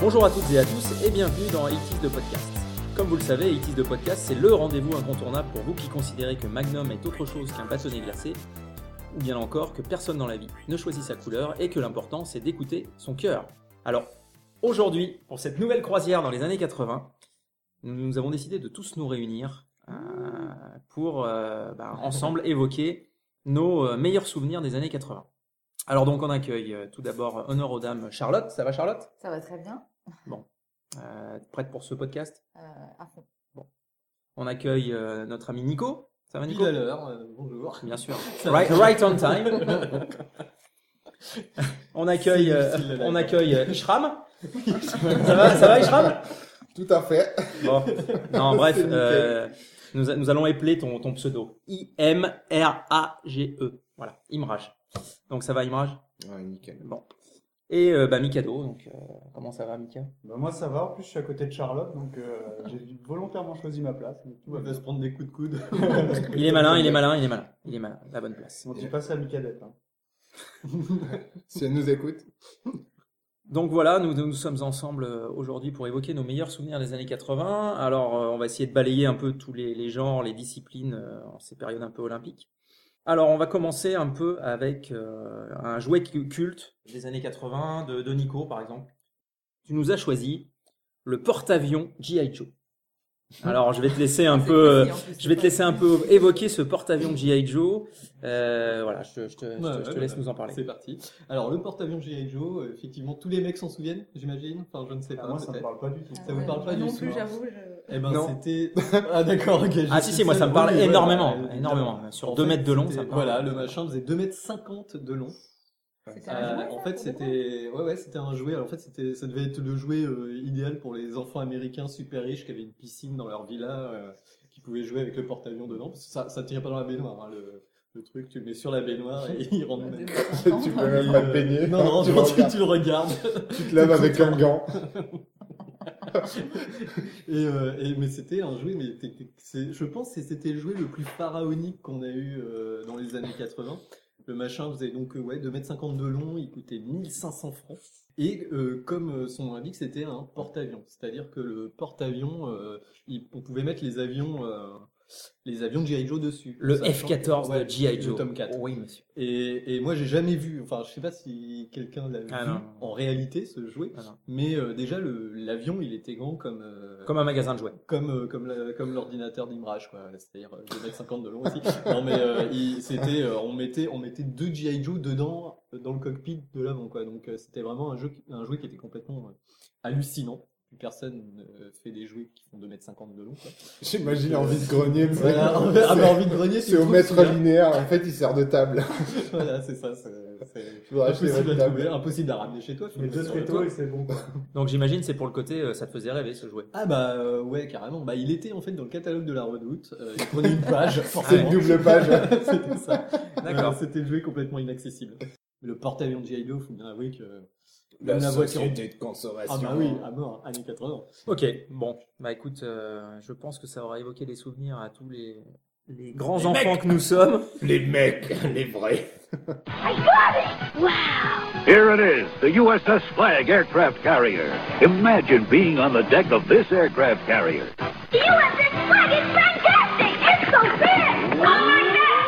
Bonjour à toutes et à tous et bienvenue dans 80s de Podcast. Comme vous le savez, 80s de Podcast, c'est le rendez-vous incontournable pour vous qui considérez que Magnum est autre chose qu'un bâtonnet glacé, ou bien encore que personne dans la vie ne choisit sa couleur et que l'important c'est d'écouter son cœur. Alors, aujourd'hui, pour cette nouvelle croisière dans les années 80, nous avons décidé de tous nous réunir pour ensemble évoquer nos meilleurs souvenirs des années 80. Alors donc on accueille tout d'abord honneur aux dames Charlotte. Ça va Charlotte ? Ça va très bien. Bon. Prête pour ce podcast ? À fond. Bon. On accueille notre ami Nico. Ça va Nico ? Pile à l'heure, bonjour. Bien sûr. Right on time. On accueille Ishram. Ça va Ishram ? Tout à fait. Bon. Non, bref, nous allons épeler ton pseudo. I-M-R-A-G-E. Voilà, Imraj. Donc ça va Imraj ? Ouais, nickel. Bon. Et Mikado, donc comment ça va Mika ? Bah moi ça va, en plus je suis à côté de Charlotte, donc j'ai volontairement choisi ma place. Mais tout On va se prendre des coups de coude. Il est malin, la bonne place. On dit pas ça à Micadette. Hein. Si elle nous écoute. Donc voilà, nous sommes ensemble aujourd'hui pour évoquer nos meilleurs souvenirs des années 80. Alors on va essayer de balayer un peu tous les genres, les disciplines en ces périodes un peu olympiques. Alors on va commencer un peu avec un jouet culte des années 80 de Nico par exemple. Tu nous as choisi le porte-avions G.I. Joe. Alors je vais te laisser un peu, évoquer ce porte-avions G.I. Joe. Voilà, je te laisse nous en parler. C'est parti. Alors le porte-avions G.I. Joe, effectivement, tous les mecs s'en souviennent, j'imagine. Enfin, je ne sais pas. Moi ça me parle pas du tout. Ça vous parle pas du non tout, plus, hein. j'avoue. Eh ben Non. c'était. Ah d'accord, ok. Si, moi ça me parle énormément. Sur 2 mètres de long, ça me parle. Voilà, le machin faisait 2,50 m de long. C'était un jouet, En fait, c'était un jouet. Alors, en fait, ça devait être le jouet idéal pour les enfants américains super riches qui avaient une piscine dans leur villa, qui pouvaient jouer avec le porte-avions dedans. Parce que ça tire pas dans la baignoire, hein, le truc. Tu le mets sur la baignoire et il rentre dedans. Tu peux même pas te baigner. Non, tu le regardes. Tu te laves avec un gant. Mais c'était un jouet, je pense que c'était le jouet le plus pharaonique qu'on a eu dans les années 80. Le machin faisait donc 2,50 m de long, il coûtait 1500 francs. Et comme son nom l'indique, c'était un porte-avions. C'est-à-dire que le porte-avions, on pouvait mettre les avions de G.I. Joe dessus. Le F-14 de G.I. Joe. Le tome 4. Oui, monsieur. Et moi, j'ai jamais vu, enfin, je sais pas si quelqu'un l'a vu en réalité, ce jouet, mais déjà, l'avion, il était grand comme un magasin de jouets. Comme l'ordinateur d'Imraj, quoi. C'est-à-dire 2,50 m de long aussi. Non, mais on mettait 2 G.I. Joe dedans, dans le cockpit de l'avant, quoi. Donc, c'était vraiment un jouet qui était complètement hallucinant. Personne ne fait des jouets qui font 2,50 m de long, quoi. J'imagine envie de grenier. Voilà, envie de grenier, c'est au mètre linéaire, en fait il sert de table. Voilà, c'est ça. Impossible à ramener chez toi. Mais 2 tréteaux et c'est bon, quoi. Donc j'imagine c'est pour le côté, ça te faisait rêver ce jouet. Ah bah ouais, carrément. Bah il était en fait dans le catalogue de la Redoute. Il prenait une page, forcément. C'est une double page. C'était ça. D'accord. C'était le jouet complètement inaccessible. Le porte-avions de G.I. Joe, faut bien avouer que... La société de consommation. Ah bah oui, à mort, années 80. Ok, bon, bah écoute, je pense que ça aura évoqué des souvenirs à tous les grands enfants que nous sommes. Les mecs, les vrais. I got it! Wow! Here it is, the USS Flag aircraft carrier. Imagine being on the deck of this aircraft carrier. The USS Flag is fantastic! It's so big! Oh my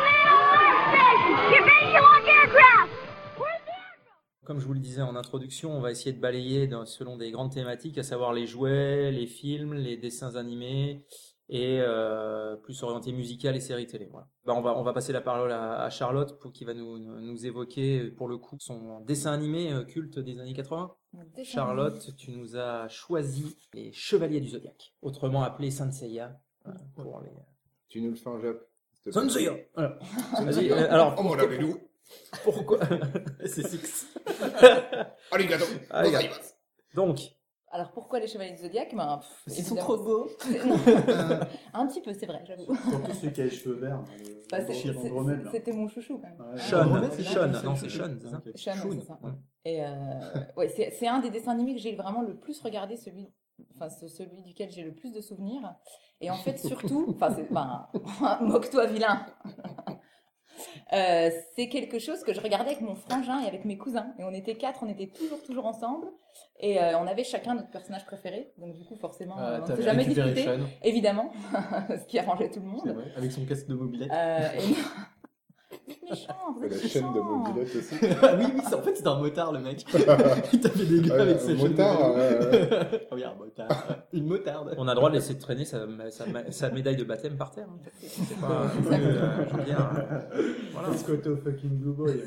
God! You're ready to launch aircraft! Comme je vous le disais en introduction, on va essayer de balayer selon des grandes thématiques, à savoir les jouets, les films, les dessins animés et plus orienté musical et séries télé. Voilà. Bah, on va passer la parole à Charlotte qui va nous évoquer pour le coup son dessin animé culte des années 80. Charlotte, tu nous as choisi les Chevaliers du Zodiaque, autrement appelés Saint Seiya pour les... Tu nous le fais en Jap. Saint Seiya. Voilà. Vas-y. Alors. Oh mon Dieu. Pourquoi C'est Six. Arigato. Donc. Alors pourquoi les Chevaliers du Zodiaque ? Ils sont trop beaux. Un petit peu, c'est vrai, j'avoue. Surtout celui qui a les cheveux verts. C'était mon chouchou quand même. Sean, c'est Sean, c'est ça ? Sean, c'est ça. Et c'est un des dessins animés que j'ai vraiment le plus regardé, celui duquel j'ai le plus de souvenirs. Et en fait, surtout, moque-toi vilain. C'est quelque chose que je regardais avec mon frangin et avec mes cousins. Et on était 4, on était toujours ensemble. Et on avait chacun notre personnage préféré. Donc du coup, forcément, on ne s'est jamais disputé. Sean, Évidemment, ce qui arrangeait tout le c'est monde. vrai, avec son casque de mobilette. Méchant, vous La êtes chaîne de méchant. mobilette aussi. Ah oui, en fait, c'est un motard, le mec. Il tapait des gars avec ses chaînes de motard, vélo. Regarde, motard. Une motarde. On a le droit de laisser traîner sa médaille de baptême par terre. Hein. C'est pas. Je veux dire, voilà. Parce que t'es au fucking Blue Boy.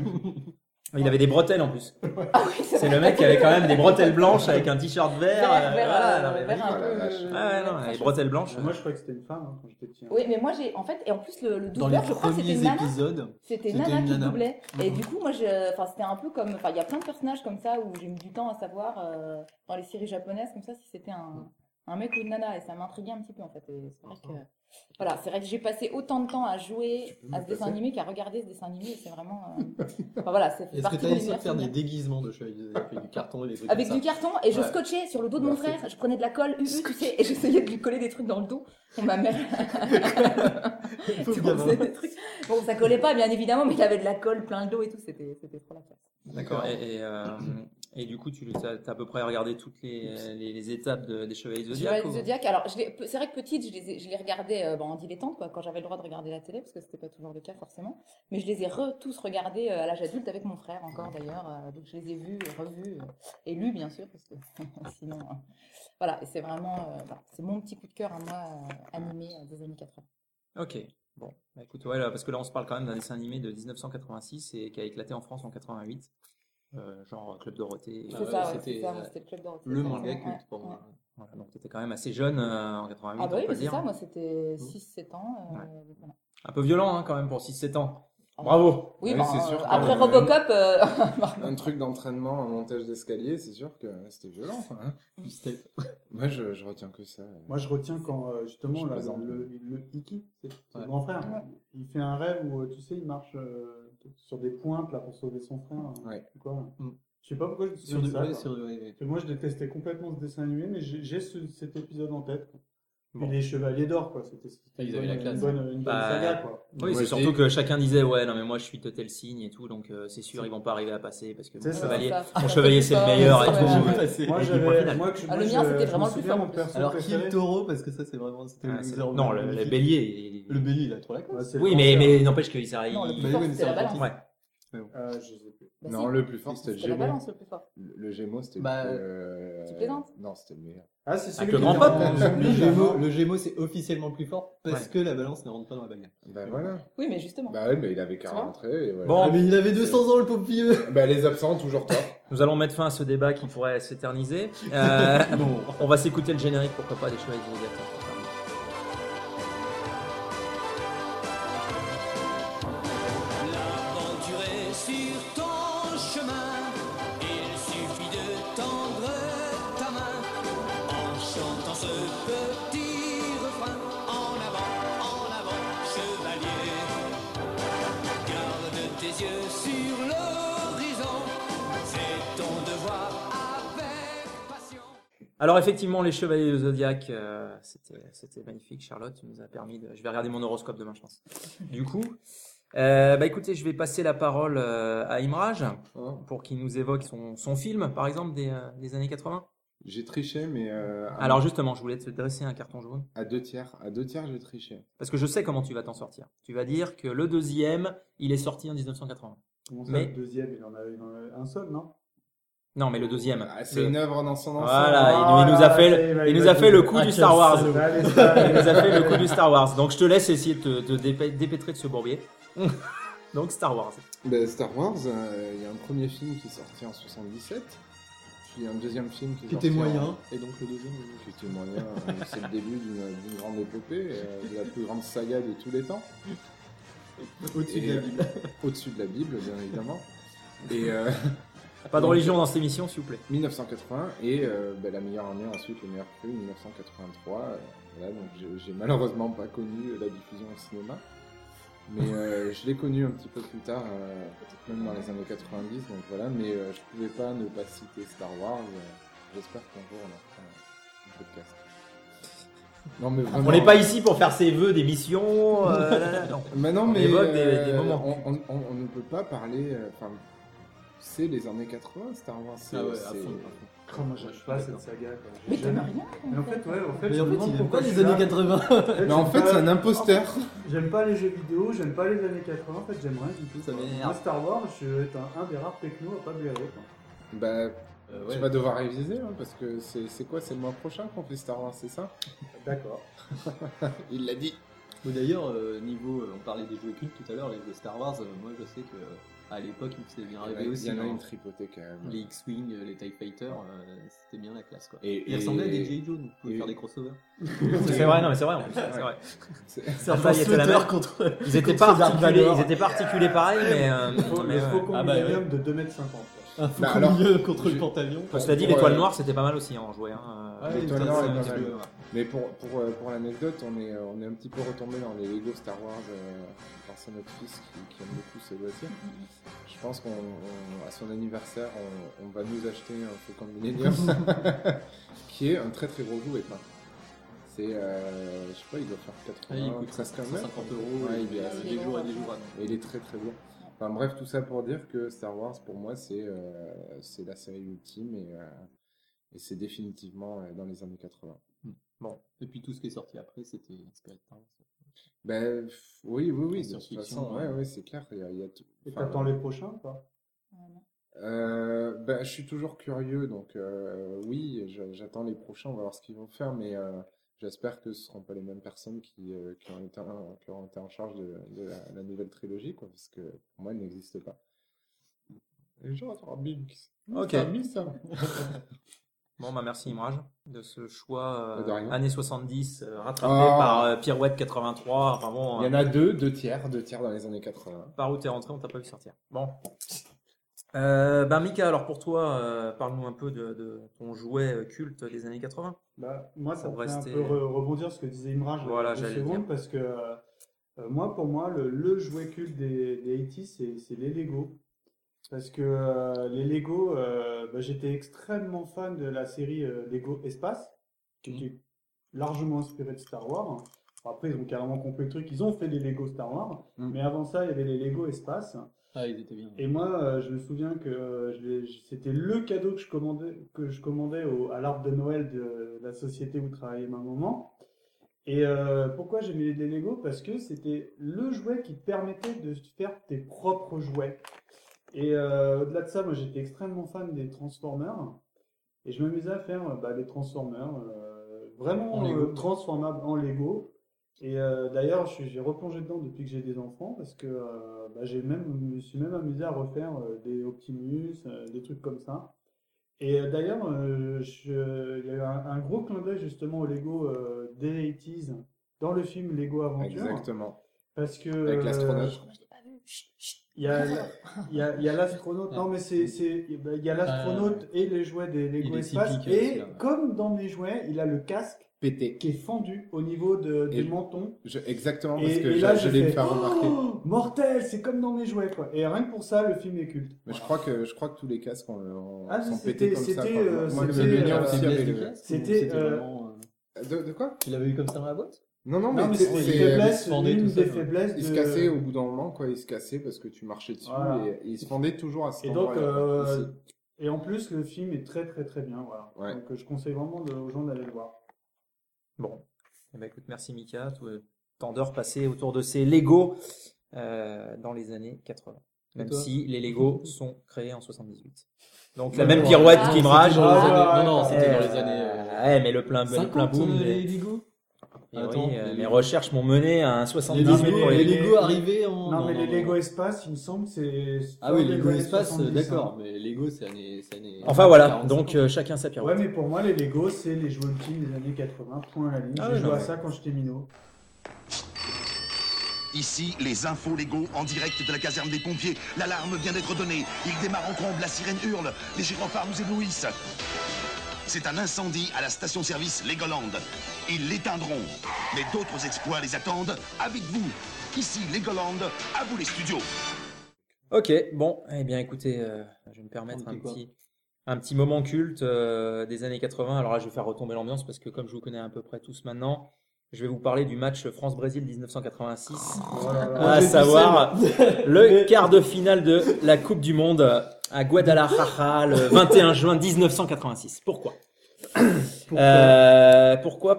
Il avait des bretelles en plus. Ah oui, C'est vrai. le mec qui avait quand même des bretelles blanches avec un t-shirt vert. Vert, non, mais vert un oh la peu. vache. Ah ouais, non, les bretelles blanches. Moi, je croyais que c'était une femme quand j'étais petit. Oui, mais moi j'ai en fait et en plus le Dans les doubleur, je crois que c'était premiers une nana. épisodes, C'était C'était Nana une qui nana. doublait. Et du coup, moi, c'était un peu comme, il y a plein de personnages comme ça où j'ai mis du temps à savoir dans les séries japonaises comme ça si c'était un mec ou une nana et ça m'intriguait un petit peu en fait. Et c'est vrai que voilà, c'est vrai que j'ai passé autant de temps à jouer à ce dessin animé qu'à regarder ce dessin animé. Et c'est vraiment, enfin voilà, c'est est-ce que partie t'as de essayé de l'univers faire des familial. déguisements de chevaliers du Zodiac avec du carton et des trucs Avec comme du carton et je Ouais. scotchais sur le dos de mon Merci. frère. Je prenais de la colle, tu sais, et j'essayais de lui coller des trucs dans le dos. Bon, ma mère. ça. Pauvre Tu gamin. faisais des trucs. Bon, ça collait pas, bien évidemment, mais il avait de la colle plein le dos et tout. C'était trop la classe. D'accord. Et du coup, tu as à peu près regardé toutes les étapes des Chevaliers du Zodiac. Chevalier du Zodiac. Alors, c'est vrai que petite, je les regardais en dilettante, quoi, quand j'avais le droit de regarder la télé, parce que c'était pas toujours le cas forcément. Mais je les ai tous regardés à l'âge adulte avec mon frère encore d'ailleurs. Donc je les ai vus, revus et lus bien sûr, parce que sinon, voilà. Et c'est vraiment, voilà, c'est mon petit coup de cœur à moi animé des années 80. Ok. Bon, bah, écoute, ouais, là, parce que là, on se parle quand même d'un dessin animé de 1986 et qui a éclaté en France en 88. Genre Club Dorothée. C'est ouais, ça, ouais, c'était, c'est ça, c'était le club Dorothée. Le manga Ouais, culte pour ouais. moi. Voilà, donc tu étais quand même assez jeune en 88, Ah bah oui, on peut mais c'est dire. ça, moi c'était 6-7 ans. Ouais. Voilà. Un peu violent hein, quand même pour 6-7 ans. Ah. Bravo. Oui, Ouais, bah, c'est sûr que, après Robocop, Un truc d'entraînement, un montage d'escalier, c'est sûr que c'était violent. Quoi, hein. C'était- Moi, je retiens que ça. Moi, je retiens quand, justement, Je là, plaisante. le Iki, c'est Ouais. le grand frère. Ouais. Il fait un rêve où, tu sais, il marche sur des pointes là pour sauver son frère. Ouais. Quoi. Mm. Je sais pas pourquoi je me Sur souviens du, de ça. ouais, quoi. sur du- ouais, ouais. Que moi, je détestais complètement ce dessin animé, mais j'ai cet épisode en tête. Quoi. Bon. Puis les Chevaliers d'Or, quoi. C'était Ils avaient la classe. une bonne Bah, saga, quoi. Oui, Moi, c'est je surtout dis- que chacun disait ouais non mais moi je suis de tel signe et tout donc c'est sûr ils vont pas arriver à passer parce que C'est mon ça. chevalier, Ça, mon ça chevalier fait c'est le pas- meilleur et ça, tout. ouais. Ouais. Moi, Et j'avais. point final. Moi, Ah, le mien, c'était je vraiment me le plus souviens, fort, en mon plus. perso Alors, préféré. Kill Taureau, parce que ça, c'est vraiment. C'était Ah, le c'est- loser non, de le magnifique. bélier. Le bélier, il a trop la Ouais, classe. c'est le Oui, cancer. mais n'empêche qu'il s'arrive. Non, le Bah plus oui, fort, mais c'était c'est la un balance. Ouais. Je sais plus. Bah, Non, si. le plus fort, c'était le C'était la Gémeaux. balance le plus fort. Le Gémeaux, c'était Bah, Tu plaisantes Non, c'était le meilleur. Ah, c'est celui le qui grand était pote. en zombie, Le là, Gémeaux, non le Gémeaux, c'est officiellement le plus fort parce Ouais. que la balance ne rentre pas dans la bagarre. Bah voilà. Oui, mais justement. Bah ouais, mais il avait qu'à Tu vois rentrer. Et voilà. Bon. Ah, mais il avait 200 ans, le pauvre vieux. Bah les absents, toujours tort. Nous allons mettre fin à ce débat qui pourrait s'éterniser. Bon. On va s'écouter le générique pourquoi pas des Chevaliers du Zodiac. L'aventure est sur ton chemin, il suffit de tendre ta main en chantant ce petit refrain. En avant, chevalier. Garde tes yeux sur l'horizon, c'est ton devoir avec passion. Alors effectivement, les Chevaliers du Zodiac, c'était magnifique. Charlotte, tu nous as permis de... Je vais regarder mon horoscope demain, je pense. Du coup, bah écoutez, je vais passer la parole à Imraj Hein. pour qu'il nous évoque son film, par exemple, des années 80. J'ai triché, mais Alors justement, je voulais te dresser un carton jaune à 2 tiers. À 2 tiers, j'ai triché. parce que je sais comment tu vas t'en sortir. Tu vas dire que le deuxième, il est sorti en 1980. Comment ça, Mais- le deuxième, il en avait un seul, non? Non, mais le deuxième. Ah, c'est Le- une œuvre dans son ensemble. Voilà, Ah, il nous a là, fait, ça y est, il il nous va a fait le coup Ah, du quel Star Wars. salaud. Allez, Il ça, nous a fait le coup du Star Wars. Donc je te laisse essayer de te dépêtrer de ce bourbier. Donc Star Wars. Ben, Star Wars, il y a un premier film qui est sorti en 77, puis un deuxième film qui est Qui sorti était en- moyen. Et donc le deuxième. qui était moyen. C'est le début d'une grande épopée, de la plus grande saga de tous les temps, Au-dessus de Et, la Bible. au-dessus de la Bible, bien évidemment. Et Pas de religion dans cette émission, s'il vous plaît. 1980 et ben, la meilleure année ensuite, le meilleur film, 1983. Voilà, donc j'ai malheureusement pas connu la diffusion au cinéma, mais je l'ai connu un petit peu plus tard, peut-être même dans les années 90. Donc voilà, mais je pouvais pas ne pas citer Star Wars. J'espère qu'un jour on en fera un podcast. Non, mais On vraiment. n'est pas ici pour faire ses vœux d'émission. Non. Mais non, On mais évoque des moments. on ne peut pas parler. Enfin, c'est les années 80, Star Wars. Ah ouais, à c'est- fond. Oh, moi, j'aime pas cette saga. Quoi. Mais J'aime- t'aimes rien. Mais en fait, Mais je en me fait, demande il aime pourquoi pas je les suis là. années 80. Mais en fait, c'est un imposteur. J'aime pas les jeux vidéo, j'aime pas les années 80, en fait, j'aime rien du tout. Ça m'énerve. Moi, Star Wars, je suis un des rares technos à pas blairer. Quoi. Bah, Ouais. tu vas devoir réviser, hein, parce que c'est quoi? C'est le mois prochain qu'on fait Star Wars, c'est ça? D'accord. Il l'a dit. Ou d'ailleurs, niveau, on parlait des jeux cultes tout à l'heure, les jeux Star Wars, moi je sais que à l'époque, il me faisait bien rêver aussi. Il y en a hein. une tripotée quand même. Les X-Wing, les TIE Fighter, c'était bien la classe quoi. Et Ils ressemblaient à des G.I. Joe, donc vous pouvez et- faire des crossovers. C'est vrai, non mais c'est vrai en plus. C'est vrai. C'est- C'est un taille était la même. contre. Ils étaient Contre pas Dark articulés, Vador. ils étaient pas articulés pareil, mais. Le Faucon Ah bah, Millennium de 2,50 m. Un Bah, faucon alors, milieu contre le j'ai- pantalon. Cela dit, Pour, l'étoile euh, noire c'était pas mal aussi à en jouer. Hein. Ah, L'étoile oui, noire c'est est un pas petit mal. peu, ouais. Mais pour l'anecdote, on est un petit peu retombé dans les Lego Star Wars grâce à notre fils qui aime beaucoup ces voitures. Je pense qu'à son anniversaire, on va nous acheter un Faucon Millennium qui est un très très gros jouet. Quoi. C'est, je sais pas, il doit faire 80, Ah, il coûte presque 150 €. Ouais, il est des jours et des jours. Et il est très très bon. Enfin bref, tout ça pour dire que Star Wars, pour moi, c'est la série ultime et c'est définitivement dans les années 80. Bon. Et puis tout ce qui est sorti après, c'était inspiré de Star Wars. Ben oui, de toute Science-fiction, façon, ouais. ouais, c'est clair. Il y a tout. Et Enfin, t'attends les prochains, quoi. ben, je suis toujours curieux, donc oui, j'attends les prochains, on va voir ce qu'ils vont faire, mais j'espère que ce ne seront pas les mêmes personnes qui auront été en charge de la nouvelle trilogie, quoi, parce que pour moi, elle n'existe pas. Les gens adorent Binks. Ok. C'est un mythe, ça. Bon bah merci Imraj de ce choix De rien. années 70 rattrapé Oh. par Pirouette 83. Enfin bon, Il y en a deux tiers dans les années 80. par où t'es rentré, on t'a pas vu sortir. Bon. Ben Mika, alors pour toi, parle-nous un peu de ton jouet culte des années 80. Bah, moi, ça me Pour fait rester- un peu rebondir ce que disait Imraj Voilà, deux j'allais secondes, dire. parce que pour moi, le jouet culte des 80s, c'est les Lego. Parce que les Lego, j'étais extrêmement fan de la série Lego Espace, qui était largement inspirée de Star Wars. Après, ils ont carrément compris le truc, ils ont fait des Lego Star Wars, mais avant ça, il y avait les Lego Espace. Ah, ils étaient bien. Et moi, je me souviens que c'était le cadeau que je commandais à l'arbre de Noël de la société où travaillait ma maman. Et pourquoi j'aimais les Lego? Parce que c'était le jouet qui te permettait de faire tes propres jouets. Et au-delà de ça, moi j'étais extrêmement fan des Transformers. Et je m'amusais à faire des Transformers vraiment En Lego. transformables en Lego. Et d'ailleurs, j'ai replongé dedans depuis que j'ai des enfants parce que je me suis même amusé à refaire des Optimus, des trucs comme ça. Et d'ailleurs, il y a eu un gros clin d'œil justement au Lego des 80s dans le film Lego Aventure. Exactement. Parce que Avec l'astronaute. il y a l'astronaute. Non, mais il y a l'astronaute et les jouets des il Lego est Espace. typique, Et aussi, ouais. comme dans mes jouets, il a le casque Pété. qui est fendu au niveau du menton. Exactement, parce que Et là, j'allais j'ai me fait, faire remarquer. oh, mortel, c'est comme dans mes jouets, quoi. Et rien que pour ça, le film est culte. Mais Voilà. je crois que tous les casques Ah, sont c'était- pétés comme ça. c'était, quoi. euh, Moi, le c'était, mien euh, aussi C'est avait du le- casque ou c'était, vraiment. De quoi? Tu l'avais eu comme ça dans la boîte? Non, Non, mais c'est- c'était c'est- une faiblesse, il se fendait une tout des seul, ouais. faiblesses il se de- cassait au bout d'un moment, quoi. Il se cassait parce que tu marchais dessus Voilà. et il se fendait toujours à cet Et donc, endroit-là. Ici. et en plus, le film est très très très bien, voilà. Ouais. Donc, je conseille vraiment aux gens d'aller le voir. Bon. Eh ben, écoute, merci Mika. Tant d'heures passées autour de ces Lego dans les années 80. Même toi si les Lego sont créés en 78. Donc Ouais, la même ouais. pirouette Ah, qu'Imraj. c'était dans les Ah, années- Non, non, c'était Eh, dans les années. Ouais, mais le plein 50, boom. les Lego. Et Attends, oui, les mes Lego. recherches m'ont mené à un Les 78 Lego, pour les les Lego arrivaient en. Non, mais les Lego Espace, il me semble, c'est. Ah oui, les Lego années Espace, 70, d'accord, hein. mais Lego, c'est années. Enfin voilà, 40, donc 50. chacun sa Ouais, pirouette. mais pour moi, les Lego, c'est les jouets ultimes des années 80, point à la ligne. Ah J'ai ouais, joué non, à mais- ça quand j'étais minot. Ici, les infos Lego en direct de la caserne des pompiers. L'alarme vient d'être donnée. Il démarre en trombe, la sirène hurle. Les gyrophares nous éblouissent. C'est un incendie à la station-service Legoland. Ils l'éteindront. Mais d'autres exploits les attendent avec vous. Ici, Legoland, à vous les studios. Ok, bon, eh bien écoutez, je vais me permettre On était quoi un petit moment culte des années 80. Alors là, je vais faire retomber l'ambiance parce que comme je vous connais à peu près tous maintenant, je vais vous parler du match France-Brésil 1986, à savoir le quart de finale de la Coupe du Monde à Guadalajara le 21 juin 1986. Pourquoi ? Pourquoi ?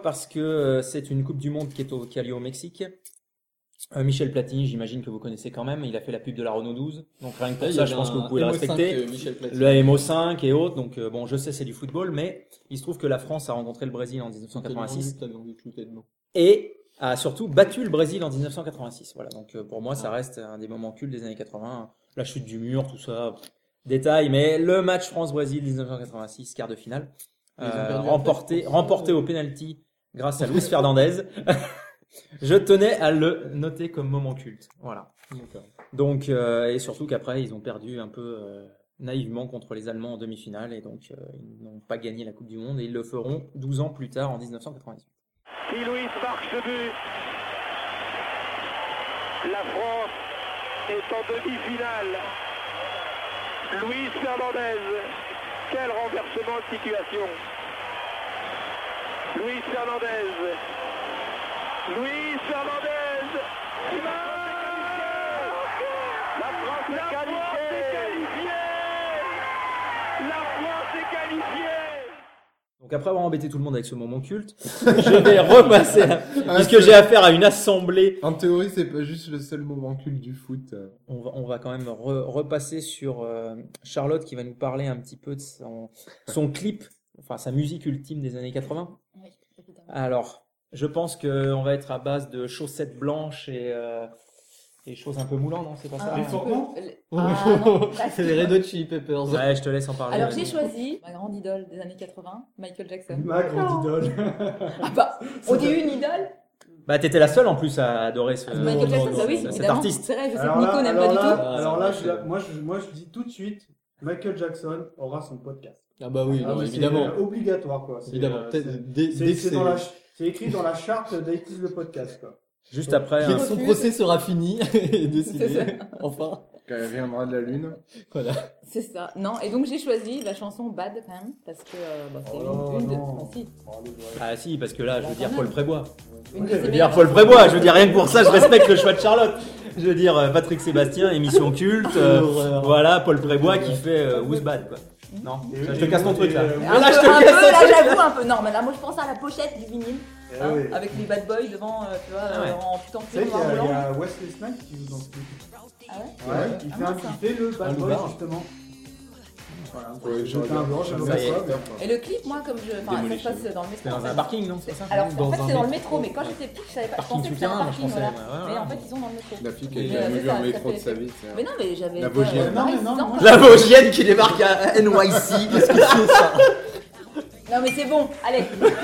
Parce que c'est une Coupe du Monde qui a lieu au Mexique. Michel Platini, j'imagine que vous connaissez quand même, il a fait la pub de la Renault 12, donc rien que pour ça, je pense que vous pouvez le respecter. Le MO5 et autres, donc bon, je sais c'est du football, mais il se trouve que la France a rencontré le Brésil en 1986 et a surtout battu le Brésil en 1986. Voilà, donc pour moi, ça reste un des moments cultes des années 80, la chute du mur, tout ça, détail, mais le match France-Brésil 1986, quart de finale, remporté au penalty grâce à Luis Fernandez. Je tenais à le noter comme moment culte. Voilà. Donc, et surtout qu'après, ils ont perdu un peu naïvement contre les Allemands en demi-finale et donc ils n'ont pas gagné la Coupe du Monde et ils le feront 12 ans plus tard en 1998. Si Luis marque ce but, la France est en demi-finale. Luis Fernandez, quel renversement de situation. Luis Fernandez, qui marque. La France est qualifiée. La France est qualifiée. Donc après avoir embêté tout le monde avec ce moment culte, je vais repasser, puisque j'ai affaire à une assemblée. En théorie, c'est pas juste le seul moment culte du foot. On va quand même repasser sur Charlotte qui va nous parler un petit peu de son clip, enfin sa musique ultime des années 80. Oui, évidemment. Alors, je pense qu'on va être à base de chaussettes blanches et choses un peu moulantes, non? C'est pas ça? Les fourgons? C'est les Red Hot Chili Peppers. Ouais, je te laisse en parler. Alors j'ai choisi ma grande idole des années 80, Michael Jackson. Ma grande idole. Ah bah, on dit une idole? Bah, t'étais la seule en plus à adorer Michael Jackson, bah oui, cet évidemment. artiste. C'est vrai, je sais Alors que Nico là, n'aime pas du tout. alors là, moi je dis tout de suite, Michael Jackson aura son podcast. Ah bah oui, Ah non, oui, évidemment. C'est obligatoire quoi. C'est, Évidemment. Dès que c'est écrit dans la charte d'Aitis le podcast quoi. Juste après, dès que son procès sera fini et décidé, enfin. Quand elle viendra de la Lune. Voilà. C'est ça. Non, et donc j'ai choisi la chanson Bad quand même, parce que c'est une de... non. Enfin, si. Ah si, parce que là, je veux dire Paul Prébois. Une de Je ses Je veux meilleures dire Paul Prébois, je veux dire rien que pour ça, je respecte le choix de Charlotte. Je veux dire Patrick Sébastien, émission culte, voilà, Paul Prébois qui fait Who's Bad, quoi. Non, je te casse ton truc là. Un peu, là j'avoue un peu. Non, mais là moi je pense à la pochette du vinyle, oui. avec les bad boys devant, tu vois, Ah ouais. en tout en Tu sais cuir qu'il y, noir il y blanc. a Wesley Snipes qui joue dans ce clip. Ah ouais? Ouais, il Ah fait, mince. il fait le bad Un boy loupard. justement. Voilà. Ouais, Je fais un blanc, je Ça y est. Et le clip, moi, comme je. Enfin, ça se passe dans le métro. C'est dans en fait. un parking, non? C'est ça? Alors, en Dans fait, un c'est dans le métro. métro, mais quand j'étais petite, je savais pas. Je Parking pensais que c'était un souterrain, je parking, pensais. voilà. Ouais, Mais ouais. en fait, ils sont dans le métro. La fille qui a Mais, jamais vu ça, un ça métro de fait- sa vie. Mais non, mais j'avais. La Vosgienne. pareil, Non, mais 6 ans. non, La Vosgienne qui débarque à NYC, qu'est-ce que c'est ça? Non, mais c'est bon, allez.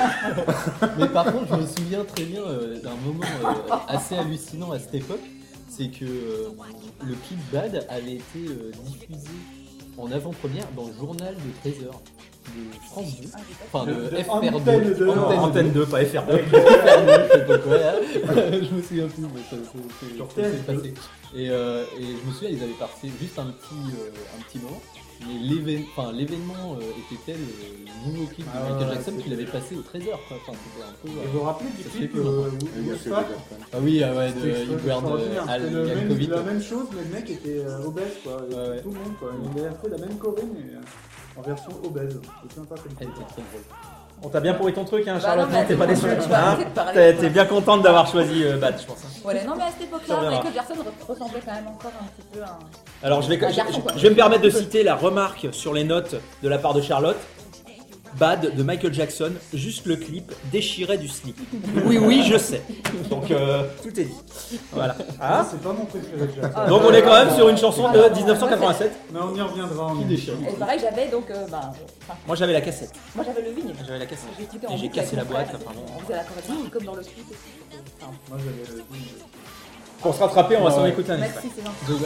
Mais par contre, je me souviens très bien d'un moment assez hallucinant à cette époque, c'est que le clip Bad avait été diffusé en avant-première dans le journal de 13h de France 2, enfin de Antenne FR2. 2. Antenne 2, pas FR2. FR2, je sais pas quoi, je me souviens plus, mais ça s'est passé. Et je me souviens, ils avaient passé juste un petit moment. Mais l'événement était tel, le nouveau clip de Ah Michael ouais, Jackson qu'il c'était- avait passé au 13h. Enfin, c'était un peu. Et vous vous rappelez du Ça clip fait plus longtemps. Il y a que Woodstock? des personnes. Ah oui, ouais, C'était de Edward extraordinaire. Al C'était Yankovic. la même chose, mais le mec était obèse quoi. Et Ouais. Tout le monde quoi. Il avait fait la même choré mais en version obèse. C'est sympa comme Elle clip. était très drôle. On t'a bien pourri ton truc, hein, Bah Charlotte, non, non, t'es pas mais déçu. je vais arrêter de parler. T'es bien contente d'avoir choisi Bad, je pense. hein. Voilà, non, mais à cette Ça époque-là, reviendra. Michael Jackson ressemblait quand même encore un petit peu à un. Alors je vais Un garçon, quoi. je vais me permettre de citer la remarque sur les notes de la part de Charlotte. Bad de Michael Jackson, juste le clip déchirait du slip. Oui, oui, je sais. Donc tout est dit. Voilà. Ah, Hein c'est pas mon préféré de Jackson. Donc on est quand même sur une chanson de 1987. Mais on y reviendra en déchire. Et pareil, j'avais donc. Moi j'avais la cassette. Moi j'avais le vinyle. J'avais la cassette. J'ai écouté en Et j'ai boucle cassé la avec mon boîte. frère. Enfin, bon. On faisait la chorégraphie comme dans le clip. Enfin, Moi j'avais le vinyle. Pour se rattraper, on va s'en Ouais. écouter un extrait. Merci, c'est gentil. The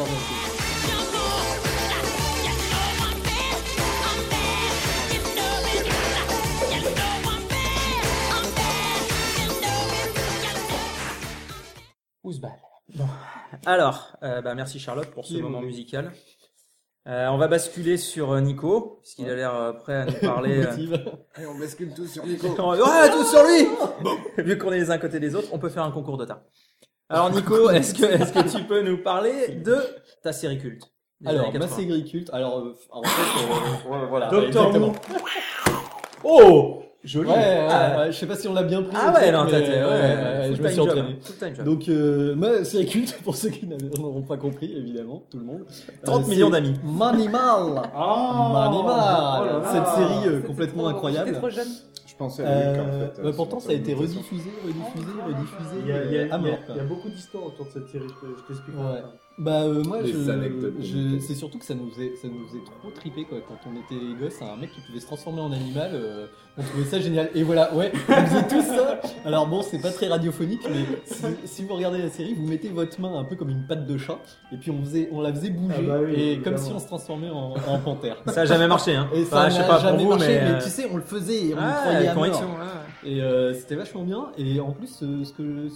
Garden. Ousbal. Bon. Alors, merci Charlotte pour ce moment musical. On va basculer sur Nico, puisqu'il a l'air prêt à nous parler. Et on bascule tous sur Nico. Ouais, tout sur lui. Vu qu'on est les uns à côté des autres, on peut faire un concours de tas. Alors Nico, est-ce que tu peux nous parler de ta série culte des Alors, années ma 80? série culte, alors en fait, voilà. Doctor exactement. Who. Oh, joli. Ouais, je sais pas si on l'a bien pris. Ah ouais, non, mais, je me suis entraîné. Full-time job. Donc, ma série culte, pour ceux qui n'auront pas compris, évidemment, tout le monde. 30 millions d'amis. Manimal. Ah. Manimal. Oh là là. Cette série C'était complètement trop- incroyable. J'étais trop jeune. Je pensais à Luc, en fait. Pourtant, ça a été rediffusé à mort. Il y a beaucoup d'histoires autour de cette série. Je t'explique. Ouais. Bah moi Les anecdotes de Mickey. c'est surtout que ça nous faisait trop triper quoi quand on était gosses, un mec qui pouvait se transformer en animal, on trouvait ça génial. Et voilà, ouais, on faisait tout ça. Alors bon, c'est pas très radiophonique, mais si vous regardez la série, vous mettez votre main un peu comme une patte de chat et puis on la faisait bouger Ah bah oui, et évidemment. comme si on se transformait en panthère. Ça a jamais marché, hein. Et ça Enfin, je sais n'a pas pour jamais vous, marché, mais, mais tu sais, on le faisait et on y Ah, croyait à conviction, mort. ouais. Et c'était vachement bien. Et en plus, ce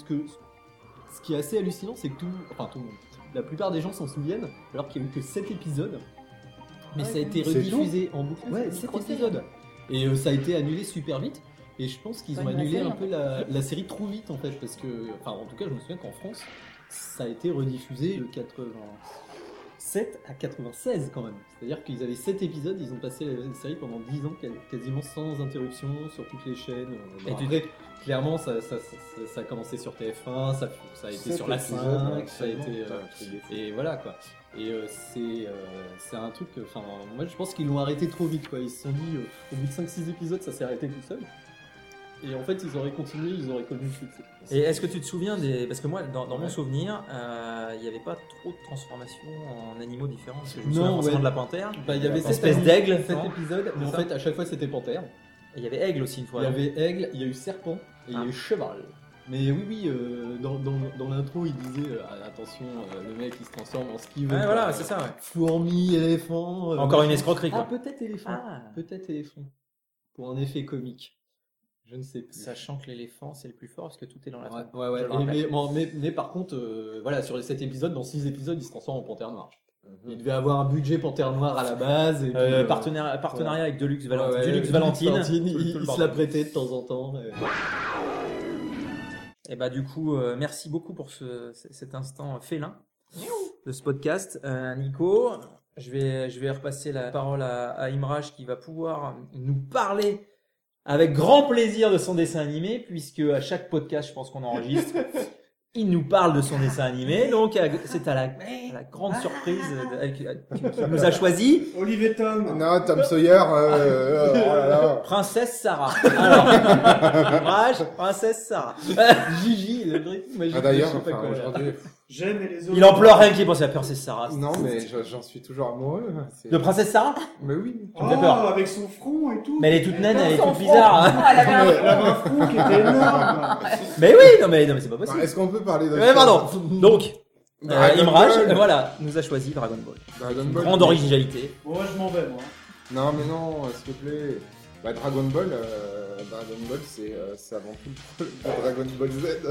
qui est assez hallucinant, c'est que tout le monde, la plupart des gens s'en souviennent, alors qu'il n'y a eu que 7 épisodes. Mais Ouais, ça a été c'est rediffusé en boucle. Ouais, c'est 7 trop épisodes. Et ça a été annulé super vite. Et je pense qu'ils Pas ont une annulé série, un en peu la série trop vite en fait. Parce que, enfin, en tout cas, je me souviens qu'en France, ça a été rediffusé de 87 à 96 quand même. C'est-à-dire qu'ils avaient 7 épisodes, ils ont passé la série pendant 10 ans, quasiment sans interruption, sur toutes les chaînes. Et Bon, après, clairement, ça a commencé sur TF1, ça a été sur la 5, ça a été... et voilà quoi. Et c'est un truc, enfin, moi je pense qu'ils l'ont arrêté trop vite quoi. Ils se sont dit, au bout de 5-6 épisodes, ça s'est arrêté tout seul. Et en fait, ils auraient continué, ils auraient connu le succès. Et est-ce que tu te souviens des... Parce que moi, dans mon souvenir, il n'y avait pas trop de transformations en animaux différents. Parce que je me souviens forcément de la panthère. Bah, il y avait cette espèce d'aigle, 7 non épisodes, mais en ça fait, à chaque fois, c'était panthère. Et il y avait aigle aussi une fois. Il y non avait aigle, il y a eu serpent, et il y a eu cheval. Mais oui, dans l'intro, il disait attention, le mec il se transforme en ce qu'il veut. Ouais, voilà, c'est ça, ouais. Fourmi, éléphant. Encore une escroquerie, quoi. Peut-être éléphant. Ah. Peut-être éléphant. Pour un effet comique. Je ne sais plus. Sachant que l'éléphant, c'est le plus fort parce que tout est dans la Ouais, tête. ouais. Je le rappelle. Mais par contre, voilà, sur les 7 épisodes, dans 6 épisodes, il se transforme en panthère noire. Il devait avoir un budget panthère noire à la base. Et puis, Partenariat avec Deluxe ouais, Valentine. ouais, Deluxe Valentine. il tout le se la bordel. prêtait de temps en temps. Et bah du coup, merci beaucoup pour cet instant félin de ce podcast. Nico, je vais repasser la parole à Imraj qui va pouvoir nous parler avec grand plaisir de son dessin animé, puisque à chaque podcast, je pense qu'on enregistre, il nous parle de son dessin animé. Donc c'est à la grande surprise qu'il nous a choisi. Olivier Tom. Non, Tom Sawyer, oh là là. Princesse Sarah. Alors, Imraj, Princesse Sarah. Gigi, le vrai magique. Ah, d'ailleurs, je sais pas enfin, quoi. aujourd'hui. J'aime et les autres. Il en pleure rien qu'il pense à la Princesse Sarah. Non, mais j'en suis toujours amoureux. c'est- De Princesse Sarah? Mais oui. Tu me fais peur. Avec son front et tout. Mais elle est toute naine, elle est Son toute front. bizarre. Hein. Ah, elle avait un Elle avait un front qui était énorme. Mais oui, non mais c'est pas possible. Est-ce qu'on peut parler de Ouais, pardon. Donc, Dragon Imraj, Ball. voilà, nous a choisi Dragon Ball. Dragon Ball. Grande originalité. Bon, moi, je m'en vais, moi. Non, mais non, s'il te plaît. Bah, Dragon Ball, c'est avant tout le Dragon Ball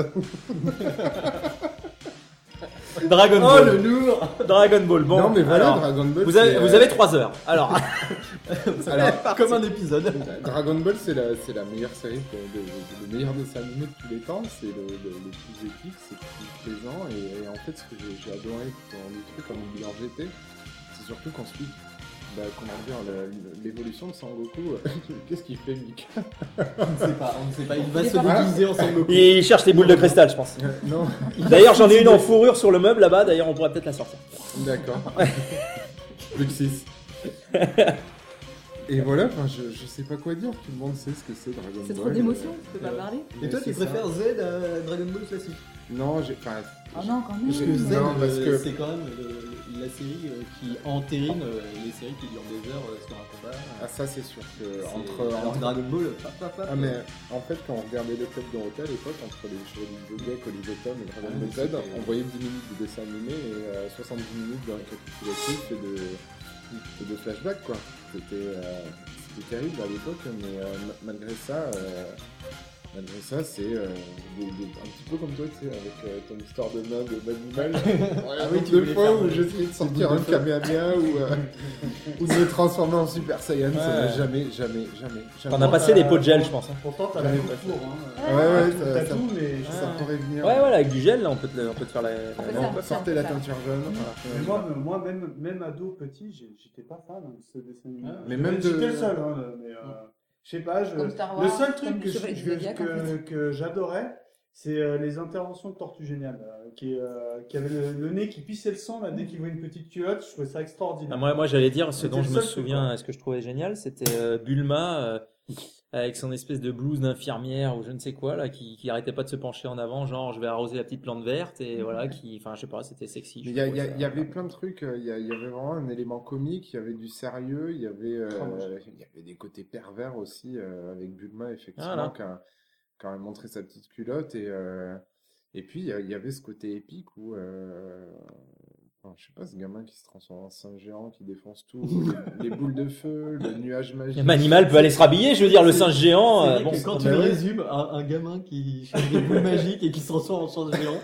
Z. Dragon Oh Ball. le lourd. Dragon Ball. Bon, non, mais voilà, alors, Dragon Ball. vous avez, c'est, vous avez 3 heures. Alors, Alors, Comme un épisode. Dragon Ball, c'est la meilleure série, le meilleur dessin animé de tous les temps. C'est le plus épique, c'est le plus plaisant. Et en fait, ce que j'ai adoré dans le truc, comme il en GT, c'est surtout qu'on suit, l'évolution de Sangoku. Qu'est-ce qu'il fait, Mika? On ne sait pas. Il va Il est se pas déguiser en Sangoku. il cherche les boules de cristal, je pense. Non, D'ailleurs, j'en ai une en fourrure sur le meuble là-bas. D'ailleurs, on pourrait peut-être la sortir. d'accord. Plus que 6. Et voilà, enfin, je sais pas quoi dire, tout le monde sait ce que c'est Dragon Ball. C'est trop d'émotion, tu peux pas parler. Et toi, tu c'est préfères Z à Dragon Ball classique? Non, Ah non, quand même. Parce que Z, Non, parce que- c'est quand même la série qui entérine les séries qui durent des heures sur un combat. Ah, ça c'est sûr que Alors entre Dragon Ball, Ah, mais en fait, quand on regardait le club Dorothée à l'époque, entre les Chevaliers du Zodiac, Olivier Tom et Dragon Ball Z, on voyait 10 minutes de dessin animé et 70 minutes de récapitulatif et de flashback, quoi. C'était terrible à l'époque, mais malgré ça, c'est un petit peu comme toi, tu sais, avec ton histoire de main d'animal. Ah oui, tu deux voulais fois faire où j'essayais de sortir un Kamehameha ou de me transformer en Super Saiyan, ça n'a jamais. T'en as passé des pots de gel, je pense. Hein. Pourtant, t'as la coupe pour, hein. Ouais, T'as tout, mais ça pourrait venir. Ouais, voilà, avec du gel, là, on peut te faire la. On peut Sortez la teinture jaune. Mais moi, même ado petit, j'étais pas fan de ce dessin animé. Mais même J'étais le seul, hein, mais je sais pas. Comme Star Wars, Le seul comme truc le Chevalier du Zodiaque, en fait. que j'adorais, c'est les interventions de Tortue Géniale, qui avait le nez qui pissait le sang là, dès qu'il voyait une petite culotte. Je trouvais ça extraordinaire. Ah, moi, j'allais dire, ce C'était dont le je me seul truc, souviens, quoi. ce que je trouvais génial, c'était Bulma avec son espèce de blouse d'infirmière ou je ne sais quoi, là, qui arrêtait pas de se pencher en avant, genre je vais arroser la petite plante verte, et voilà, enfin, je sais pas, c'était sexy. Mais il y avait plein de trucs, il y avait vraiment un élément comique, il y avait du sérieux, il y avait des côtés pervers aussi, avec Bulma, effectivement, quand elle montrait sa petite culotte, et puis il y avait ce côté épique où, je sais pas, ce gamin qui se transforme en singe géant, qui défonce tout, les boules de feu, le nuage magique. Même animal peut aller se rhabiller, je veux dire, le singe géant. C'est vrai que quand tu le résumes, un gamin qui cherche des boules magiques et qui se transforme en singe géant,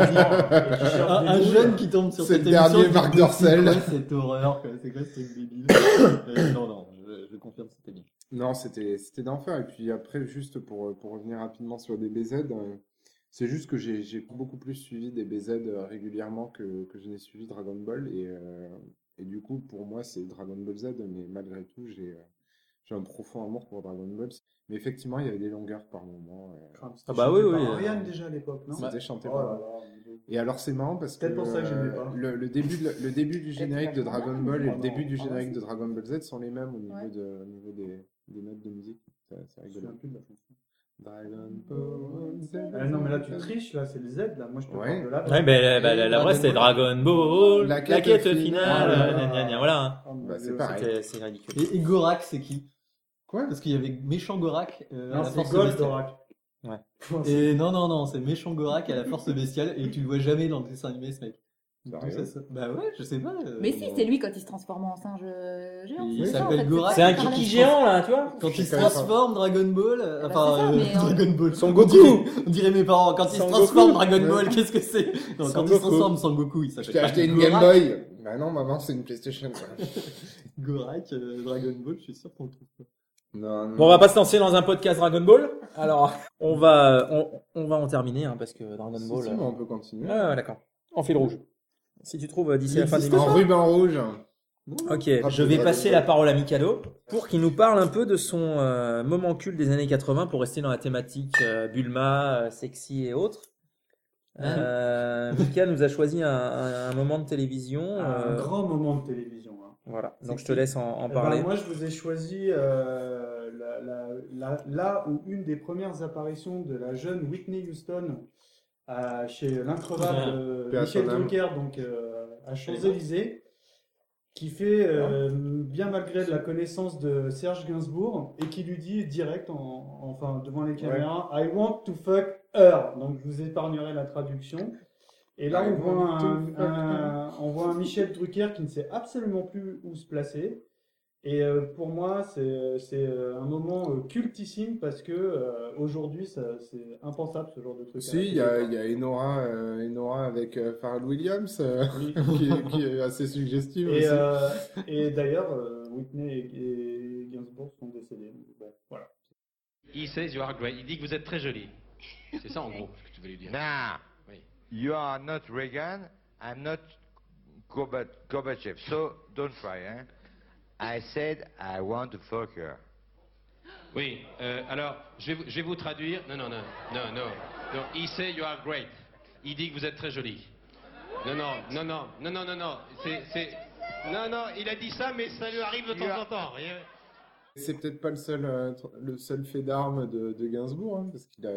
un jeune qui tombe sur cette émission, dernier Marc Dorcel. C'est quoi cette horreur, quoi. C'est quoi ce truc débile? Non, je confirme, c'était bien. Non, c'était d'enfer. Et puis après, juste pour revenir rapidement sur des BZ, c'est juste que j'ai beaucoup plus suivi des BZ régulièrement que je n'ai suivi Dragon Ball. Et du coup, pour moi, c'est Dragon Ball Z, mais malgré tout, j'ai un profond amour pour Dragon Ball. Mais effectivement, il y avait des longueurs par moment. Ah bah oui. Ariane déjà à l'époque, non? C'était chanté par Et alors c'est marrant parce que peut-être pour ça que j'aimais pas. Le début du générique de Dragon Ball et le début du générique de Dragon Ball Z sont les mêmes au niveau des notes de musique. C'est rigolo. Dragon Ball Z. Non mais là tu triches, là c'est le Z là. Moi je te parle de là. Ouais, mais la vraie c'était Dragon Ball, la quête finale, voilà. Bah, c'est pareil. C'est ridicule. Et Gorak, c'est qui? Quoi? Parce qu'il y avait méchant Gorak à la Non, c'est force Gold bestiale. Gorak. Ouais. Et non, c'est méchant Gorak à la force bestiale et tu le vois jamais dans le dessin animé, ce mec. Bah ouais, je sais pas. Mais si, c'est lui quand il se transforme en singe géant. Il c'est ça, s'appelle en fait, Gorak. C'est un kiki géant là, tu vois. Quand il se transforme, Dragon Ball, Dragon Ball. Son Goku. On dirait mes parents. Quand il se transforme, Dragon Ball, qu'est-ce que c'est? Non, quand il se transforme, Son Goku, il Je s'appelle. t'ai acheté une Game Boy. Bah non, maman, c'est une PlayStation. Gorak, Dragon Ball, je suis sûr qu'on le trouve pas. Non. Bon, on va pas se lancer dans un podcast Dragon Ball. Alors, on va en terminer, hein, parce que Dragon Ball. Si, mais on peut continuer. Ouais, d'accord. En fil rouge. Si tu trouves d'ici la fin de En l'émission. ruban rouge. Ok, je vais passer la parole à Mikado pour qu'il nous parle un peu de son moment culte des années 80 pour rester dans la thématique Bulma, sexy et autres. Mika nous a choisi un moment de télévision. Un grand moment de télévision. Hein. Voilà, donc je te laisse en parler. Moi, je vous ai choisi là où une des premières apparitions de la jeune Whitney Houston chez l'increvable Michel Drucker, donc à Champs-Élysées, qui fait, bien malgré de la connaissance de Serge Gainsbourg, et qui lui dit direct, enfin devant les caméras, I want to fuck her. Donc je vous épargnerai la traduction. Et là, on voit un Michel Drucker qui ne sait absolument plus où se placer. Et pour moi, c'est un moment cultissime parce que aujourd'hui, c'est impensable ce genre de truc. Si, il y a Enora avec Pharrell Williams qui est assez suggestive aussi. Et d'ailleurs, Whitney et Gainsbourg sont décédés. Donc, voilà. He says you are great. Il dit que vous êtes très jolie. C'est ça en gros ce que tu veux lui dire. Nah, Oui. you are not Reagan, I'm not Gorbachev, so don't try, hein. I said I want to fuck her. Oui, alors je vais vous traduire. Non. He say you are great. Il dit que vous êtes très jolie. Non. Non, il a dit ça, mais ça lui arrive de temps en temps. C'est peut-être pas le seul fait d'armes de Gainsbourg, hein, parce qu'il a.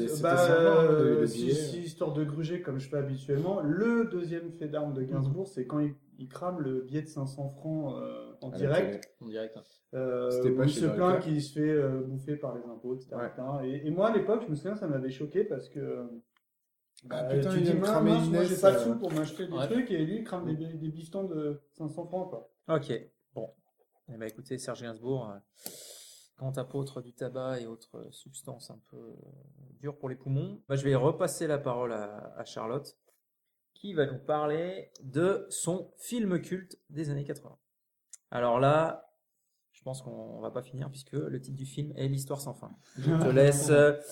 Si histoire de gruger comme je fais habituellement, le deuxième fait d'armes de Gainsbourg, c'est quand il crame le billet de 500 francs en direct. En direct. Où il se plaint qu'il se fait bouffer par les impôts, etc. Ouais. Et moi, à l'époque, je me souviens, ça m'avait choqué parce que. Putain, tu il dis, vient de cramer moi, Inès, j'ai pas de sous pour m'acheter des trucs, et lui, il crame des bifetons de 500 francs, quoi. Ok, bon. Eh ben, écoutez, Serge Gainsbourg, grand apôtre du tabac et autres substances un peu dures pour les poumons, je vais repasser la parole à Charlotte, qui va nous parler de son film culte des années 80. Alors là, je pense qu'on va pas finir puisque le titre du film est L'Histoire sans fin. Je te laisse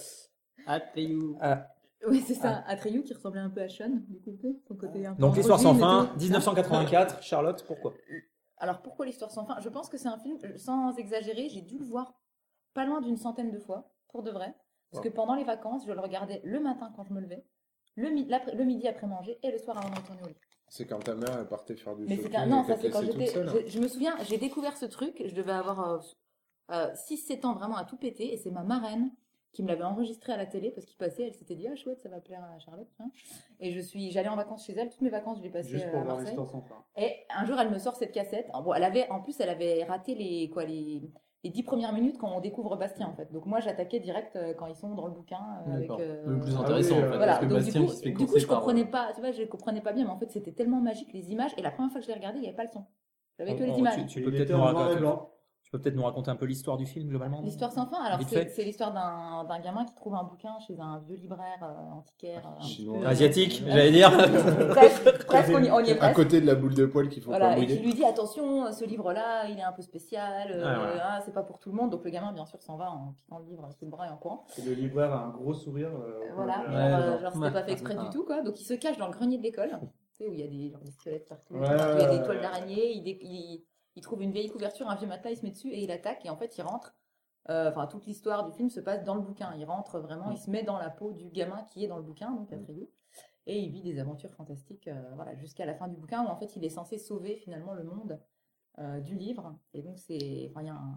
Atreyu. Oui, c'est ça. Atreyu qui ressemblait un peu à Sean, du coup, son côté un peu Donc L'Histoire sans androgyne et fin, tout. 1984. Charlotte, pourquoi? Alors pourquoi L'Histoire sans fin? Je pense que c'est un film, sans exagérer, j'ai dû le voir pas loin d'une centaine de fois, pour de vrai. Parce que pendant les vacances, je le regardais le matin quand je me levais, le midi après manger et le soir avant de retourner au lit. C'est quand ta mère elle partait faire du Mais shopping. c'était non, et ça qu'elle c'est quand te laissait j'étais. toute seule, hein. Je me souviens, j'ai découvert ce truc, je devais avoir 6-7 ans vraiment à tout péter, et c'est ma marraine qui me l'avait enregistré à la télé parce qu'il passait, elle s'était dit ah chouette, ça va plaire à Charlotte. Hein. Et j'allais en vacances chez elle, toutes mes vacances je les passais Juste pour à voir Marseille. l'histoire sans fin. Et un jour elle me sort cette cassette. Bon, elle avait raté les 10 premières minutes quand on découvre Bastien en fait. Donc moi j'attaquais direct quand ils sont dans le bouquin avec le plus intéressant en fait, voilà. parce que Donc Bastien qui se fait du coup courser je comprenais pas, tu vois, je comprenais pas bien, mais en fait c'était tellement magique les images, et la première fois que je l'ai regardé il n'y avait pas le son. J'avais que les images. Tu peux peut-être nous raconter un peu l'histoire du film globalement? L'histoire sans fin. Alors Vite fait. c'est l'histoire d'un gamin qui trouve un bouquin chez un vieux libraire antiquaire un petit peu, asiatique, j'allais dire. Presque, on y est À presque. côté de la boule de poil qu'il faut Voilà, pas et qui mouiller. lui dit attention, ce livre-là, il est un peu spécial, voilà. c'est pas pour tout le monde. Donc le gamin, bien sûr, s'en va en piquant le livre sous le bras et en courant. Et le libraire a un gros sourire. Voilà, genre c'était pas fait exprès du tout, quoi. Donc il se cache dans le grenier de l'école, tu sais, où il y a des squelettes partout, il y a des toiles d'araignée, il trouve une vieille couverture, un vieux matelas, il se met dessus et il attaque, et en fait il rentre. Enfin, toute l'histoire du film se passe dans le bouquin. Il rentre vraiment, il se met dans la peau du gamin qui est dans le bouquin, donc Atreyu, et il vit des aventures fantastiques, voilà, jusqu'à la fin du bouquin où en fait il est censé sauver finalement le monde du livre. Et donc il y a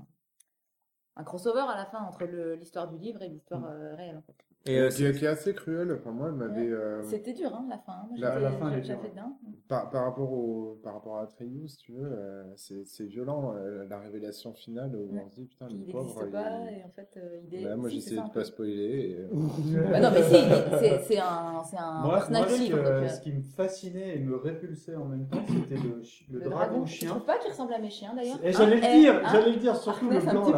un crossover à la fin entre l'histoire du livre et l'histoire réelle. En fait. Et qui est assez cruel. Enfin, moi, elle m'avait. C'était dur, hein, la fin. Moi, La fin est j'avais dure. bien. Par rapport à Atreyu, si tu veux, c'est violent, la révélation finale où on se dit putain, le Il pauvre. n'existe pas, et en fait, Moi, j'essayais de pas spoiler. Bah non, mais si, c'est un personnage de livre. Ce qui me fascinait et me répulsait en même temps, c'était le dragon Je chien. trouve pas qu'il ressemble à mes chiens d'ailleurs. Et j'allais le dire, surtout le blanc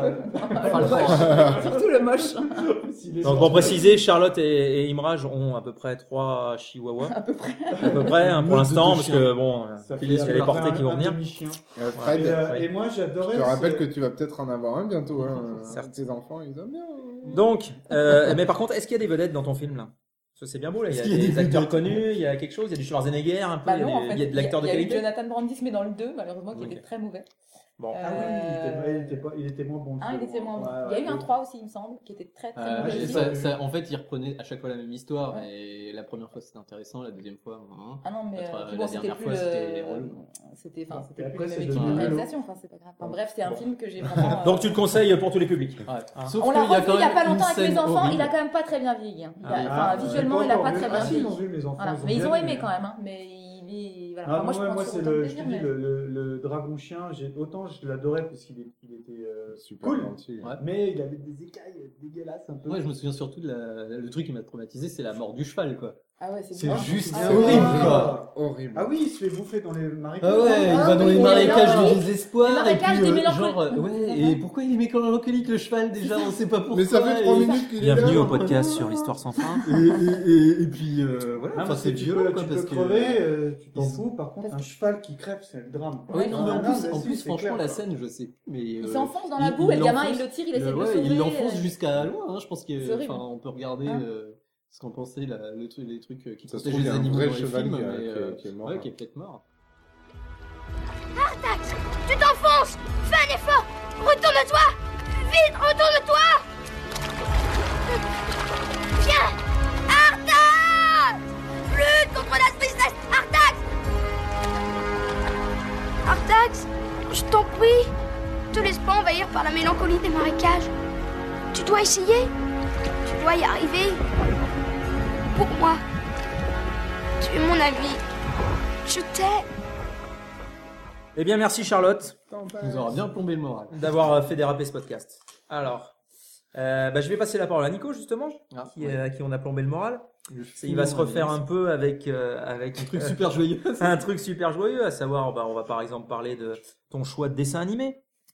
là. Surtout le moche. Donc pour préciser, Charlotte et Imraj ont à peu près 3 chihuahuas. À peu près, hein, pour l'instant, parce que bon, il y a les portées qui vont venir. Fred, et moi j'adorais. Je te rappelle que tu vas peut-être en avoir un bientôt. Hein. Certes. Tes enfants, ils aiment bien. Donc, mais par contre, est-ce qu'il y a des vedettes dans ton film là? Ça c'est bien beau là, il y a des acteurs connus, il y a quelque chose, il y a du Schwarzenegger un peu, Bah non, en fait, il y a de l'acteur de il y a eu qualité. Jonathan Brandis, mais dans le 2, malheureusement, qui était très mauvais. Bon. Ah oui, il était moins bon. Il était moins bon. Il y a eu un 3 aussi, il me semble, qui était très mauvais. En fait, il reprenait à chaque fois la même histoire, et la première fois c'était intéressant, la deuxième fois. Ah non, mais la dernière fois c'était relou. C'était plus après, le c'est même équipe devenu de réalisation, enfin c'est pas grave. Enfin, bref, c'est un film que j'ai vraiment. Donc tu le conseilles pour tous les publics. Sauf On l'a qu'il y a revu quand il y a même pas une longtemps avec scène mes enfants, horrible. il a quand même pas très bien vieilli. Enfin, visuellement, il a pas très bien si, ils vieilli. ont vu mes enfants. Voilà. Mais ils ont aimé quand même, hein. Mais il est. Voilà. Moi, je prends c'est toujours autant de je te plaisir, dis, mais- le dragon chien, autant je l'adorais parce qu'il était Super cool, gentil. mais il avait des écailles dégueulasses un peu. Ouais, je me souviens surtout de le truc qui m'a traumatisé, c'est la mort du cheval, quoi. Ah ouais, C'est bien. juste Ah horrible, ouais. quoi. Horrible. Ah oui, il se fait bouffer dans les marécages. Ah ouais, il va dans les oui, marécages oui. du désespoir, Les et marécages puis des mélancoliques. ouais, et pourquoi il est mélancolique le cheval déjà, on sait pas pourquoi. Mais ça fait 3 et- minutes qu'il est là. Bienvenue au podcast sur l'histoire sans fin. Et puis voilà, Ah, enfin parce c'est que violent, quoi, tu parce peux que crever, tu t'en fous. Par contre, un cheval qui crève, c'est le drame. oui, non, mais en là-dessus, plus c'est franchement, clair, la quoi. scène, je sais plus, mais Il s'enfonce dans la boue et le gamin il le tire, il essaie de le sauver. il l'enfonce jusqu'à loin, hein, je pense C'est que, horrible. enfin, on peut regarder Hein ce qu'en pensait les trucs qui Ça se protègent trouve, il y les a un animaux vrai dans les cheval films, qui est mort. ouais, qui est peut-être mort. Artax, tu t'enfonces. Fais un effort. Retourne-toi. Vite, retourne-toi. Viens. Artax. Lutte contre la tristesse. Artax. Artax, je t'en prie. Ne te laisse pas envahir par la mélancolie des marécages. Tu dois essayer. Tu dois y arriver. Pour moi. Tu es mon ami. Je t'aime. Eh bien merci Charlotte Ça nous aura bien plombé le moral. d'avoir fait déraper ce podcast. Alors, je vais passer la parole à Nico justement, à qui on a plombé le moral. Il va se refaire un peu avec un truc super joyeux. un truc super joyeux, à savoir, on va par exemple parler de ton choix de dessin animé.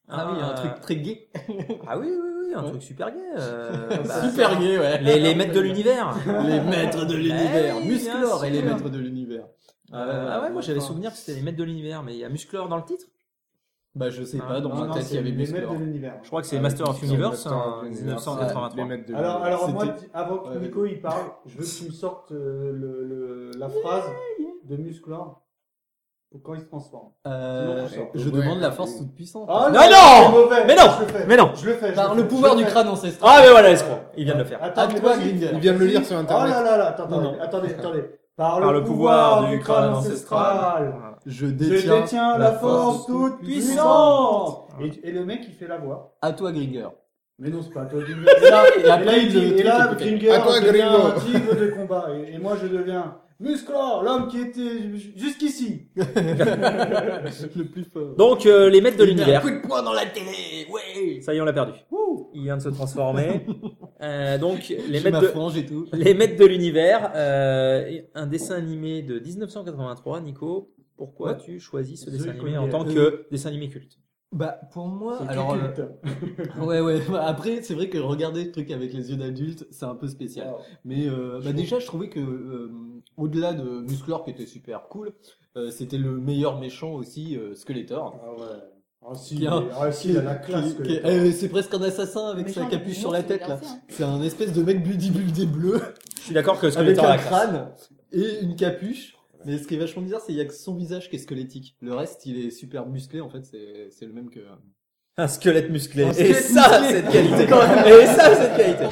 Ah oui, un truc très gay. Ah oui, un truc super gay. Super gay, ouais. Les maîtres de l'univers. Les maîtres de l'univers. Eh oui, Musclor bien et les sûr. maîtres de l'univers. Ah ouais, moi j'avais souvenir que c'était les maîtres de l'univers, mais il y a Musclor dans le titre. Bah je sais pas, dans Non, ma tête il y avait les maîtres Musclor. de l'univers. Je crois que c'est Master of Universe en 1983. Alors moi, C'était- avant que Nico il parle, je veux que tu me sortes la phrase de Musclor pour quand il se transforme. Je demande la force toute puissante. Ah Non, c'est non mauvais. Mais non Je le fais. Mais non Je le fais. Par je le fais, pouvoir je du le fais. crâne ancestral. Ah mais voilà, l'escroc, il vient de le faire. Attends, À mais toi, vas-y. Gringer. Il vient de le lire sur Oh internet. là là, attendez. Par le pouvoir du crâne ancestral, Je je détiens détiens la force toute puissante. Et le mec il fait la voix. À toi, Gringer. Mais non, c'est pas à toi, Gringer. Et après, il dit, le et là, truc est Gringer À toi, devient Gringo. un tigre de combat. Et moi, je deviens Musclor, l'homme qui était jusqu'ici. le plus fort. Donc les maîtres de Il met l'univers. un coup de poing dans la télé. Ouais. Ça y est, on l'a perdu. Il vient de se transformer. Donc les J'ai maîtres ma de frange et tout. les maîtres de l'univers, un dessin animé de 1983. Nico, pourquoi Ouais. tu choisis ce The dessin animé Collier. en tant que dessin animé culte? Bah pour moi, C'est alors culte. ouais. Après, c'est vrai que regarder le truc avec les yeux d'adulte, c'est un peu spécial. Wow. Mais bah déjà, je trouvais que au-delà de Musclor qui était super cool, c'était le meilleur méchant aussi, Skeletor. Ah ouais. Ah si, Bien. il a la classe. C'est presque un assassin avec sa Méchant, capuche mais sur non, la c'est tête là. bien fait, hein. C'est un espèce de mec bodybuildé bleu Je suis d'accord que avec Skeletor a un la classe. crâne et une capuche. Mais ce qui est vachement bizarre, c'est qu'il y a que son visage qui est squelettique. Le reste, il est super musclé. En fait, c'est le même que. Un squelette musclé. Un Et squelette ça, musclé. c'est de qualité quand même. Et ça, c'est de qualité.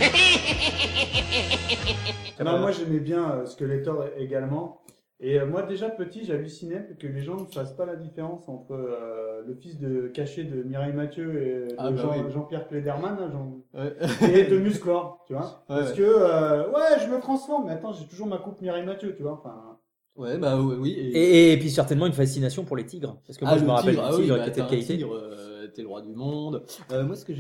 Non, moi j'aimais bien Skeletor également. Et moi déjà petit, j'hallucinais que les gens ne fassent pas la différence entre le fils de caché de Mireille Mathieu et de Ah, bah oui. Jean-Pierre Klederman là, Ouais. et de Musclor, tu vois. Ouais, Parce ouais. que ouais, je me transforme, mais attends, j'ai toujours ma coupe Mireille Mathieu, tu vois. Enfin, Ouais, bah oui. Et puis certainement une fascination pour les tigres. Parce que moi, je me le rappelle tigre, du tigre qui bah, était de t'es un qualité. tigre, t'es le roi du monde. Moi, ce que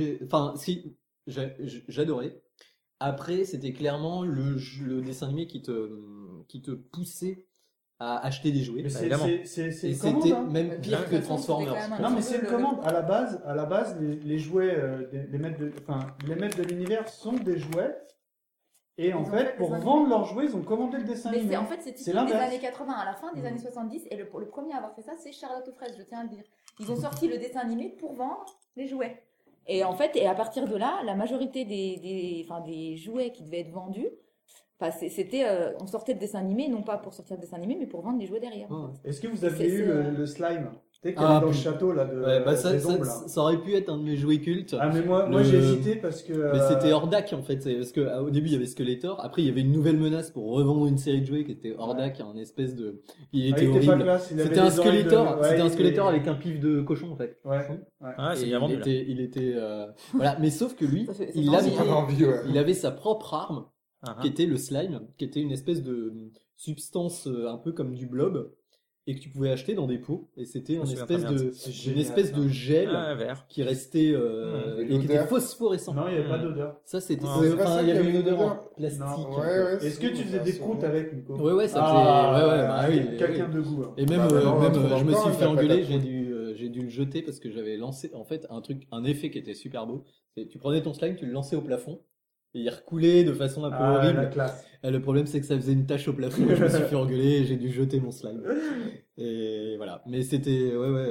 j'adorais. Après, c'était clairement le dessin animé qui te poussait à acheter des jouets. mais Bah, c'est évidemment. Et une commande, c'était hein. même pire De que toute façon, Transformers. c'était quand même un Non, mais petit c'est peu une commande. À la base, les jouets les maîtres de l'univers sont des jouets. Et en Ils ont fait, fait pour des vendre leurs jouets, ils ont commandé le dessin Mais animé. en fait, c'est C'est typique des l'inverse. années 80, à la fin des années 70, et le premier à avoir fait ça, c'est Charlotte aux fraises, je tiens à le dire. Ils ont sorti le dessin animé pour vendre les jouets. Et en fait, et à partir de là, la majorité des jouets qui devaient être vendus, c'était, on sortait de dessin animé, non pas pour sortir de dessin animé, mais pour vendre des jouets derrière. en fait. Est-ce que vous aviez C'est- eu c'est, le slime? Tu sais, qu'il y Ah, avait dans le putain. château là, de, Ouais, bah ça des ombres, là. aurait pu être un de mes jouets cultes. Ah, mais moi Le- j'ai hésité parce que. Mais c'était Hordak en fait, parce que au début il y avait Skeletor, après il y avait une nouvelle menace pour revendre une série de jouets qui était Hordak, un espèce de, il était il était pas horrible. classe, il avait C'était un des oreilles de- Skeletor, ouais, c'était un il Skeletor était- avec un pif de cochon en fait. Ouais. Ah, c'est Et bien vendu. il là. était voilà, mais sauf que lui, Ça fait- il c'est avait, pas envie, ouais. il avait sa propre arme Ah, qui était le slime, qui était une espèce de substance un peu comme du blob et que tu pouvais acheter dans des pots et c'était Je me une souviens espèce très bien de de ça. C'est une génial, espèce ça. de gel Ah, vert. qui restait Mmh. et qui était L'odeur. phosphorescent. Non, il n'y avait pas Hmm. d'odeur. Ça c'était Ouais, c'est enfin, pas ça il y qu'il avait une odeur odeur. plastique. Non. Ouais, Est-ce que tu faisais des croûtes avec Nico? Ouais, ça Ah, faisait ouais, quelqu'un oui. de goût. hein. Et même, Bah, maintenant, on même trouve je me encore suis une fait engueuler, patate. j'ai dû le jeter parce que j'avais lancé, en fait, un effet qui était super beau. C'est, tu prenais ton slime, tu le lançais au plafond, et il recoulait de façon un peu Ah, horrible. la classe. Et le problème, c'est que ça faisait une tache au plafond, je me suis fait engueuler et j'ai dû jeter mon slime. Et voilà. Mais c'était,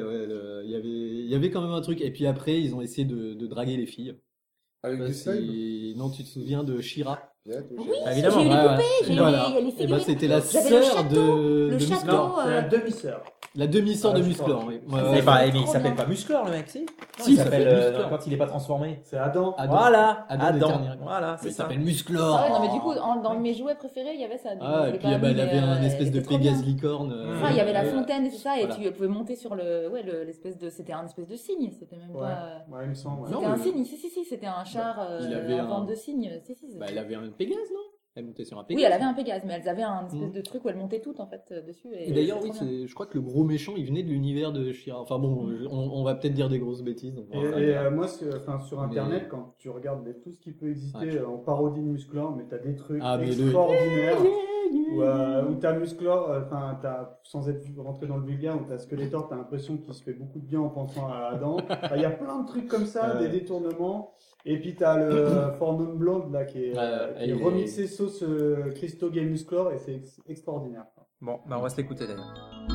il y avait quand même un truc. Et puis après, ils ont essayé de draguer les filles. Avec Je du sais pas slime. si- Non, tu te souviens de Shira? Oui, Évidemment, j'ai eu les ouais, poupées, j'ai eu voilà. les Et bah, figurines. c'était la J'avais le sœur château, de le château, Musclor. C'est la demi-sœur. La demi-sœur Ah, de je Musclor, crois. oui. Ouais, Mais ouais. il Trop s'appelle bien. pas Musclor, le mec, si? Non, Si, il il s'appelle s'appelle Musclor. quand il est pas transformé. C'est Adam. Voilà, Adam Adam. Déternier. Voilà, c'est Il ça. s'appelle Musclor. Ah ouais, non, mais du coup, dans mes jouets préférés, il y avait ça. Ah, Je et l'ai puis pas bah, mis, il avait un mais espèce de c'était trop Pégase bien. licorne. Enfin, il y avait la euh, fontaine et tout ça, et voilà. tu pouvais monter sur l'espèce de, c'était un espèce de cygne, c'était même Ouais, pas, ouais, il me semble. ouais. c'était Non, un mais- cygne, si, c'était un char, il avait en forme un- de cygne, si. Bah, elle avait un Pégase, non? Elle montait sur un Pégase. Oui, elle avait un Pégase, mais elles avaient un espèce Mhm. de truc où elles montaient toutes, en fait, dessus. Et d'ailleurs, c'est oui, trop bien. je crois que le gros méchant, il venait de l'univers de Shira. Enfin bon, on va peut-être dire des grosses bêtises. Donc on va Et faire- moi, sur Mais- internet, quand tu regardes tout ce qui peut exister Ouais. en parodie de Musclor, mais t'as des trucs Ah, mais extraordinaires où t'as Musclor, enfin, sans être rentré dans le vulgaire, où t'as Skeletor, t'as l'impression qu'il se fait beaucoup de bien en pensant à Adam. Il y a plein de trucs comme ça, des détournements. Et puis t'as le For Non Blonde là qui est remixé sauce Christo Game Musclor et c'est extraordinaire. Bon, bah on va se l'écouter d'ailleurs.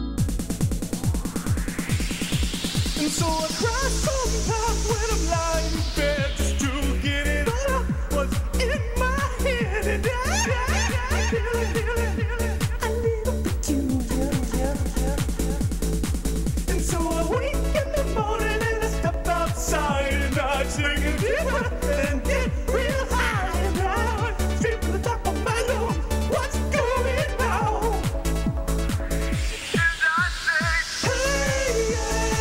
And so I cry sometimes when I'm lying in bed just to get it out of what's in my head. And I feel it, a little peculiar. And so I wake in the morning and I step outside and I take a deep breath and get real high. And I feel the top of my lungs, what's going on? And I say, hey,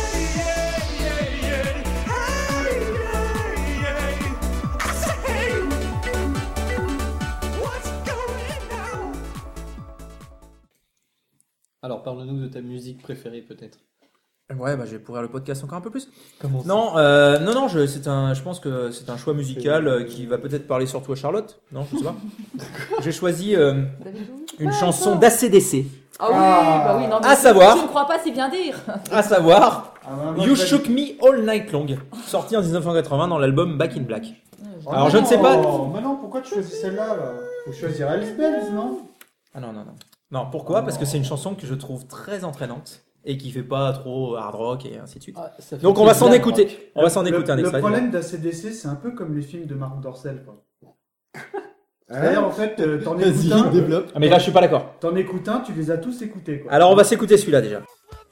Alors, parle-nous de ta musique préférée, peut-être. Ouais, bah je vais pourrir le podcast encore un peu plus. Comment ça ? Non, je pense que c'est un choix musical qui va peut-être parler sur toi, Charlotte. Non, je sais pas. J'ai choisi une chanson d'ACDC. Ah oui, bah oui, non, mais à savoir, je ne crois pas si bien dire. À savoir, You Shook Me All Night Long, sorti en 1980 dans l'album Back in Black. Alors je ne sais pas. Mais non, pourquoi tu choisis celle-là là ? Faut choisir Alice Bells, non ? Ah non. Non, pourquoi ? Parce que c'est une chanson que je trouve très entraînante et qui fait pas trop hard rock et ainsi de suite. Donc on va s'en écouter. On va s'en écouter un extrait. Le problème d'ACDC, c'est un peu comme les films de Marc Dorcel, quoi. D'ailleurs, en fait, t'en écoutes un. Développe. Ah, mais là, je suis pas d'accord. T'en écoutes un, tu les as tous écoutés, quoi. Alors on va s'écouter celui-là déjà.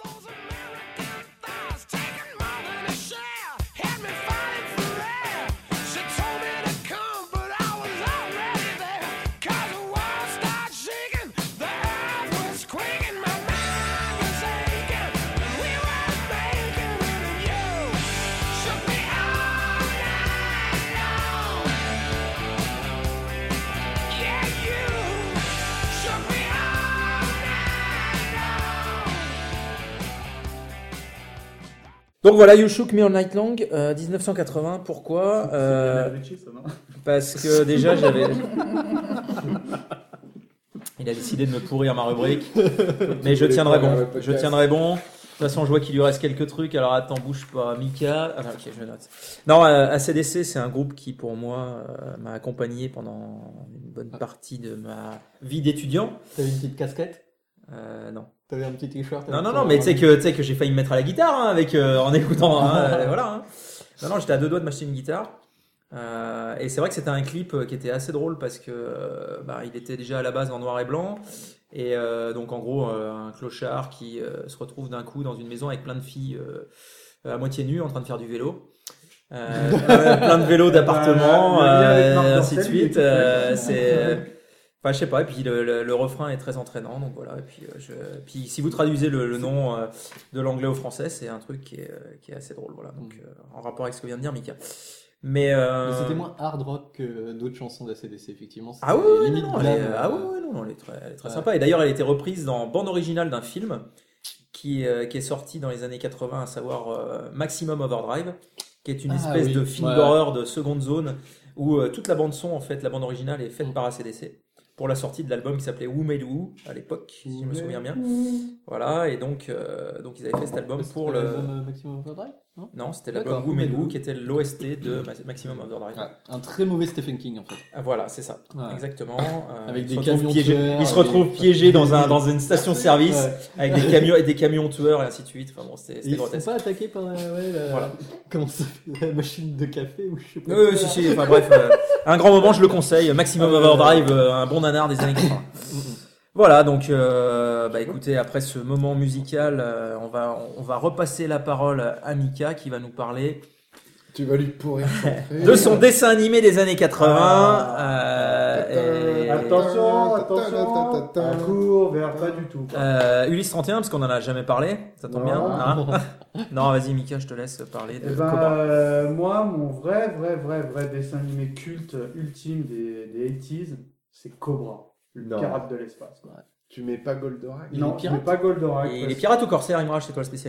Donc voilà, You Shook Me All Night Long, 1980. Pourquoi Parce que déjà j'avais. Il a décidé de me pourrir ma rubrique, mais je tiendrai bon. Je tiendrai bon. De toute façon, je vois qu'il lui reste quelques trucs. Alors attends, bouge pas, Mika. Ah, ok, je note. Non, ACDC, c'est un groupe qui pour moi m'a accompagné pendant une bonne partie de ma vie d'étudiant. T'avais une petite casquette ? Non. T'avais un petit t-shirt? Non, mais tu sais que j'ai failli me mettre à la guitare en écoutant. Voilà. Non, j'étais à 2 doigts de m'acheter une guitare. Et c'est vrai que c'était un clip qui était assez drôle parce que il était déjà à la base en noir et blanc. Et donc en gros, un clochard qui se retrouve d'un coup dans une maison avec plein de filles à moitié nues en train de faire du vélo. Plein de vélos d'appartements, ainsi de suite. Enfin, je sais pas, et puis le refrain est très entraînant, donc voilà. Et puis si vous traduisez le nom de l'anglais au français, c'est un truc qui est assez drôle, voilà. Donc en rapport avec ce que vient de dire Mika. Mais c'était moins hard rock que d'autres chansons d'ACDC, effectivement. Ah oui, elle est très sympa. Et d'ailleurs, elle a été reprise dans bande originale d'un film qui est sorti dans les années 80, à savoir Maximum Overdrive, qui est une espèce de film d'horreur de seconde zone où toute la bande son, en fait, la bande originale est faite par ACDC. Pour la sortie de l'album qui s'appelait Who Made Who à l'époque, si je me souviens bien. Voilà, et donc ils avaient fait cet album pour le Maximum Overdrive, non, c'était l'album Who Made Who qui était l'OST de Maximum Overdrive. Un très mauvais Stephen King en fait. Voilà, c'est ça, exactement. Avec des camions tueurs. Il se retrouve piégé dans une station-service avec des camions tueurs et ainsi de suite. Enfin bon, c'était grotesque. Ils sont pas attaqués par voilà. Comment ça s'appelle, la machine de café ou je sais pas. Oui, si. Enfin bref, un grand moment, je le conseille. Maximum Overdrive, un bon nanar des années 80. Voilà, donc écoutez, après ce moment musical, on va repasser la parole à Mika qui va nous parler. Tu vas lui pourrir de son dessin animé des années 80. Attention, un cours vers pas du tout. Ulysse 31, parce qu'on en a jamais parlé, ça tombe bien. Non, vas-y Mika, je te laisse parler de Cobra. Moi, mon vrai dessin animé culte ultime des 80s, c'est Cobra. Le pirate de l'espace. Quoi. Tu mets pas Goldorak? Non, tu mets pas Goldorak. Et les pirates ou corsaires, Imraj, c'est toi le spécialiste?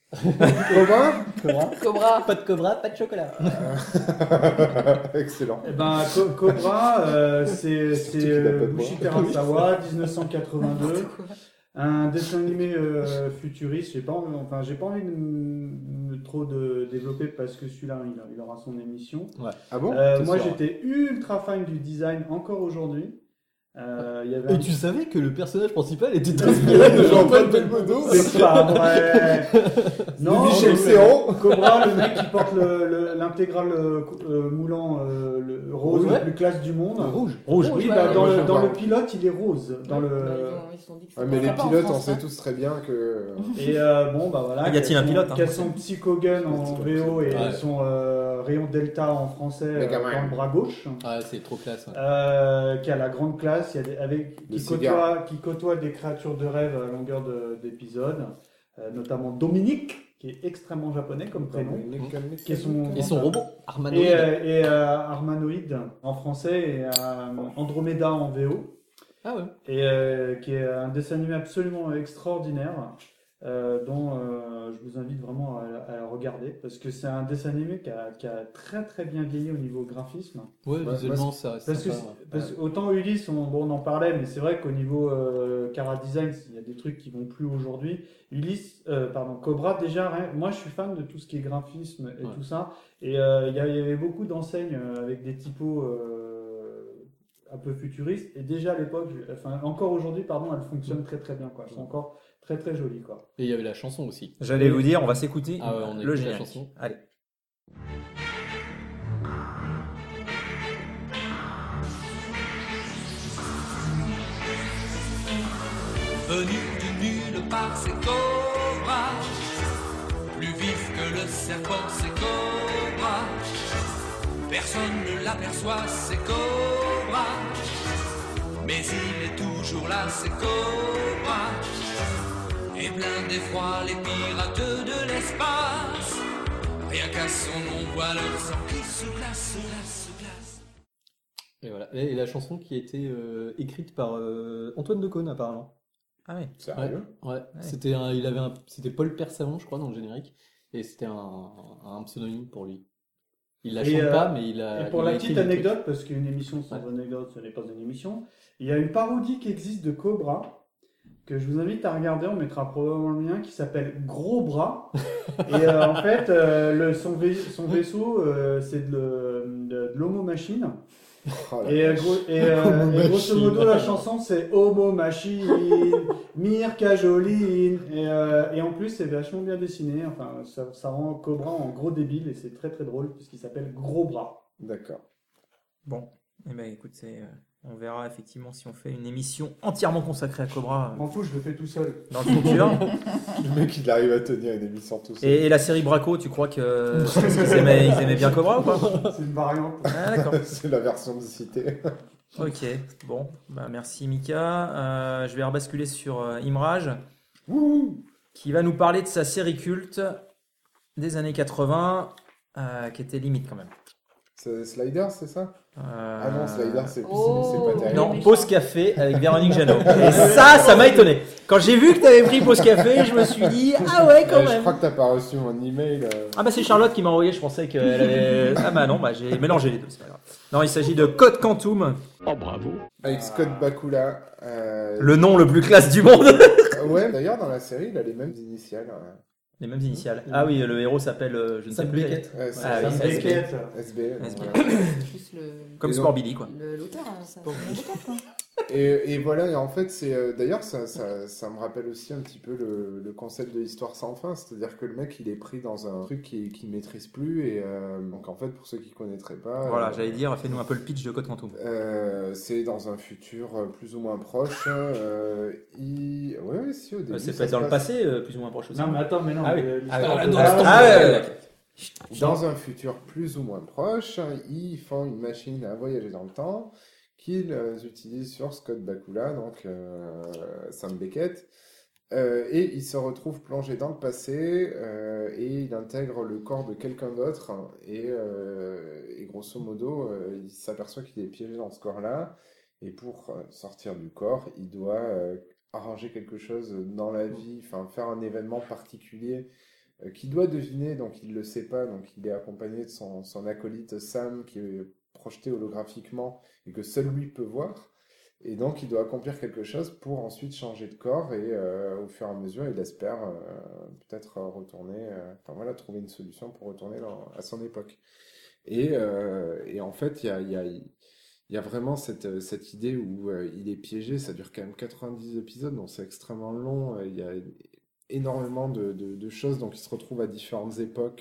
Cobra Cobra. Pas de cobra, pas de chocolat. Excellent. Eh ben, Cobra, c'est Surtout qu'il a pas de Bushi bois. Terasawa, 1982. Un dessin animé futuriste. J'ai pas envie de trop de développer parce que celui-là, il aura son émission. Ouais. Ah bon Moi, j'étais ultra fan du design encore aujourd'hui. Il y avait Et tu savais que le personnage principal était inspiré de Jean-Paul Belmondo? C'est pas vrai. Non, Michel le- Serrault. Cobra, le mec qui porte l'intégral moulant le rose Ouais. le plus classe du monde. Rouge. Rouge, Oui, ouais, bah, ouais, dans, moi, je le, dans vois. le pilote, il est rose. Dans le... Ils se sont dit que Ouais, c'était mais les pas en pilotes, on France, sait hein. tous très bien que. Et bon, bah voilà. Y a-t-il un pilote, hein, Qu'elles sont Psycho Gun en VO et Ouais. son rayon Delta en français Megaman. dans le bras gauche. Ah, c'est trop classe. Ouais. Qui a la grande classe, il y a Le qui côtoie des créatures de rêve à longueur d'épisode, notamment Dominique, qui est extrêmement japonais comme prénom, qui est Et son robot, Armanoid. et Armanoid en français et Andromeda en VO, Ah ouais. et qui est un dessin animé absolument extraordinaire. Dont je vous invite vraiment à regarder parce que c'est un dessin animé qui a très très bien vieilli au niveau graphisme. Ouais, Ouais, visuellement, ça reste Parce que, sympa, ouais. parce que autant Ulysse, on en parlait, mais c'est vrai qu'au niveau Cara Design, il y a des trucs qui vont plus aujourd'hui. Cobra, déjà, moi je suis fan de tout ce qui est graphisme et Ouais. tout ça. Et il y avait beaucoup d'enseignes avec des typos un peu futuristes. Et déjà à l'époque, encore aujourd'hui, pardon, elles fonctionnent très très bien, quoi. Elles sont encore très très jolies, quoi. Et il y avait la chanson aussi. J'allais vous dire, on va s'écouter Ah ouais, on le écoute la générique. chanson. Allez. Venu de nulle part, c'est Cobra. Plus vif que le serpent, c'est Cobra. Personne ne l'aperçoit, c'est Cobra. Mais il est toujours là, c'est Cobra. Et plein d'effroi, les pirates de l'espace. Rien qu'à son nom, voit leur sang qui se glace, se glace, se glace. Et voilà. Et la chanson qui a été écrite par Antoine Decaune apparemment. Ah oui. Sérieux? Ouais. C'était Paul Persavon, je crois, dans le générique. Et c'était un pseudonyme pour lui. Il la chante pas, mais il a. Et pour il a la écrit petite des trucs. anecdote, parce qu'une émission sans anecdote, ce n'est pas une émission, il y a une parodie qui existe de Cobra, que je vous invite à regarder, on mettra probablement le lien, qui s'appelle Gros Bras. Et en fait, son vaisseau, c'est de l'Homo Machine. Oh la Et, vache. et grosso modo, la chanson, c'est Homo Machine, Mirka Joline. Et en plus, c'est vachement bien dessiné. Enfin, ça rend Cobra en gros débile, et c'est très très drôle, puisqu'il s'appelle Gros Bras. D'accord. Bon, eh ben écoute, on verra effectivement si on fait une émission entièrement consacrée à Cobra M'en fous, je le fais tout seul. dans le futur. Le mec, il arrive à tenir une émission tout seul. Et la série Braco, tu crois que ils aimaient bien Cobra ou pas? C'est une variante. Ah d'accord. C'est la version de cité. Ok, bon, bah merci Mika. Je vais rebasculer sur Imraj, qui va nous parler de sa série culte des années 80, qui était limite quand même. C'est Slider, c'est ça? Ah non, Slider, c'est Oh. pas terrible. Non, Pause Café avec Véronique Jeannot. Et ça m'a étonné. Quand j'ai vu que t'avais pris Pause Café, je me suis dit, ah ouais, quand Je même. crois que t'as pas reçu mon email. Ah bah c'est Charlotte qui m'a envoyé, je pensais qu'elle avait... Ah bah non, bah j'ai mélangé les deux, c'est pas grave. Non, il s'agit de Code Quantum, Oh, bravo. Avec Scott Bakula. le nom le plus classe du monde. Ouais, d'ailleurs, dans la série, il a les mêmes initiales. Les mêmes initiales. Ah oui, le héros s'appelle, je ne sais Sam plus. Beckett. Ouais, Ah oui, Sam SB. Beckett. SB. SB. voilà. Plus Comme Et donc- Scorbily, quoi. l'auteur, hein, ça. L'auteur, quoi. Et voilà, et en fait, c'est d'ailleurs, ça me rappelle aussi un petit peu le concept de l'histoire sans fin, c'est-à-dire que le mec, il est pris dans un truc qu'il maîtrise plus, et donc en fait, pour ceux qui connaîtraient pas... Voilà, j'allais dire, fais-nous un peu le pitch de Code Quantum. C'est dans un futur plus ou moins proche. Ouais, si, au début. C'est ça peut-être se dans le passe- passé, plus ou moins proche aussi. Non, mais attends, mais non. Ah oui. l'histoire de- ouais. Dans un futur plus ou moins proche, ils font une machine à voyager dans le temps qu'ils utilisent sur Scott Bakula, donc Sam Beckett, et il se retrouve plongé dans le passé et il intègre le corps de quelqu'un d'autre et grosso modo il s'aperçoit qu'il est piégé dans ce corps-là et pour sortir du corps il doit arranger quelque chose dans la vie, enfin faire un événement particulier qui doit deviner, donc il le sait pas, donc il est accompagné de son acolyte Sam qui est projeté holographiquement et que seul lui peut voir. Et donc, il doit accomplir quelque chose pour ensuite changer de corps et au fur et à mesure, il espère peut-être retourner, trouver une solution pour retourner à son époque. Et en fait, il y a vraiment cette idée où il est piégé. Ça dure quand même 90 épisodes, donc c'est extrêmement long. Il y a énormément de choses, donc il se retrouve à différentes époques,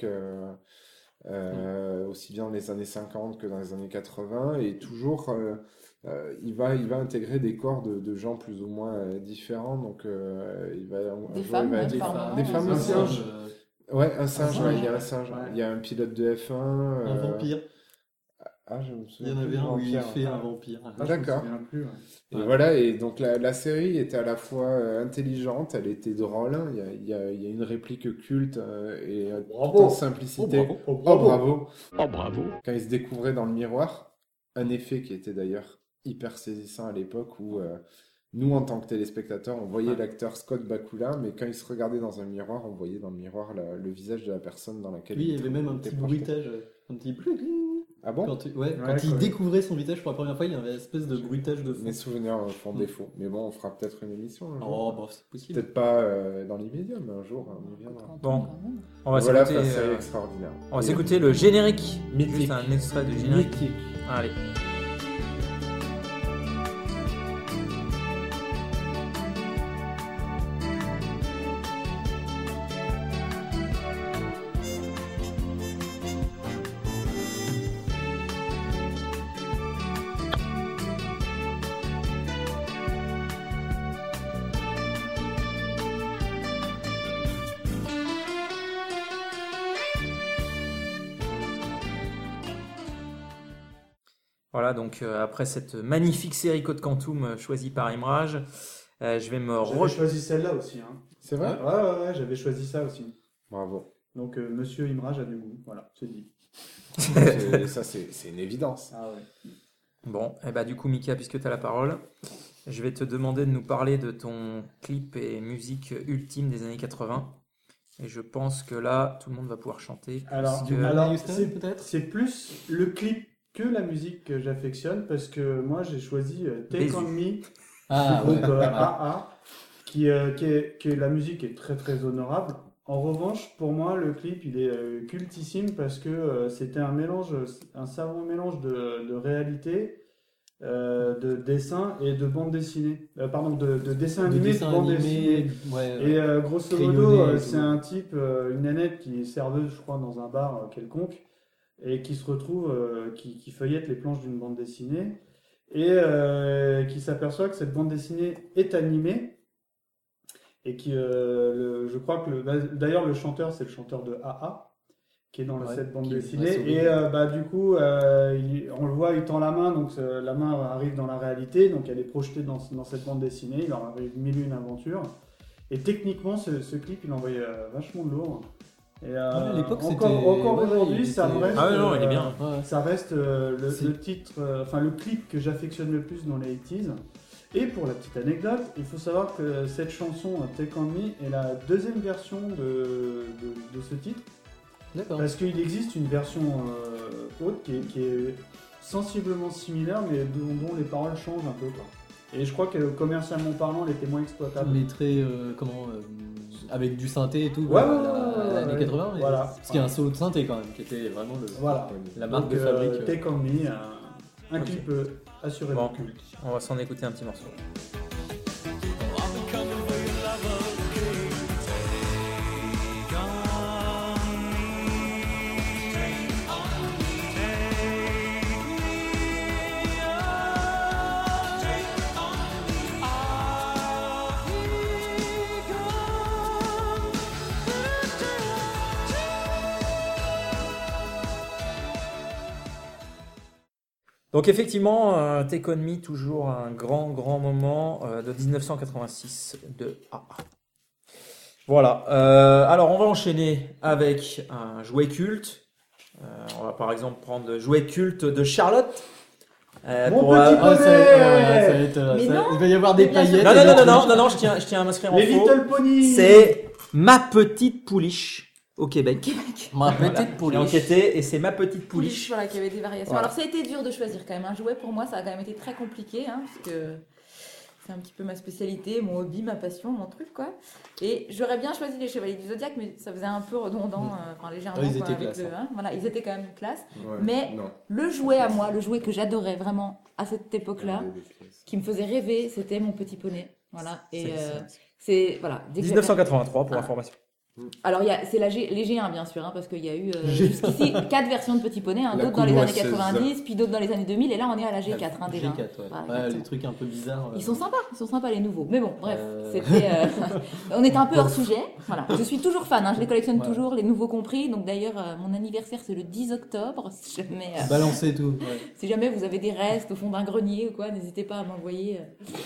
aussi bien dans les années 50 que dans les années 80, et toujours... il va intégrer des corps de gens plus ou moins différents, donc il va des femmes aussi. Ouais, un singe, il y a un singe, il y a un pilote de F1, un vampire. Ah, je me souviens. Il y en avait un où il fait un vampire. Ah, d'accord. Je me souviens plus, ouais. Et voilà, et donc la série était à la fois intelligente, elle était drôle, il y a une réplique culte et tout en simplicité. Oh bravo. Quand il se découvrait dans le miroir, un effet qui était d'ailleurs hyper saisissant à l'époque où nous, en tant que téléspectateurs, on voyait l'acteur Scott Bakula, mais quand il se regardait dans un miroir, on voyait dans le miroir le visage de la personne dans laquelle il y avait même un petit bruitage, un petit Ah bon? Quand il découvrait son visage pour la première fois, il y avait une espèce de bruitage de fond. Mes souvenirs font défaut. Mais bon, on fera peut-être une émission un jour. Oh, bah, c'est possible. Peut-être pas dans l'immédiat, mais un jour, on y viendra. Bon, on va voilà, s'écouter, c'est extraordinaire. On va s'écouter le générique. Mythique. Juste un extrait du générique. Mythique. Allez. Voilà, donc après cette magnifique série Code Quantum choisie par Imraj, je vais me... J'avais choisi celle-là aussi. Hein. C'est vrai? Ouais, j'avais choisi ça aussi. Bravo. Donc, monsieur Imraj a du goût. Voilà, c'est dit. Ça, c'est une évidence. Ah ouais. Bon, et bah du coup, Mika, puisque tu as la parole, je vais te demander de nous parler de ton clip et musique ultime des années 80. Et je pense que là, tout le monde va pouvoir chanter. Alors c'est plus le clip que la musique que j'affectionne, parce que moi j'ai choisi Take On Me du groupe AA, qui la musique est très très honorable. En revanche, pour moi, le clip il est cultissime parce que c'était un savant mélange de réalité, de dessin et de bande dessinée. De dessin animé, de bande dessinée. Ouais, et grosso modo, c'est un type, une nénette qui est serveuse, je crois, dans un bar quelconque, et qui se retrouve, qui feuillette les planches d'une bande dessinée, et qui s'aperçoit que cette bande dessinée est animée, et qui, je crois que, d'ailleurs le chanteur, c'est le chanteur de AA, qui est dans cette bande dessinée, et du coup, on le voit, il tend la main, donc la main arrive dans la réalité, donc elle est projetée dans cette bande dessinée, il leur arrive mille et une aventures, et techniquement, ce clip, il envoyait vachement de lourd. Et à l'époque, encore aujourd'hui, ça reste. Ah non, il est bien. Ça reste le titre, le clip que j'affectionne le plus dans les 80s. Et pour la petite anecdote, il faut savoir que cette chanson Take On Me est la deuxième version de ce titre. D'accord. Parce qu'il existe une version haute qui est sensiblement similaire, mais dont les paroles changent un peu, quoi. Et je crois que commercialement parlant, elle était moins exploitable. Les traits, avec du synthé et tout, l'année 80. Voilà. Parce qu'il y a un solo de synthé quand même, qui était vraiment la marque de fabrique. Take On Me, un clip assurément culte. On va s'en écouter un petit morceau. Donc effectivement, Take On Me, toujours un grand moment de 1986 de AA. Voilà, alors on va enchaîner avec un jouet culte. On va par exemple prendre le jouet culte de Charlotte. Mon petit poney. Il va y avoir des paillettes. Non, je tiens à m'inscrire en faux. Les Little Pony. C'est Ma Petite Pouliche. au Québec. Ma Voilà. petite J'ai pouliche. enquêté et c'est ma petite pouliche. Voilà, qui avait des variations. Voilà. Alors ça a été dur de choisir quand même un jouet. Pour moi, ça a quand même été très compliqué, hein, parce que c'est un petit peu ma spécialité, mon hobby, ma passion, mon truc, quoi. Et j'aurais bien choisi les Chevaliers du Zodiaque, mais ça faisait un peu redondant, enfin légèrement. Ouais, ils quoi, étaient avec classe, hein. voilà, ils étaient quand même classe. Ouais, Mais non. le jouet à moi, le jouet que j'adorais vraiment à cette époque-là, qui me faisait rêver, c'était mon petit poney. Voilà. Et c'est voilà. Dès que j'avais- 1983 pour information. Alors, c'est les G1, bien sûr, hein, parce qu'il y a eu jusqu'ici 4 versions de Petit Poney, hein, La d'autres dans les années couloise 90, puis d'autres dans les années 2000, et là, on est à la G4 hein, déjà. G4, ouais. Voilà, Ouais, exactement. les trucs un peu bizarres. Ils sont sympas les nouveaux. Mais bon, bref, c'était, on était un peu hors sujet. Voilà. Je suis toujours fan, hein, je les collectionne toujours, les nouveaux compris. Donc d'ailleurs, mon anniversaire, c'est le 10 octobre. Si jamais, Balancer tout. Ouais. si jamais vous avez des restes au fond d'un grenier ou quoi, n'hésitez pas à m'envoyer.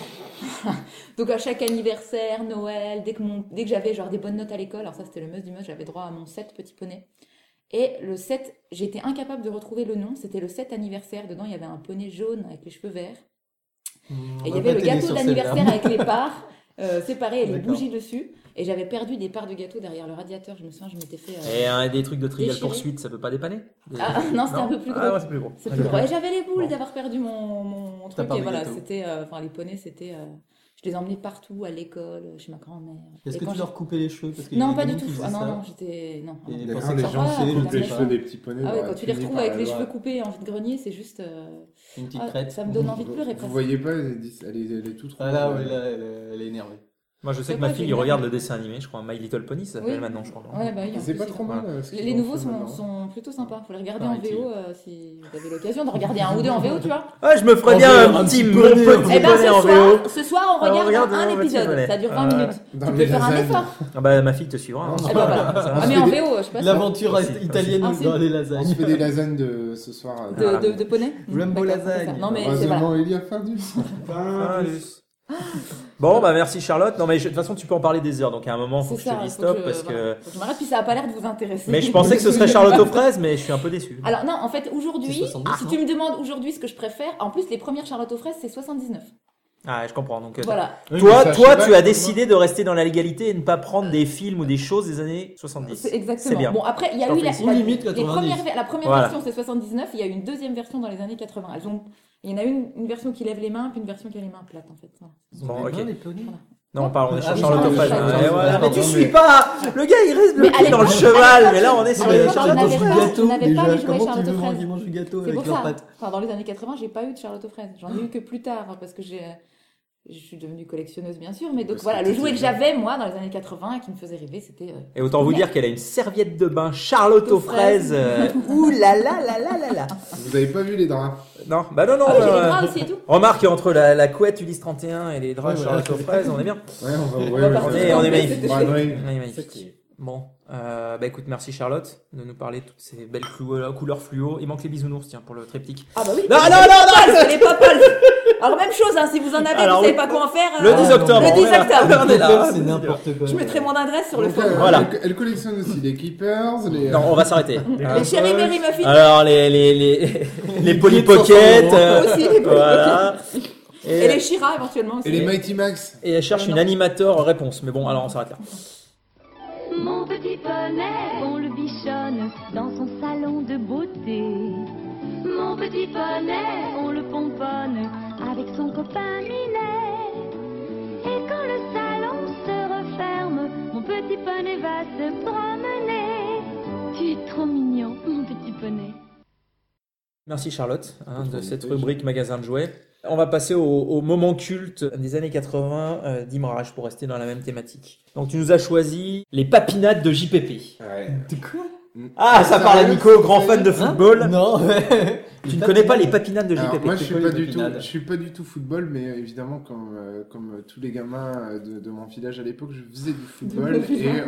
Donc à chaque anniversaire, Noël, dès que j'avais genre des bonnes notes à l'école, alors ça c'était le must du must, j'avais droit à mon 7 Petit Poney. Et le 7, j'étais incapable de retrouver le nom, c'était le 7 anniversaire, dedans il y avait un poney jaune avec les cheveux verts. Et il y avait le gâteau d'anniversaire avec les parts séparées et les D'accord. bougies dessus. Et j'avais perdu des parts de gâteau derrière le radiateur, je me souviens, je m'étais fait... Et des trucs de Trivial déchiré. Poursuite, ça peut pas dépanner? Ah non, c'était un peu plus gros. Ah ouais, c'est plus gros. C'est plus gros. Et j'avais les boules Bon. d'avoir perdu mon Ta truc. part Et de voilà, gâteau. c'était... Enfin, les poneys, c'était... je les emmenais partout, à l'école, chez ma grand-mère. Est-ce Et que quand tu leur coupais les cheveux parce qu'il y Non, a pas des du gens tout. qui Ah faisaient non, ça. non, j'étais... Non. Et D'accord, pensaient les que gens ça qui coupait coupent les cheveux des petits poneys. Ah ouais, auraient quand tu les fini retrouves par avec les avoir cheveux coupés en vide-grenier, c'est juste... Une petite ah, crête. ça me donne envie de pleurer Vous presque. voyez pas, elle est toute Ah là, rouge, ouais, là, elle est énervée. Moi, je sais C'est que ma pas fille génial. regarde le dessin animé, je crois, My Little Pony, ça s'appelle Oui. maintenant, je crois. non Ouais, bah oui, en C'est plus, pas il- trop mal. ce qu'ils Les ont nouveaux fait maintenant. sont plutôt sympas. Faut les regarder en Paraît-il. VO si vous avez l'occasion de regarder un ou deux en VO, tu vois. Ah, je me ferais En bien VO, un un petit petit mon poney, petit Eh ben poney en VO. ce soir, on regarde un mon petit épisode. poney. Ça dure 20 minutes. Dans Tu les peux faire un lasagnes. effort. Ah bah, ma fille te suivra. hein. Eh ben voilà. Ça va. Ah mais en VO, je sais pas. L'aventure Aussi, italienne aussi. dans les On lasagnes. se fait des lasagnes de ce soir. De poney. Rambo D'accord, lasagne. c'est ça. Non mais c'est voilà. Heureusement, il y a Findus. Findus. Bon, bah merci Charlotte. Non, mais de toute façon, tu peux en parler des heures, donc à un moment, faut C'est que je ça. te dise faut que stop je- parce voilà. que. Faut que je m'arrête, puis ça a pas l'air de vous intéresser. Mais je pensais que ce serait Charlotte aux fraises, mais je suis un peu déçu. Alors non, en fait, aujourd'hui, C'est 70, si non tu me demandes aujourd'hui ce que je préfère, en plus les premières Charlotte aux fraises, c'est 79. Ah, je comprends. Donc, Voilà. Oui, toi, mais ça, toi, je sais pas, tu as comment- décidé de rester dans la légalité et ne pas prendre des films ou des choses des années 70. C'est exactement. C'est bien. Bon, après, il y Je a t'en eu félicite. la Limite 90. la première Voilà. version, c'est 79. Il y a eu une deuxième version dans les années 80. Il y en a une version qui lève les mains, puis une version qui a les mains plates, en fait. Voilà. Bon, ok. Les poneys. Non, on est sur Ah, Charlotte oui, aux fraises. Charlotte aux Ouais, fraises. voilà. Mais tu Pardon, suis mais- pas. Le gars, il reste Mais bloqué dans le allez, cheval. Mais là, on est sur mais les j'en Charlotte aux avais fraises. pas. gâteau, on n'avait pas déjà. les jouets Comment Charlotte tu aux veux fraises. qu'ils mangent du gâteau C'est avec pour leurs ça. pattes? Enfin, dans les années 80, j'ai pas eu de Charlotte aux fraises. J'en ai eu que plus tard, hein, parce que je suis devenue collectionneuse, bien sûr. Mais donc Parce voilà, que le t'étais jouet que jeune. j'avais, moi, dans les années 80, et qui me faisait rêver, c'était... Et autant vous dire qu'elle a une serviette de bain Charlotte aux fraises. Ouh là là là là là là. Vous avez pas vu les draps? Non, bah non, non. Ah oui, j'ai les draps aussi et tout. Remarque entre la couette Ulysse 31 et les draps Ouais, Charlotte aux fraises, on est bien. Ouais, on va. va partir. On est magnifique. Bah, ouais. On est magnifique. Bon, bah écoute, merci Charlotte de nous parler de toutes ces belles couleurs fluo. Il manque les bisounours, tiens, pour le triptyque. Ah bah oui. Non, les non, non, Popples, les Popples. Alors même chose, hein, si vous en avez, Alors, vous savez oui. pas quoi en faire. Le 10 octobre. Le 10 octobre. On est là. C'est n'importe quoi. Je mettrai mon adresse sur le Donc, forum. Voilà. Elle collectionne aussi les Keepers, les. Non, on va s'arrêter. Les Cherry Berry Muffins. Alors, les Polly Pocket. Aussi, les Polly Voilà. Et les Shira éventuellement aussi. Et les Mighty Max. Et elle cherche une animateur réponse. Mais bon, alors on s'arrête là. Mon petit poney, on le bichonne dans son salon de beauté. Mon petit poney, on le pomponne avec son copain Minet. Et quand le salon se referme, mon petit poney va se promener. Tu es trop mignon, mon petit poney. Merci Charlotte de cette rubrique magasin de jouets. On va passer au moment culte des années 80 d'Imrage pour rester dans la même thématique. Donc tu nous as choisi les papinades de JPP. Ouais. De quoi? Ah, ça parle à Nico, grand fan de football. Non. Tu ne connais pas les papinades de Alors, JPP? moi, C'est quoi, les je papinades suis pas du tout football, mais évidemment, comme tous les gamins de mon village à l'époque, je faisais du football et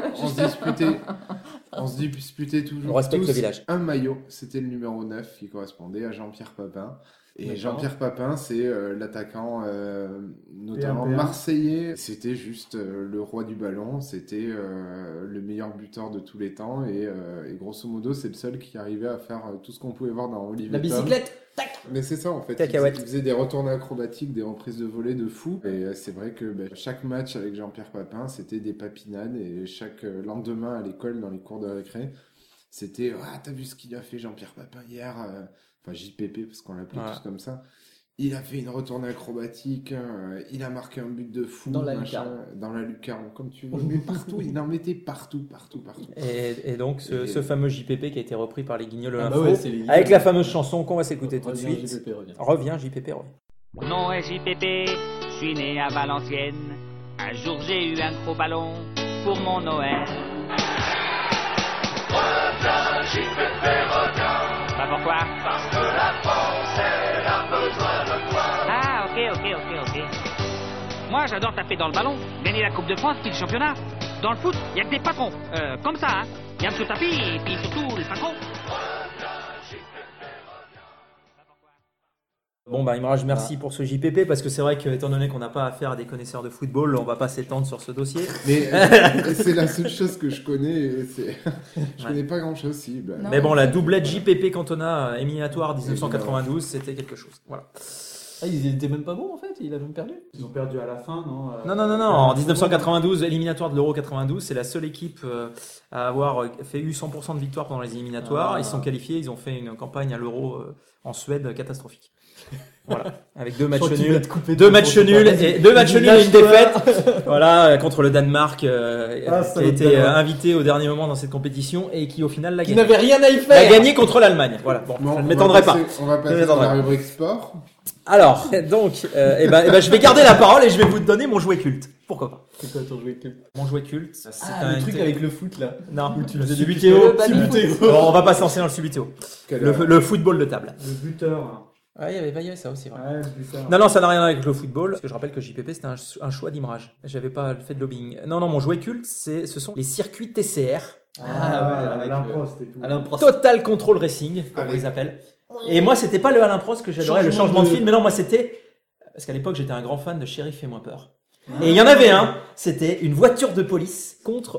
on se disputait toujours On respecte tous le village. un maillot. C'était le numéro 9 qui correspondait à Jean-Pierre Papin. Et D'accord. Jean-Pierre Papin, c'est l'attaquant notamment PRPA. marseillais. C'était juste le roi du ballon, c'était le meilleur buteur de tous les temps et grosso modo c'est le seul qui arrivait à faire tout ce qu'on pouvait voir dans Olivier La Tom. bicyclette, tac. Mais c'est ça en fait, Cacahuète. il faisait des retournées acrobatiques, des reprises de volée de fou. Et c'est vrai que chaque match avec Jean-Pierre Papin, c'était des papinades et chaque lendemain à l'école, dans les cours de récré, c'était « Ah, t'as vu ce qu'il a fait Jean-Pierre Papin hier ?» Enfin JPP parce qu'on l'appelait tous comme ça. Il a fait une retournée acrobatique, il a marqué un but de fou. Dans la machin, lucarne. Dans la lucarne, comme tu veux. Mais partout, il en mettait partout. Et donc ce fameux JPP qui a été repris par les Guignols de Ah l'info, bah ouais, c'est les Guignols. avec la fameuse chanson qu'on va s'écouter tout de Reviens, suite. JPP, reviens. Reviens, JPP, reviens. Mon nom est JPP, je suis né à Valenciennes. Un jour j'ai eu un gros ballon pour mon Noël. Reviens, JPP, reviens. Bah pourquoi? Parce que la France, elle a besoin de toi. Ah ok. Moi j'adore taper dans le ballon, gagner la Coupe de France puis le championnat. Dans le foot, y a que des patrons, comme ça hein. Y a M. Tapi et puis surtout le patron. Bon bah Imraj, merci pour ce JPP parce que c'est vrai que étant donné qu'on n'a pas affaire à des connaisseurs de football, on va pas s'étendre sur ce dossier. Mais c'est la seule chose que je connais. Et je connais pas grand chose si. Bah. Mais bon, la doublette JPP Cantona éliminatoire 1992, c'était quelque chose. Voilà. Ah, ils étaient même pas bons en fait, il a même perdu. Ils ont perdu à la fin, non Non. En 1992, éliminatoire de l'Euro 92, c'est la seule équipe à avoir eu 100% de victoire pendant les éliminatoires. Ils se sont qualifiés, ils ont fait une campagne à l'Euro en Suède catastrophique. Voilà, avec deux matchs nuls, deux matchs nuls et une défaite. Voilà, contre le Danemark qui a été invité au dernier moment dans cette compétition et qui au final l'a gagné. Qui n'avait rien à y faire. A gagné contre l'Allemagne. Voilà. Bon, je ne m'étendrai pas. On va passer dans la rubrique sport. Alors, donc, je vais garder la parole et je vais vous donner mon jouet culte. Pourquoi pas? C'est quoi ton jouet culte? Mon jouet culte, c'est le truc avec le foot là. Non, Où tu le faisais du Subutéo. Subutéo. Bon, on va pas se lancer dans le Subutéo. Le football de table. Le buteur. Ah, il y avait ça aussi, vrai. Ouais, le buteur. Non, ça n'a rien à voir avec le football. Parce que je rappelle que JPP, c'était un choix d'Imraj. J'avais pas fait de lobbying. Non, mon jouet culte, ce sont les circuits TCR. Alain Prost et tout. Alain Prost. Total Control Racing, comme on les appelle. Et moi, c'était pas le Alain Prost que j'adorais, le changement de film. Mais non, moi, c'était... Parce qu'à l'époque, j'étais un grand fan de Shérif Fais-moi peur. Et il y en avait un, c'était une voiture de police contre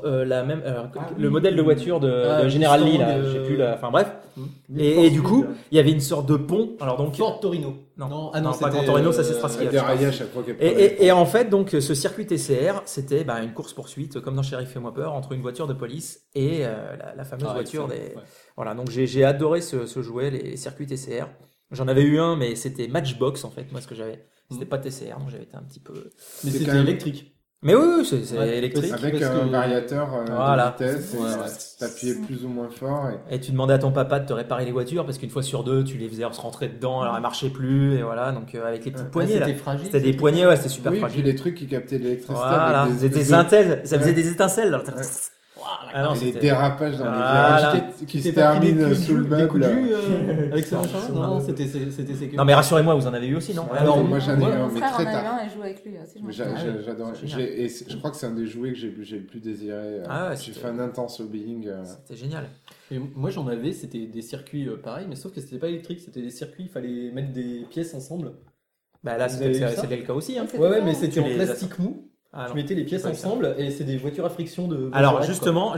le modèle de voiture de General Lee, là, j'ai plus enfin bref. Et du coup, il y avait une sorte de pont. Alors donc Ford Torino. Non, Ah non, pas Grand Torino, ça c'est Strasky. Derrière chaque fois qu'elle Et en fait, donc ce circuit TCR, c'était une course poursuite comme dans Shérif Fais-moi peur entre une voiture de police et la fameuse voiture des. Ouais. Voilà, donc j'ai adoré ce jouet, les circuits TCR. J'en avais eu un, mais c'était Matchbox en fait, moi ce que j'avais. C'était pas TCR, donc j'avais été un petit peu. Mais c'était électrique. Mais oui, c'est électrique. Avec un variateur voilà. de vitesse, t'appuyais plus ou moins fort. Et tu demandais à ton papa de te réparer les voitures parce qu'une fois sur deux, tu les faisais se rentrer dedans, alors elles marchaient plus, et voilà. Donc avec les petites poignées là. C'était des poignées, c'était super fragile. Oui, puis les trucs qui captaient l'électricité. Voilà, des étincelles, ça faisait des étincelles. Là. Ah non, les dérapages dans les virages qui se terminent sous le meuble. Avec ce machin. Non, c'était sécurité. Non, mais rassurez-moi, vous en avez eu aussi, non? Alors, moi j'en ai eu un, Mon mais frère très en a eu tard. un et joue avec lui aussi. J'adore. Et je crois que c'est un des jouets que j'ai le plus désiré. J'ai fait un intense lobbying. C'était génial. Et moi j'en avais, c'était des circuits pareils, mais sauf que c'était pas électrique, c'était des circuits, il fallait mettre des pièces ensemble. Bah là, c'était le cas aussi. Hein. Ouais, mais c'était en plastique mou. Tu mettais les pièces ensemble et c'est des voitures à friction de. Alors justement,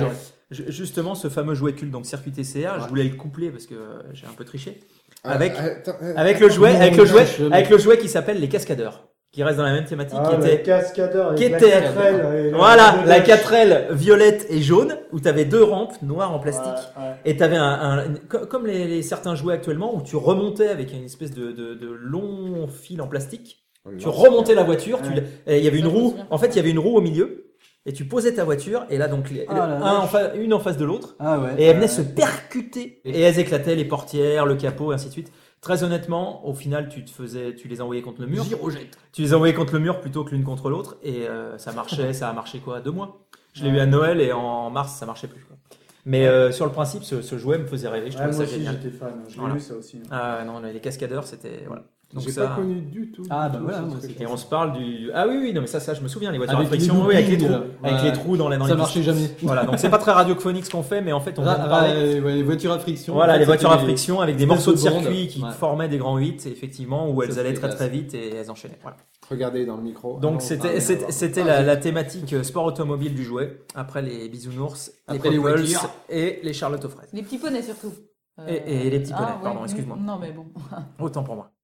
ce fameux jouet culte, donc circuit TCR, je voulais le coupler parce que j'ai un peu triché. Avec le jouet qui s'appelle les cascadeurs, qui reste dans la même thématique, les cascadeurs, qui était voilà la 4L violette et jaune où tu avais deux rampes noires en plastique et tu avais comme les certains jouets actuellement où tu remontais avec une espèce de long fil en plastique. Tu remontais la voiture, il y avait une roue. En fait, il y avait une roue au milieu et tu posais ta voiture et là donc une en face de l'autre et elles venaient se percuter et elles éclataient les portières, le capot et ainsi de suite. Très honnêtement, au final, tu les envoyais contre le mur. Tu les envoyais contre le mur plutôt que l'une contre l'autre et ça marchait. Ça a marché quoi, 2 mois. Je l'ai eu à Noël et en mars ça marchait plus. Quoi. Mais sur le principe, ce jouet me faisait rêver. Je trouvais ça génial. Moi aussi, j'étais fan. J'ai eu ça aussi. Ah non, les cascadeurs, c'était voilà. Donc J'ai ça... pas connu du tout. Ah, du bah tout, voilà, ce moi, truc. Et on se parle du... Ah oui, non mais ça je me souviens, les voitures à Avec friction, les oui, avec les loopings, trous, avec les trous dans les ça marchait pistons. jamais. Voilà, donc c'est pas très radiophonique ce qu'on fait, mais en fait on vient de parler... ouais, les voitures à friction. Voilà, en fait, les voitures à c'était friction avec des espèces morceaux de bandes. circuit qui Ouais. formaient des grands 8, effectivement, où Ça, elles allaient c'était très classe. très vite et elles enchaînaient. Voilà. Regardez dans le micro. Donc Ah non, c'était la thématique sport automobile du jouet, après les bisounours, Après les les Popples voitures. et les Charlotte aux fraises. Les petits poneys surtout. Et les petits poneys, ouais. pardon, excuse-moi. Non, mais bon. Autant pour moi.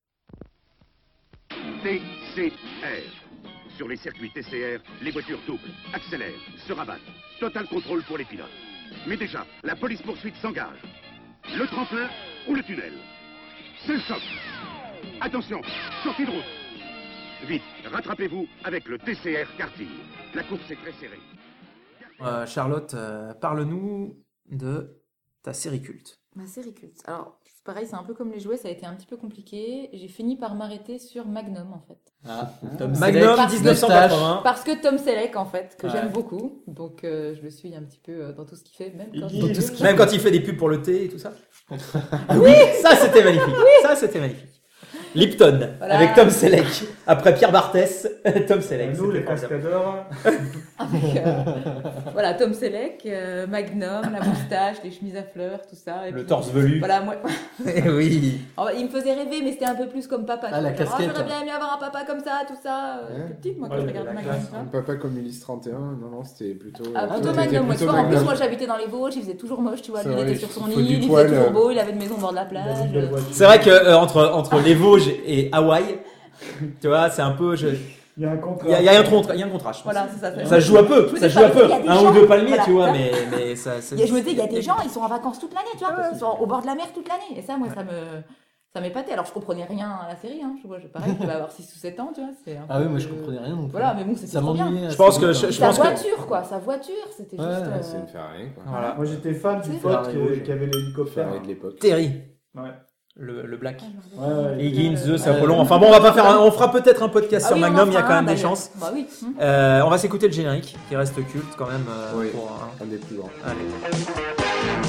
TCR. Sur les circuits TCR, les voitures doublent, accélèrent, se rabattent. Total contrôle pour les pilotes. Mais déjà, la police poursuite s'engage. Le tremplin ou le tunnel. C'est le choc. Attention, sortie de route. Vite, rattrapez-vous avec le TCR karting. La course est très serrée. Charlotte, parle-nous de ta série culte. Ma série culte. Alors, pareil, c'est un peu comme les jouets, ça a été un petit peu compliqué. J'ai fini par m'arrêter sur Magnum, en fait. Magnum 1980. Parce que Tom Selleck, en fait, que Ouais. j'aime beaucoup. Donc, je le suis un petit peu dans tout ce qu'il fait, même quand, Même quand il fait des pubs pour le thé et tout ça. Oui, ça c'était magnifique. Ça c'était magnifique. Lipton Voilà. avec Tom Selleck. Après Pierre Barthès, Tom Selleck. Nous, c'était les formidable. cascadeurs. Avec, voilà, Tom Selleck, Magnum, la moustache, les chemises à fleurs, tout ça. Et Le puis, torse velu. Voilà, moi. Oui. Alors, il me faisait rêver, mais c'était un peu plus comme papa. Ah, la tu vois. casquette. J'aurais bien aimé avoir un papa comme ça, tout ça. J'étais petite, moi, quand je regardais Magnum. tu vois. Un papa comme Ulysse 31, non, c'était plutôt. Ah, plutôt t'étais Magnum, moi, tu plutôt vois. En plus, Magnum. moi, j'habitais dans les Vosges, il faisait toujours moche, tu vois. C'est Lui, il vrai, était sur son il faut île, du il poil, faisait toujours beau, il avait une maison au bord de la plage. C'est vrai que entre les Vosges et Hawaï, tu vois, c'est un peu. Il y a un contrat. Il y a un contraste. je pense. Voilà, c'est ça. Ça joue un peu, Je me ça dis, joue un peu. il y a des Un gens- ou deux palmiers, voilà, tu vois, ça. mais ça. Je me dis, il y a des gens, ils sont en vacances toute l'année, tu vois, parce qu'ils sont au bord de la mer toute l'année. Et ça, moi, ça m'épatait. Alors, je comprenais rien à la série, hein. Je vois, pareil, je devais avoir 6 ou 7 ans, tu vois. C'est un Ah oui, peu- moi je comprenais rien non plus. Voilà, mais bon, c'était Ça trop bien. m'ennuyait. Je pense que assez je Sa pense que voiture, quoi, sa voiture, c'était Ouais, juste. C'est une Ferrari, quoi. voilà. Moi, j'étais fan du C'est pote Ferrari rouge. qui avait l'hélicoptère. Ferrari de l'époque. Terry, Ouais. le black. Ouais, Higgins, Zeus, Apollon. Enfin bon, on fera peut-être un podcast Ah sur oui, on en Magnum, il y a fera quand un, même des d'ailleurs. chances. Bah oui. On va s'écouter le générique qui reste culte quand même. Oui, Pour, un des plus grands. Allez.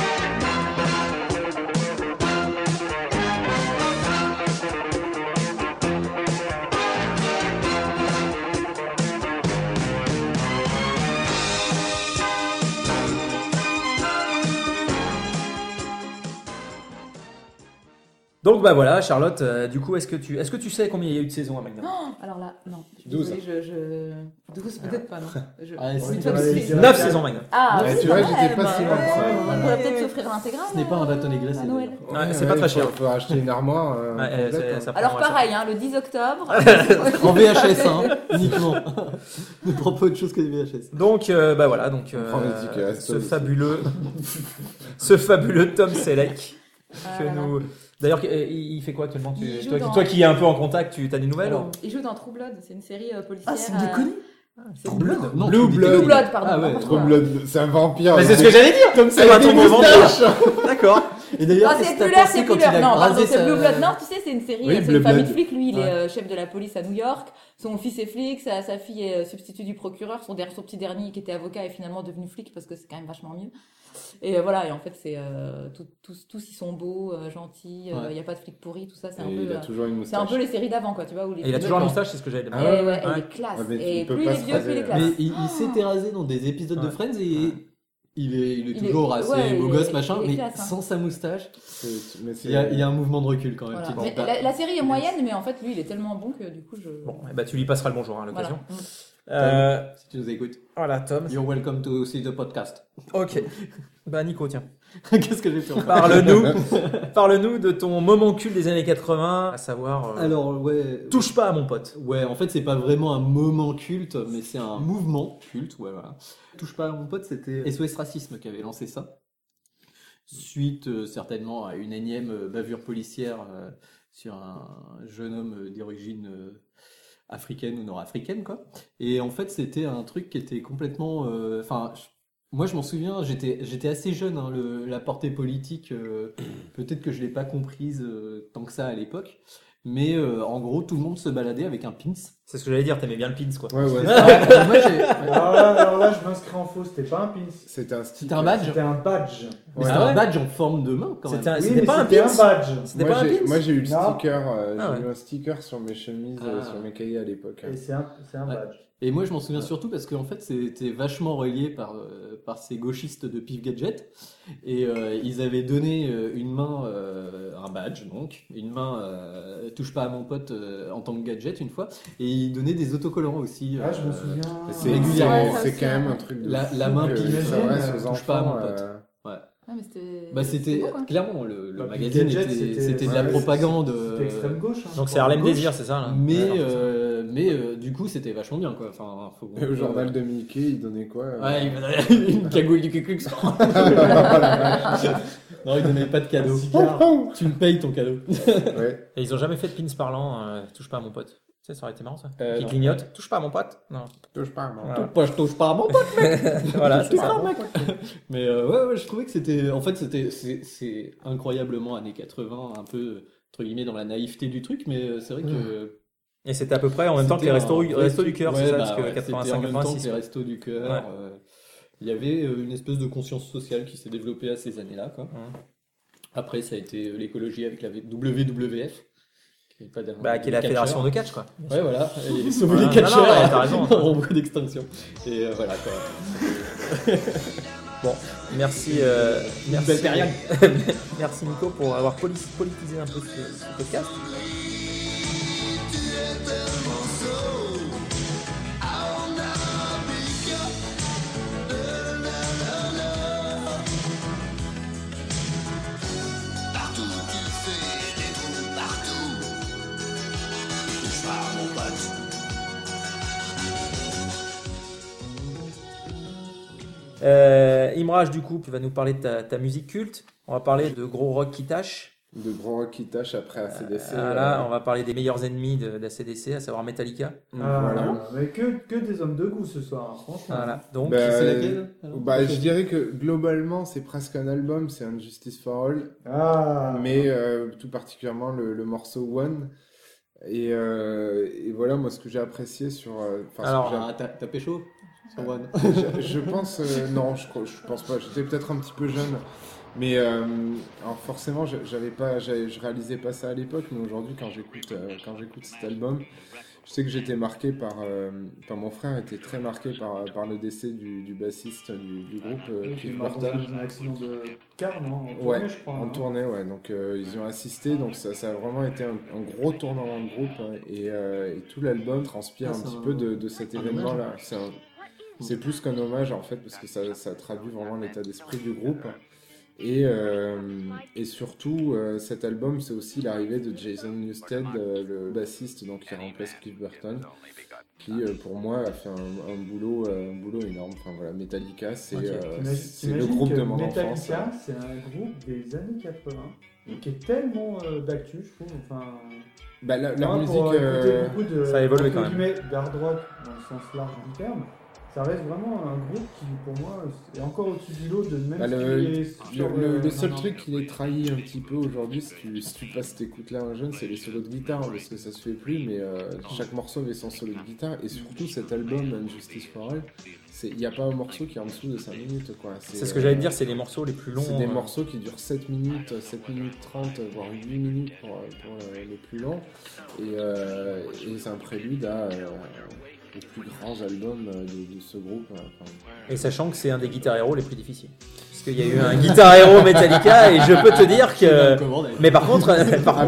Donc bah voilà, Charlotte, du coup, est-ce que tu sais combien il y a eu de saisons à Magnum? Oh, alors là, non. Je suis 12. désolée, 12 peut-être pas, non. Ah, si, Oui, tu toi, vois, si. les- 9 saisons Magnum. Ah, Ouais, oui, tu quand vois, même, j'étais pas si loin que ça. On pourrait peut-être s'offrir l'intégrale. Ce n'est pas un bâtonnet glacé. À Noël. Ouais, c'est pas très cher. Faut acheter une armoire. Ouais, complète, hein. ça prend Alors un cher. pareil, hein, le 10 octobre. En VHS, hein, uniquement. Ne prends pas autre chose que des VHS. Donc bah voilà, donc prend les tickets resto ce aussi. fabuleux Tom Selleck Ah que là là. nous. D'ailleurs, il fait quoi actuellement Il joue toi, dans- toi qui es un peu en contact, tu as des nouvelles ou... Il joue dans True Blood, c'est une série policière. Ah, c'est déconné. C'est True Blood Non, Blue tu dis Blood. Blue Blood, pardon. Ah ouais, n'importe True quoi. Blood, c'est un vampire. Mais c'est ce que j'allais dire, Tom Selleck. Avec des moustaches. D'accord. Et d'ailleurs, Ah, qu'est-ce c'est que t'as Fuller, pensé c'est quand il Fuller. a Non, pardon, rasé c'est sa- Blue Blood. Non, tu sais, c'est une série, Oui, c'est Blue une famille de Blood. flics. Lui, il Ouais. est chef de la police à New York. Son fils est flic, sa fille est substitut du procureur. Son petit dernier qui était avocat est finalement devenu flic parce que c'est quand même vachement mieux. Et voilà, et en fait, c'est tous ils sont beaux, gentils. Il n'y a pas de flics pourris, tout ça. C'est un Et peu. il a toujours une C'est un moustache. peu les séries d'avant, quoi, tu vois. Où les Et il a flics- toujours la moustache, c'est ce que j'allais Et demander. ouais, Ouais. il est classe. Ouais, mais Et tu peux plus pas il est se vieux, plus il est raser, classe. Mais il s'était rasé dans des épisodes de Friends et il est Il est- toujours assez ouais, beau il gosse, est- machin, il est mais classe, hein. sans sa moustache. Mais c'est- Il y a un mouvement de recul quand même. Voilà. petit Mais peu. la série est moyenne, mais en fait, lui, il est tellement bon que du coup, je. Bon, bah tu lui passeras le bonjour hein, à l'occasion. Voilà. Tom, si tu nous écoutes. Voilà, Tom. You're welcome to see the podcast. Ok. Bah Nico, tiens. Qu'est-ce que j'ai fait encore Parle-nous de ton moment culte des années 80, à savoir. Alors, ouais. Touche pas à mon pote. Ouais, en fait, c'est pas vraiment un moment culte, mais c'est un mouvement culte, ouais, voilà. Touche pas à mon pote, c'était SOS Racisme qui avait lancé ça. Suite, certainement, à une énième bavure policière sur un jeune homme d'origine africaine ou nord-africaine, quoi. Et en fait, c'était un truc qui était complètement... Enfin, moi, je m'en souviens, j'étais assez jeune, hein, la portée politique, peut-être que je l'ai pas comprise tant que ça à l'époque. Mais en gros, tout le monde se baladait avec un pins. C'est ce que j'allais dire, t'aimais bien le pins, quoi. Ouais, ouais. Moi, j'ai... Alors là, je m'inscris en faux, c'était pas un pins. C'était un C'était un badge. C'était un badge. Mais c'était un badge en forme de main quand même. C'était pas un badge. C'était pas un pins. Moi j'ai eu le Non. sticker, Ah ouais. j'ai eu un sticker sur mes chemises, sur mes cahiers à l'époque. Et c'est un badge. Et moi je m'en souviens surtout parce qu'en fait c'était vachement relié par ces gauchistes de Pif Gadget et ils avaient donné une main, un badge donc, une main touche pas à mon pote en tant que gadget une fois et ils donnaient des autocollants aussi. Ah, je me souviens. C'est régulièrement. c'est quand même un truc de La fou main que Pif, ça reste aux touche pas à mon enfants, pote. Ouais. Ah, mais c'était. Bah c'était beau, quoi. clairement le Bah, magazine Gadget, c'était de la propagande. C'était extrême gauche. hein, Donc je c'est crois. Harlem Gauche. Désir, c'est ça là Mais du coup c'était vachement bien quoi. Enfin, faut... Et au journal de Mickey, il donnait quoi Ouais, il me donnait une cagoule du Ku Klux Klan. Non, il donnait pas de cadeau. Tu me payes ton cadeau. Ouais. Et ils ont jamais fait de pins parlant, touche pas à mon pote. Tu sais, ça aurait été marrant ça. Qui non. clignote, touche pas à mon pote. Non. Touche pas, moi. Voilà. Je touche pas à mon pote, mec. Voilà, Je c'est touche pas ça. à mon pote. Mais ouais, je trouvais que c'était, en fait, c'est incroyablement années 80, un peu entre guillemets dans la naïveté du truc, mais c'est vrai que. Et c'était à peu près en même temps que les restos du cœur, ouais, c'est ça, bah, parce que ouais, 85, c'était en même temps que 86. les restos du cœur. Ouais. Il y avait une espèce de conscience sociale qui s'est développée à ces années-là, quoi. Après, ça a été l'écologie avec la WWF. Qui est, qui est la fédération de catch, quoi. Ouais, voilà. Et sauver Voilà. les catcheurs Non, ouais, t'as raison. en voie d'extinction. Et voilà, quoi. Bon, merci. Merci. Belle période. Merci Nico pour avoir politisé un peu ce podcast. Imraj, du coup, tu vas nous parler de ta musique culte. On va parler de gros rock qui tâche. De gros rock qui tâche après ACDC. Voilà, on va parler des meilleurs ennemis d'ACDC, à savoir Metallica. Voilà. Mais que des hommes de goût ce soir, hein, franchement. Voilà. Donc, c'est laquelle je dirais que globalement, c'est presque un album, c'est Injustice for All. Ah. Mais tout particulièrement le morceau One. Et voilà, moi, ce que j'ai apprécié sur. Alors, t'as pécho sur One? Je pense. Non, je pense pas. J'étais peut-être un petit peu jeune. Mais alors forcément, je réalisais pas ça à l'époque, mais aujourd'hui, quand j'écoute cet album, je sais que j'étais marqué par mon frère était très marqué par le décès du bassiste du groupe Cliff Burton. Un accident de car, non? En tournée, Ouais, je crois. en tournée, ouais. Donc ils ont assisté, donc ça a vraiment été un gros tournant de groupe et tout l'album transpire un petit peu de cet événement-là. C'est plus qu'un hommage en fait, parce que ça traduit vraiment l'état d'esprit du groupe. Et surtout, cet album, c'est aussi l'arrivée de Jason Newsted, le bassiste donc, qui remplace Cliff Burton, qui pour moi a fait un boulot énorme. Enfin voilà, Metallica, c'est le groupe de mon enfance. Metallica, c'est un groupe des années 80 qui est tellement d'actu, je trouve. Enfin, leur musique, ça a évolué quand même. D'hard rock dans le sens large du terme. Ça reste vraiment un groupe qui, pour moi, est encore au-dessus du lot de même le seul truc qui les trahit un petit peu aujourd'hui, si tu passes cette écoute-là un jeune, c'est les solos de guitare, parce que ça se fait plus, mais chaque morceau avait son solo de guitare, et surtout cet album, Injustice for All, il n'y a pas un morceau qui est en dessous de 5 minutes, quoi. C'est ce que j'allais te dire, c'est les morceaux les plus longs. C'est des morceaux qui durent 7 minutes 30, voire 8 minutes pour les plus longs, et c'est un prélude aux plus grands albums de ce groupe. Et sachant que c'est un des Guitar Hero les plus difficiles. Parce qu'il y a eu un Guitar Hero Metallica et je peux te dire que... Mais par contre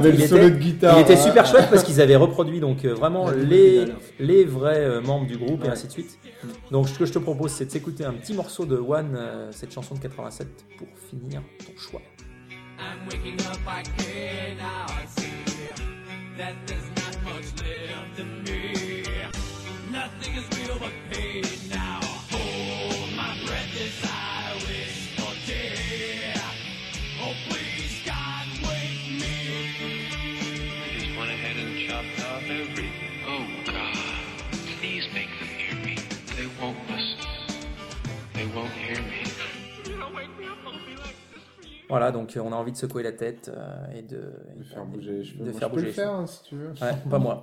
il était super chouette parce qu'ils avaient reproduit donc vraiment les vrais membres du groupe et ainsi de suite. Donc ce que je te propose c'est de s'écouter un petit morceau de One, cette chanson de 87 pour finir ton choix. I'm waking up, I care now, I see that there's not much left of me. Nothing is real but pain now. Hold my breath as I wish for death. Oh, please, God, wake me. They just went ahead and chopped off everything. Oh, God, please make them hear me. They won't listen. They won't hear me. You don't wake me up, I'll be like this for you. Voilà, donc on a envie de secouer la tête et de faire bouger les cheveux. de Moi, faire je peux bouger le les faire, cheveux. hein, si tu veux. Ouais, pas moi.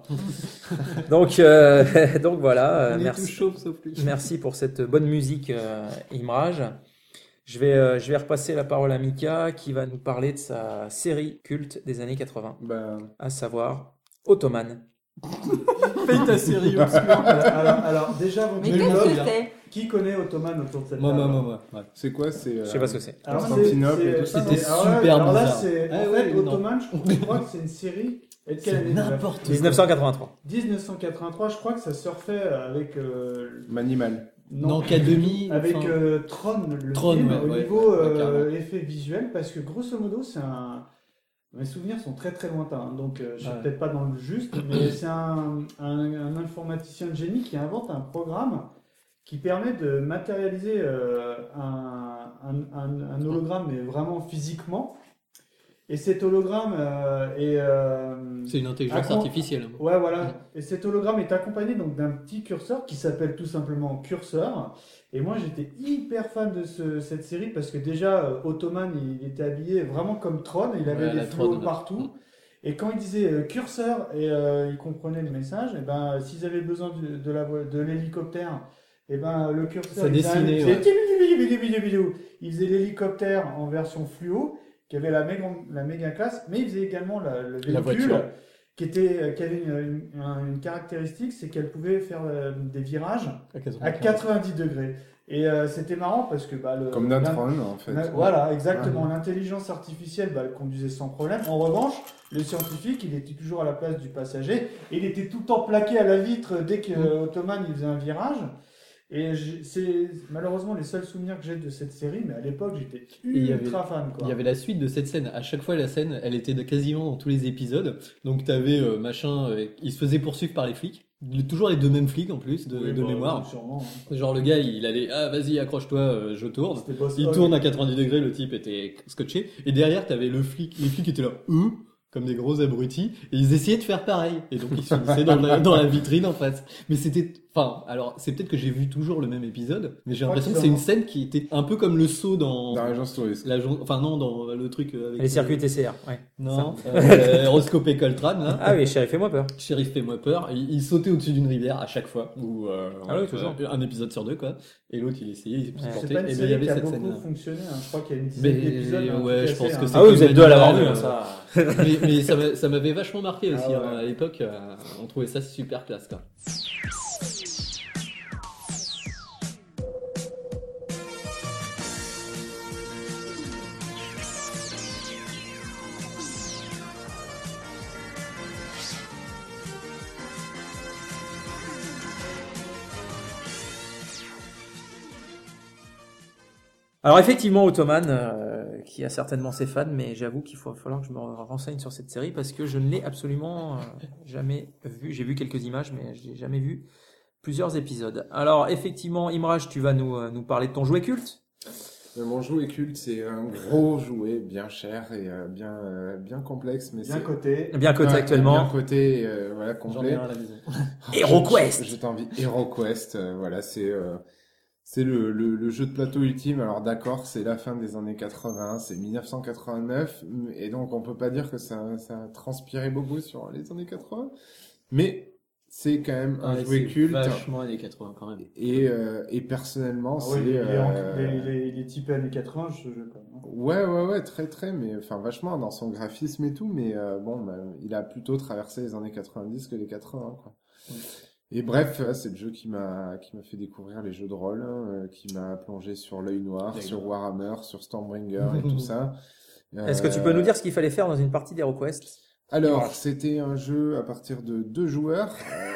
Donc voilà, On est merci. tous chauves sauf lui. Merci pour cette bonne musique, Imraj. Je vais repasser la parole à Mika qui va nous parler de sa série culte des années 80, à savoir Ottoman. Paye ta série obscure. Alors, déjà, vous Mais me qu'est-ce dites, que c'est qui connaît Ottoman autour de cette Moi. table Ouais. C'est quoi? C'est. Je sais pas ce que c'est. Alors, Constantinople et tout ça. C'était alors là- super alors là, bizarre. c'est Ah en ouais, fait non. Ottoman. Je crois que c'est une série. Et de quelle C'est année déjà n'importe quoi. 1983. 1983. Je crois que ça surfait avec. Manimal. Non, Academy. Avec enfin, Tron, le Tron, film, ouais, au ouais, niveau ouais, carrément. effet visuel, parce que grosso modo, c'est un. Mes souvenirs sont très très lointains, hein, donc je suis Ouais. peut-être pas dans le juste, mais c'est un informaticien de génie qui invente un programme qui permet de matérialiser un hologramme, mais vraiment physiquement. Et cet hologramme est. C'est une intelligence artificielle. Ouais, voilà. Et cet hologramme est accompagné donc d'un petit curseur qui s'appelle tout simplement Curseur. Et moi, j'étais hyper fan de cette série parce que déjà, Ottoman, il était habillé vraiment comme Tron. Il avait Ouais, des la fluos Tron, ouais. partout. Et quand il disait Curseur et il comprenait le message, et ben, s'ils avaient besoin de l'hélicoptère, et ben, le curseur, Ça dessinait, ouais. il faisait l'hélicoptère en version fluo, qui avait la méga classe, mais il faisait également le La véhicule, voiture. qui avait une caractéristique, c'est qu'elle pouvait faire des virages à 90 degrés. Et c'était marrant parce que Comme notre Tron, en fait. Voilà, exactement. Ouais. L'intelligence artificielle, elle conduisait sans problème. En revanche, le scientifique, il était toujours à la place du passager. Et il était tout le temps plaqué à la vitre dès que Ottoman il faisait un virage. Et c'est malheureusement les seuls souvenirs que j'ai de cette série, mais à l'époque j'étais ultra fan. Quoi. Il y avait la suite de cette scène. À chaque fois, la scène, elle était quasiment dans tous les épisodes. Donc, t'avais il se faisait poursuivre par les flics. Toujours les deux mêmes flics en plus, de mémoire. Sûrement, hein. Genre, le gars, il allait, vas-y, accroche-toi, je tourne. C'était Boss Il Hogg. tourne à 90 degrés, le type était scotché. Et derrière, t'avais les flics étaient là, comme des gros abrutis, et ils essayaient de faire pareil. Et donc, ils se mettaient dans la vitrine en face. Mais c'était, alors, c'est peut-être que j'ai vu toujours le même épisode, mais j'ai l'impression que c'est une scène qui était un peu comme le saut dans l'agence touriste. Enfin, non, dans le truc avec Les circuits TCR, ouais. Non, Roscoe et Coltrane, là. Ah oui, Shérif, fais-moi peur. Shérif, fais-moi peur. Il sautait au-dessus d'une rivière à chaque fois, ou Ah oui, toujours. un épisode sur deux, quoi. Et l'autre, il essayait, il se C'est portait. pas une Et ben, il y série avait qui a cette beaucoup scène-là. fonctionné. Hein. Je crois qu'il y a une dizaine d'épisodes. Mais hein, ouais, tout je pense cassé, que hein. c'est. Ah oui, vous êtes deux à l'avoir vu, euh, hein, ça. mais ça m'avait vachement marqué aussi. Ah ouais. À l'époque, on trouvait ça super classe, quoi. Alors effectivement, Ottoman, qui a certainement ses fans, mais j'avoue qu'il va falloir que je me renseigne sur cette série parce que je ne l'ai absolument jamais vue. J'ai vu quelques images, mais je n'ai jamais vu plusieurs épisodes. Alors effectivement, Imraj, tu vas nous parler de ton jouet culte. Mon jouet culte, c'est un gros jouet bien cher et bien complexe, mais Bien coté. Bien coté actuellement. Bien coté, voilà, J'en complet. ai un à la maison. HeroQuest. Je t'envie. HeroQuest, voilà, c'est le jeu de plateau ultime. Alors d'accord, c'est la fin des années 80, c'est 1989, et donc on peut pas dire que ça a transpiré beaucoup sur les années 80, mais c'est quand même un jouet culte. Vachement années 80 quand même. Et personnellement, Ah oui, c'est il est typé années 80, ce jeu quand même. Ouais, très, mais enfin vachement dans son graphisme et tout, mais il a plutôt traversé les années 90 que les 80, quoi. Et bref, c'est le jeu qui m'a fait découvrir les jeux de rôle, qui m'a plongé sur l'œil noir, sur Warhammer, sur Stormbringer et tout ça. Est-ce que tu peux nous dire ce qu'il fallait faire dans une partie d'HeroQuest ? Alors, c'était un jeu à partir de 2 joueurs,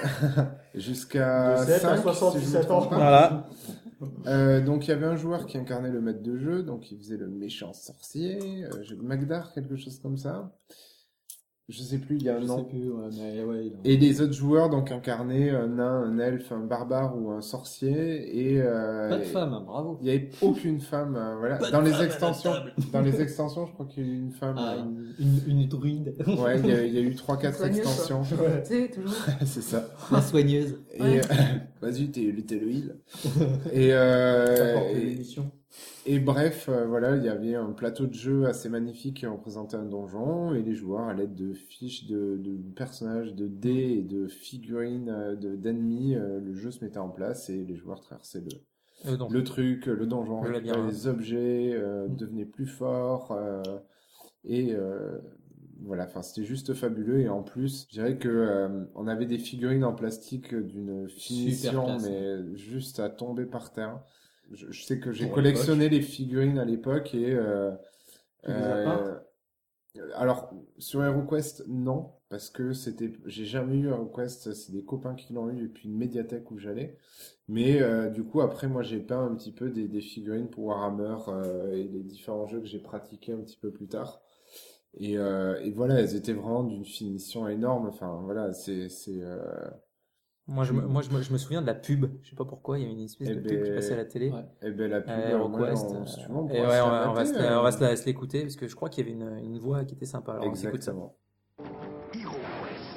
jusqu'à De 7 à 5, 77 ans. Voilà. Donc il y avait un joueur qui incarnait le maître de jeu, donc il faisait le méchant sorcier, Magdar, quelque chose comme ça. Je sais plus, il y a un nom. Et les autres joueurs donc incarnaient un nain, un elfe, un barbare ou un sorcier et Pas de femme, hein, bravo. Il y avait aucune femme, voilà. Pas de Dans les femme à la extensions, table. je crois qu'il y a eu une femme. Une druide. Ouais, il y a eu 3-4 Soigneuse, extensions. quoi. Ouais. Tu sais, toujours. C'est ça. La soigneuse. Et Ouais. vas-y, t'es le heal. T'apportes l'émission. Et bref, voilà, il y avait un plateau de jeu assez magnifique qui représentait un donjon, et les joueurs, à l'aide de fiches de personnages, de dés et de figurines d'ennemis, le jeu se mettait en place et les joueurs traversaient le donjon, Le récupéraient labyrinthe. les objets, devenaient plus forts, et voilà, enfin c'était juste fabuleux. Et en plus, je dirais que on avait des figurines en plastique d'une finition, classe, mais juste à tomber par terre. Je sais que j'ai Pour collectionné les figurines à l'époque et Tu les as peintes alors sur HeroQuest non, parce que j'ai jamais eu HeroQuest, c'est des copains qui l'ont eu et puis une médiathèque où j'allais. Mais du coup après moi j'ai peint un petit peu des figurines pour Warhammer et les différents jeux que j'ai pratiqués un petit peu plus tard. Et voilà, elles étaient vraiment d'une finition énorme. Enfin voilà, Moi, je me souviens de la pub. Je sais pas pourquoi, il y a une espèce de pub qui passait à la télé. Et ben la pub, HeroQuest. si tu veux, on Et pourra ouais, se on la va mater, on va se l'écouter parce que je crois qu'il y avait une voix qui était sympa. Alors, on s'écoute ça. Exactement. HeroQuest.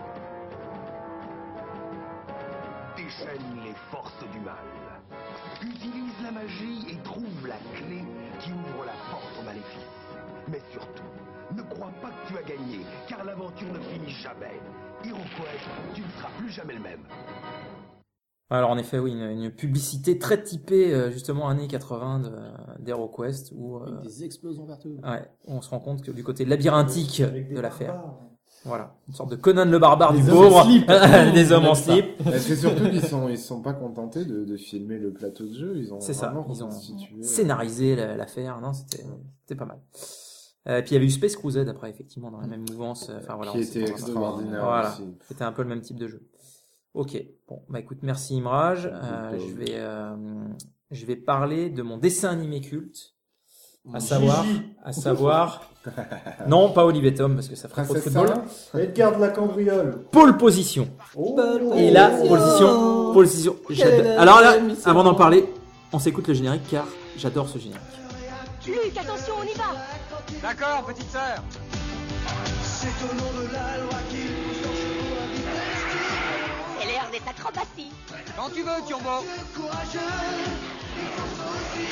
Déchaîne les forces du mal. Utilise la magie et trouve la clé qui ouvre la porte au maléfice. Mais surtout, ne crois pas que tu as gagné, car l'aventure ne finit jamais. HeroQuest, tu ne seras plus jamais le même. Alors en effet, oui, une publicité très typée justement années 80 d'HeroQuest où Avec des explosions partout. ouais, on se rend compte que du côté labyrinthique Avec des de l'affaire. barbares. Voilà, une sorte de Conan le barbare Des du hommes en pauvre, slip. des hommes en On aime slip. C'est surtout qu'ils sont pas contentés de filmer le plateau de jeu. Ils ont C'est ça, vraiment ils ont reconstitué. scénarisé l'affaire. Non, c'était pas mal. Puis il y avait eu Space Crusade après, effectivement, dans la même mouvance. Enfin voilà, Qui on était s'est- extraordinaire Voilà, aussi. c'était un peu le même type de jeu. Ok, bon, bah écoute, merci Imraj. Je vais parler de mon dessin animé culte, à savoir, non, pas Olivier Tom parce que ça ferait trop de Princesse football. Sarah. Edgar de la Cambriole. Pole position. Oh. Et là, position. Alors là, avant d'en parler, on s'écoute le générique car j'adore ce générique. Luc, attention, on y va. D'accord, petite sœur. C'est au nom de la loi qui pousse ton chevaux à vitesse. C'est l'heure des acrobaties. Quand tu veux, Turbo. Courageux, il faut aussi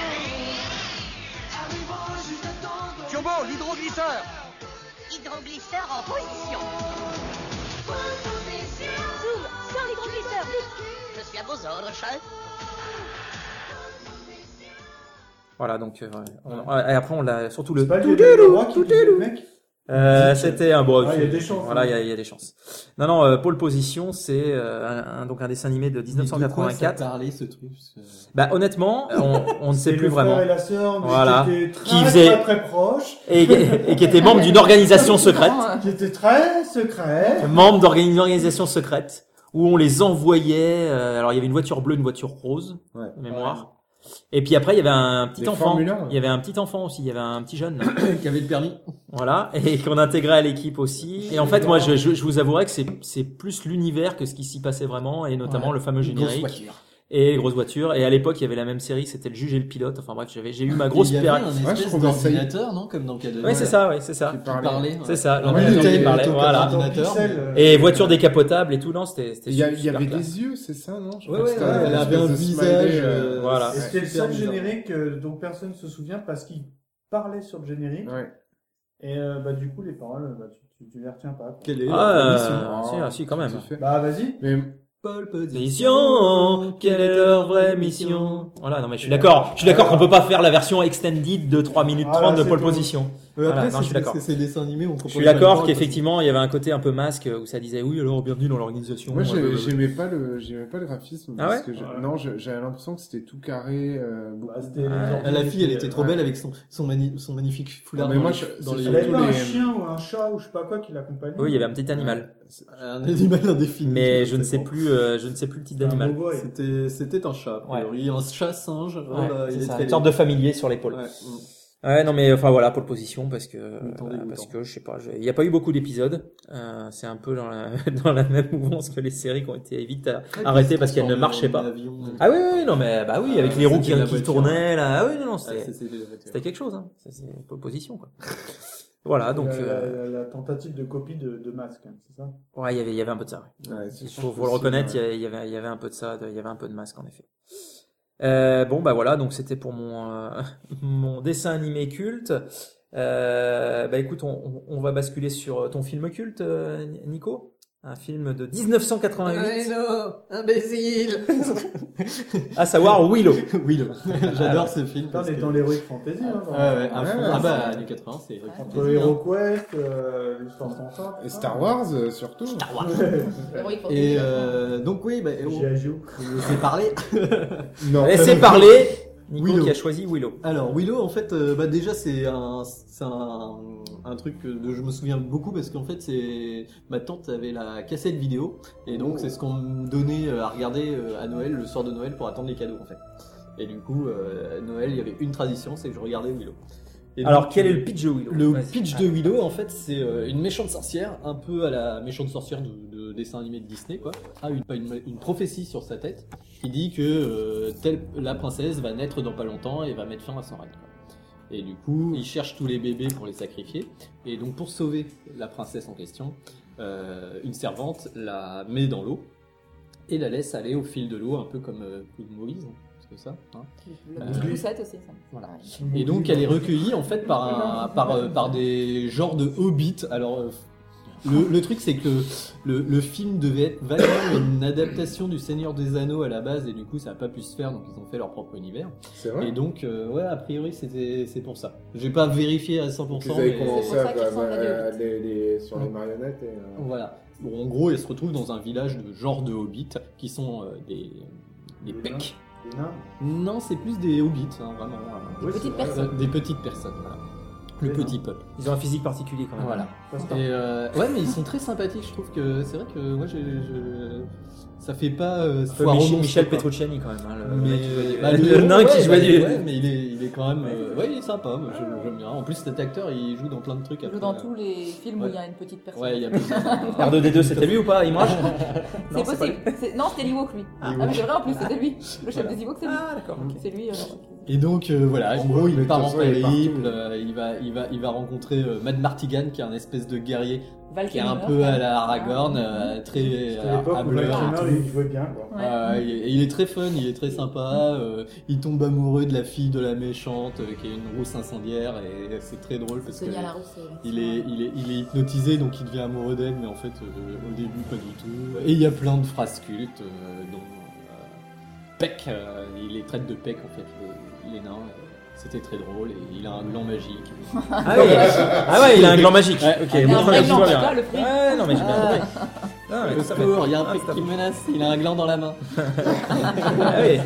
arrivant juste à temps. Turbo, l'hydroglisseur. Hydroglisseur en position. Zoom, sors l'hydroglisseur, vite. Je suis à vos ordres, chef. Voilà, donc et après on l'a surtout le C'est pas le roi qui dit le mec. c'était un bon. Ah, il y a des chances, Voilà, hein. il y a des chances. Non, Pole Position, c'est donc un dessin animé de Mais de quoi ça 1984. parlait ce truc parce que- Bah honnêtement, on ne sait C'est plus le vraiment. frère et la sœur, mais Voilà. qui étaient très, Qui faisait- très, très proches. Et qui était membre d'une organisation secrète, Qui étaient très secrets. membre d'une organisation secrète où on les envoyait. Alors il y avait une voiture bleue, une voiture rose, Ouais. de mémoire. Et puis après il y avait un petit Des enfant. Formule 1, ouais. Il y avait un petit enfant aussi. Il y avait un petit jeune. Là. qui avait le permis. Voilà, et qu'on intégrait à l'équipe aussi. Et en fait, moi, je vous avouerai que c'est plus l'univers que ce qui s'y passait vraiment, et notamment Ouais. le fameux Une grosse générique voiture. et les grosses voitures. Et à l'époque, il y avait la même série, c'était le juge et le pilote. Enfin bref, j'ai eu ma grosse Il y avait période. un Ouais, je espèce trouvais ça- d'ordinateur, non, comme dans le cas de. Oui, c'est ça, oui, c'est ça. Qui Qui parlait. parlait. C'est ça, Ouais, l'ordinateur il qui était parlait, tout voilà. comme ordinateur. Et voiture décapotable et tout, non, c'était Il y super avait classe. des yeux, c'est ça, non? Je Ouais, crois que ouais, c'était ouais, elle une avait un espèce de visage, smiley, voilà. Et c'était le super seul bizarre. générique dont personne se souvient parce qu'il parlait sur le générique. Ouais. Et bah du coup les paroles, bah, tu les retiens pas. quoi. Quelle est Si, quand même. Bah vas-y. Mais Pole Mission, quelle est leur vraie mission? Voilà, non mais je suis d'accord qu'on peut pas faire la version extended de 3 minutes 30 de c'est Pole tout. Position. Après, Voilà, non, je c'est suis d'accord. parce que c'est des dessins animés. Je suis d'accord qu'effectivement il y avait un côté un peu masque où ça disait oui alors bienvenue dans l'organisation. moi, j'aimais pas le graphisme. Ah parce ouais que non, j'avais l'impression que c'était tout carré, beaucoup. Bah, c'était La fille, elle était trop belle avec son magnifique foulard. Mais dans moi, les- dans c'est les. Elle avait tous pas un les- chien ou un chat ou je sais pas quoi qui l'accompagnait. Oui, il y avait un petit animal. Un animal indéfini. Mais je ne sais plus le type d'animal. C'était un chat, a priori. Un chat singe. Ouais, Voilà, c'est il est ça, très une sorte de familier sur l'épaule. Ouais. Ouais, non mais enfin voilà, Pole Position parce que Dégoûtant. parce que je sais pas, il y a pas eu beaucoup d'épisodes. C'est un peu dans la dans la même mouvance que les séries qui ont été vite arrêtées parce qu'elles ne marchaient pas. Ah oui, non mais bah oui, avec les roues qui tournaient là. Ah oui, non, c'était quelque chose. Hein. C'est Pole Position quoi. Voilà, donc la tentative de copie de Masque, hein, c'est ça. ouais, il y avait un peu de ça. Ouais. Ouais, Il faut le reconnaître, il y avait un peu de ça, il y avait un peu de masque en effet. Bon, bah voilà, donc c'était pour mon dessin animé culte. Bah écoute, on va basculer sur ton film culte, Nico. Un film de 1988. non, imbécile. À savoir Willow. Willow. J'adore ce film. On est dans l'Heroic Fantasy. Hein, Ouais, à fond. Ah bah, années 80, c'est Heroic Entre Fantasy. Hero Quest, l'histoire sans fin. Et Star Wars, surtout. Star Wars. Heroic Fantasy. Et donc oui, bah, laissez parler. Non. Laissez parler. Nico Willow. qui a choisi Willow. Alors Willow, en fait, bah déjà c'est un truc dont je me souviens beaucoup parce qu'en fait c'est ma tante avait la cassette vidéo et donc c'est ce qu'on me donnait à regarder à Noël, le soir de Noël pour attendre les cadeaux en fait. Et du coup Noël, il y avait une tradition, c'est que je regardais Willow. Et Alors donc, quel est le pitch de Willow? Le Vas-y. pitch de Willow, en fait, c'est une méchante sorcière, un peu à la méchante sorcière de dessin animé de Disney, quoi. A une prophétie sur sa tête qui dit que la princesse va naître dans pas longtemps et va mettre fin à son règne, quoi. Et du coup, il cherche tous les bébés pour les sacrifier. Et donc, pour sauver la princesse en question, une servante la met dans l'eau et la laisse aller au fil de l'eau, un peu comme Moïse. C'est ça, hein. Le poussette aussi, ça. Voilà. Et donc elle est recueillie en fait par des genres de hobbits. Alors le truc c'est que le film devait être vaguement une adaptation du Seigneur des Anneaux à la base et du coup ça n'a pas pu se faire donc ils ont fait leur propre univers. C'est vrai. Et donc ouais a priori c'est pour ça. J'ai pas vérifié à 100%. Vous avez mais commencé ça qu'ils ressemblent à sur les marionnettes et... Voilà. Bon, en gros, elle se retrouve dans un village de genre de hobbits qui sont des pecs. Des nains. Non, c'est plus des hobbits, hein, vraiment. Des petites personnes. Des petites personnes, voilà. Le Des petit nains. peuple. Ils ont un physique particulier quand même. Voilà. Pasteur. Et ouais, mais ils sont très sympathiques. Je trouve que c'est vrai que moi, ça fait pas Un peu foire au monstre, Michel quoi. Petrucciani quand même. Hein, le Mais mec qui jouait bah, le nain qui jouait du. ouais, mais il est quand même ouais, il est sympa. Moi, j'aime bien. En plus, cet acteur, il joue dans plein de trucs. Il joue après, dans tous les films où ouais. il y a une petite personne. Ouais, il y a R2D2, c'était lui ou pas, Image? C'est possible. Non, c'était l'Ewok lui. Ah, mais c'est vrai en plus, c'était lui. Le chef Voilà. des Ewoks, c'est lui. Ah, d'accord. ok. C'est lui. Et donc voilà, en gros, il mais part de en toute façon, il est périple, il va rencontrer Mad Martigan qui est un espèce de guerrier qui est un Valkyrie, peu à la Aragorn, très C'était à l'époque où hableur. Valkyrie, il jouait bien, quoi. Il est très fun, il est très sympa, il tombe amoureux de la fille de la méchante qui est une rousse incendiaire et c'est très drôle parce que Sonia la Rousse, il est hypnotisé donc il devient amoureux d'elle mais en fait au début pas du tout. Et il y a plein de phrases cultes dont Peck, il les traite de Peck en fait les nains. C'était très drôle et il a un gland magique. Ah ouais, il a un gland magique. Ouais, Ok, il bon, a un très bien, gland, tout va c'est bien. pas le fruit. Ouais, non mais j'ai bien compris. Ah, mais Au ça va. secours, il y a un Ah, Peck stop. qui menace, il a un gland dans la main. Ah oui.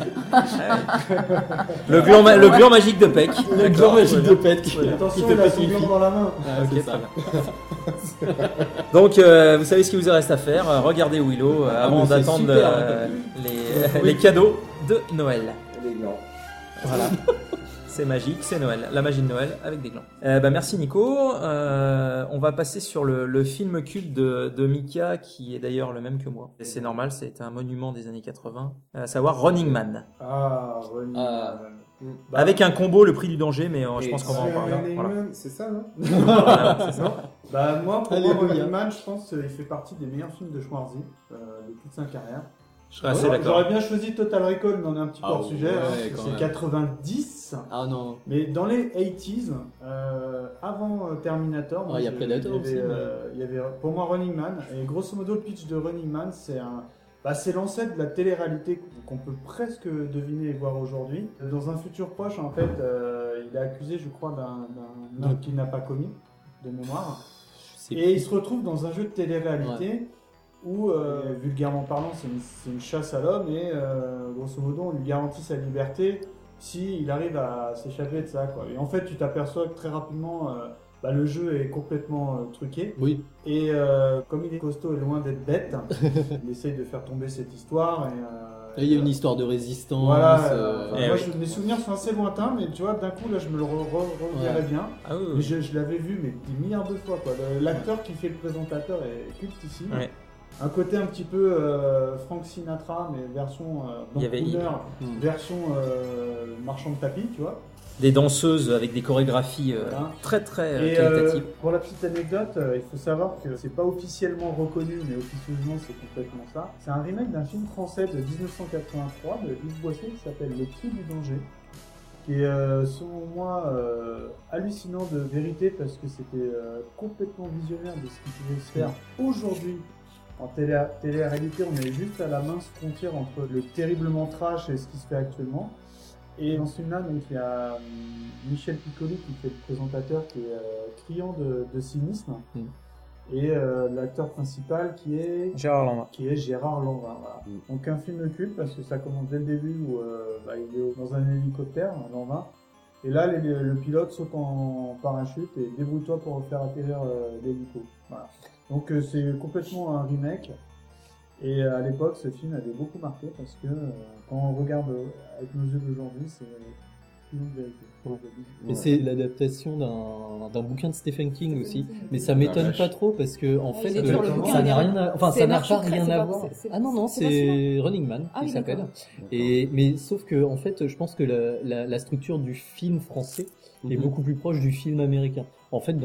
Le gland magique de Peck. Le gland magique de Peck. Attention, il a son gland dans la main. Ah, c'est Ok, ça. très bien. Donc, vous savez ce qu'il vous reste à faire. Regardez Willow avant mais c'est d'attendre super, les cadeaux de Noël. Les glands. Voilà. C'est magique, c'est Noël. La magie de Noël avec des glands. Bah, merci Nico. On va passer sur le film culte de Mika qui est d'ailleurs le même que moi. Et c'est normal, c'est un monument des années 80. À savoir Running Man. Ah, Running Man. Bah, Avec un combo, le prix du danger, mais je pense qu'on va en c'est parler. Running Voilà. Man. C'est ça, non Voilà, c'est ça. Bah, moi, pour Alléluia. moi, Running Man, je pense qu'il fait partie des meilleurs films de Schwarzy de toute sa carrière. Je serais assez d'accord. J'aurais bien choisi Total Recall, mais on est un petit peu Ah hors sujet. ouais, Hein. quand C'est même. 90. Ah non. Mais dans les 80s, avant Terminator, moi, il y a Predator il y avait, aussi, il y avait pour moi Running Man. Et grosso modo, le pitch de Running Man, c'est l'ancêtre de la télé-réalité qu'on peut presque deviner et voir aujourd'hui. Dans un futur proche, en fait, il est accusé, je crois, d'un acte qu'il n'a pas commis, de mémoire. Et il se retrouve dans un jeu de télé-réalité où, vulgairement parlant, c'est une chasse à l'homme et grosso modo, on lui garantit sa liberté s'il arrive à s'échapper de ça, quoi. Et en fait, tu t'aperçois que très rapidement, le jeu est complètement truqué. Oui. Et comme il est costaud et loin d'être bête, il essaye de faire tomber cette histoire. Et il y a une histoire de résistance. Voilà, moi, mes souvenirs sont assez lointains, mais tu vois, d'un coup, là, je me le reverrai bien. Ah oui, oui. Mais je l'avais vu mais des milliards de fois, quoi. L'acteur qui fait le présentateur est culte ici. Ouais. un côté un petit peu Frank Sinatra, mais version Il y avait- crooner, version marchand de tapis, tu vois. Des danseuses avec des chorégraphies très très Et qualitatives. pour la petite anecdote, il faut savoir que c'est pas officiellement reconnu, mais officieusement c'est complètement ça. C'est un remake d'un film français de 1983 de Yves Boisset qui s'appelle Le Prix du danger, qui est selon moi hallucinant de vérité parce que c'était complètement visionnaire de ce qui pouvait se faire aujourd'hui. En télé-réalité, on est juste à la mince frontière entre le terriblement trash et ce qui se fait actuellement. Et dans ce film-là, donc, il y a Michel Piccoli qui fait le présentateur, qui est criant de cynisme, et l'acteur principal qui est Gérard Lanvin. Gérard Lanvin. Voilà. Donc un film culte parce que ça commence dès le début où il est dans un hélicoptère, Lanvin, et là le pilote saute en parachute et débrouille-toi pour faire atterrir l'hélico. Voilà. Donc c'est complètement un remake. Et à l'époque, ce film avait beaucoup marqué parce que quand on regarde avec nos yeux d'aujourd'hui, c'est une vérité. Et c'est l'adaptation d'un bouquin de Stephen King aussi, mais ça m'étonne pas trop parce que en fait ça n'a rien à, enfin ça n'a pas rien à voir. Ah non, c'est Running Man qui s'appelle. Et mais sauf que en fait, je pense que la structure du film français est beaucoup plus proche du film américain. En fait,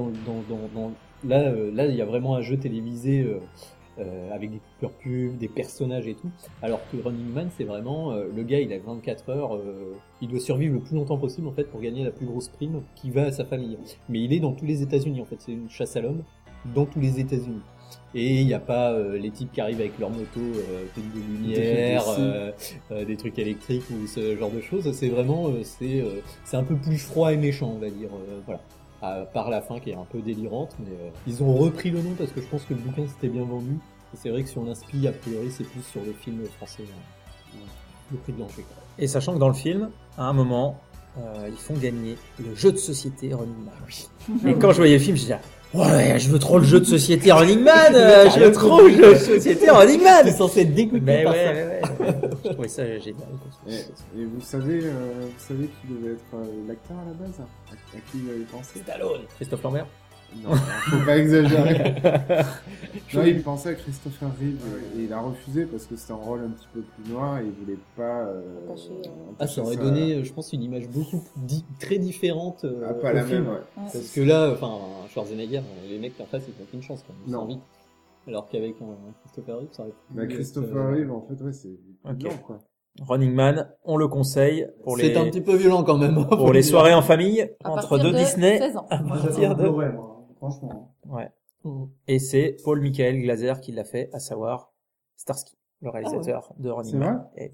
là il y a vraiment un jeu télévisé avec des coupures pubs, des personnages et tout, alors que Running Man c'est vraiment le gars il a 24 heures, il doit survivre le plus longtemps possible en fait pour gagner la plus grosse prime qui va à sa famille, mais il est dans tous les États-Unis en fait, c'est une chasse à l'homme dans tous les États-Unis. Et il n'y a pas les types qui arrivent avec leur moto pleine de lumière, des trucs électriques ou ce genre de choses. C'est vraiment c'est un peu plus froid et méchant, on va dire. Voilà. À part la fin qui est un peu délirante, mais ils ont repris le nom parce que je pense que le bouquin s'était bien vendu. Et c'est vrai que si on inspire, a priori, c'est plus sur le film français, Le Prix de danger. Et sachant que dans le film, à un moment, ils font gagner le jeu de société Running Man. Et quand je voyais le film, je disais ouais, je veux trop le jeu de société Running Man, je veux trop le jeu de société Running Man. C'est censé être dégoûté par ça. Ouais. Je trouvais ça génial. Et vous savez qui devait être l'acteur à la base? À qui il avait pensé? Stallone. Christophe Lambert? Non, faut pas exagérer. Non, il pensait à Christopher Reeve et il a refusé parce que c'était un rôle un petit peu plus noir et il voulait pas. Ça aurait donné, je pense, une image beaucoup très différente pas au la film. même, ouais. Parce que là, enfin, Schwarzenegger, les mecs en face, ils n'ont aucune chance quand même. Ils Non. sont vite. Alors qu'avec Christopher Reeve, ça aurait pu. Bah, Christopher Reeve, en fait, ouais, c'est violent, quoi. Running Man, on le conseille pour les. C'est un petit peu violent quand même. Pour les soirées en famille entre deux de Disney. 16 ans. À partir de. Franchement. Ouais. Et c'est Paul Michael Glaser qui l'a fait, à savoir Starsky, le réalisateur de Running Man. C'est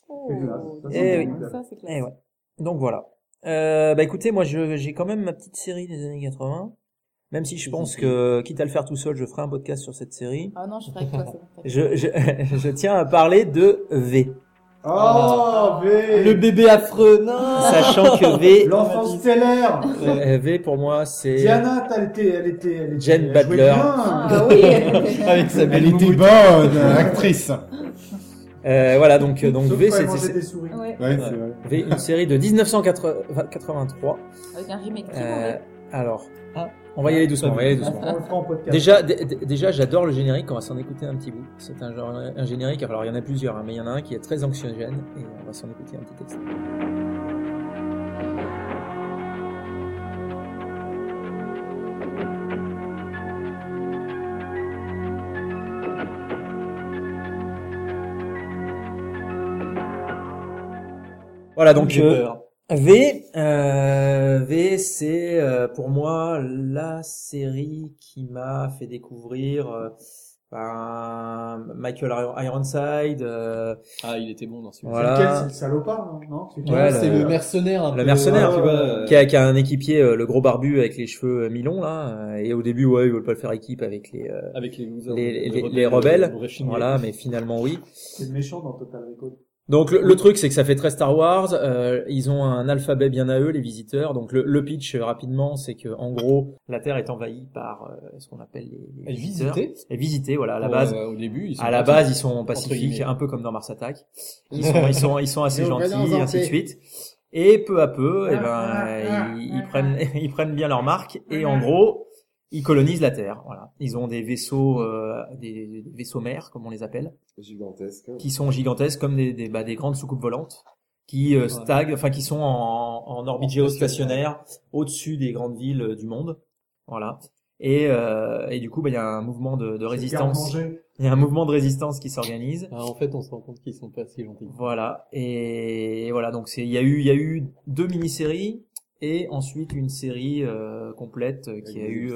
Oui. Ça, c'est classe. Et ouais. Donc voilà. Bah écoutez, moi j'ai quand même ma petite série des années 80. Même si je pense que, quitte à le faire tout seul, je ferai un podcast sur cette série. Ah non, je ferai avec toi, c'est bon. Je tiens à parler de V. Oh, V! Le bébé affreux, non! Sachant que V. L'enfant stellaire! V pour moi c'est. Diana, elle était Jen Butler. Ah oui! Avec sa belle Elle était bonne, actrice. Voilà, donc Sauf V quand elle c'est. mangeait des souris. Ouais. Ouais, c'est vrai. V, une série de 1983. Avec un remake très mauvais. Alors, on va y aller doucement. On le fera en podcast. Déjà, j'adore le générique. On va s'en écouter un petit bout. C'est un générique. Alors, il y en a plusieurs, hein, mais il y en a un qui est très anxiogène et on va s'en écouter un petit extrait. Voilà, donc V, c'est pour moi la série qui m'a fait découvrir Michael Ironside. Il était bon dans ce film. Voilà. C'est lequel? C'est le salopard, non? Ouais, c'est le mercenaire. Le mercenaire, tu vois, qui a un équipier, le gros barbu avec les cheveux mi-longs là. Et au début, ils veulent pas le faire équipe avec les rebelles. Voilà, mais finalement oui. C'est le méchant dans Total Recall. Donc le truc c'est que ça fait très Star Wars, ils ont un alphabet bien à eux les visiteurs. Donc le pitch rapidement c'est que en gros la Terre est envahie par ce qu'on appelle les visiteurs. Et visités voilà à la base. Au début, ils sont pacifiques, un peu comme dans Mars Attack. Ils sont assez gentils et ainsi de suite. Et peu à peu ils prennent bien leur marque et en gros Ils colonisent la Terre, voilà. Ils ont des vaisseaux mers, comme on les appelle, Gigantesque. qui sont gigantesques comme des grandes soucoupes volantes, qui stagnent, enfin qui sont en orbite géostationnaire au-dessus des grandes villes du monde, voilà. Et du coup, il y a un mouvement de résistance. Il y a un mouvement de résistance qui s'organise. En fait, on se rend compte qu'ils sont pas si gentils. Voilà. Et voilà. Donc il y a eu 2 mini-séries. Et ensuite une série complète qui a eu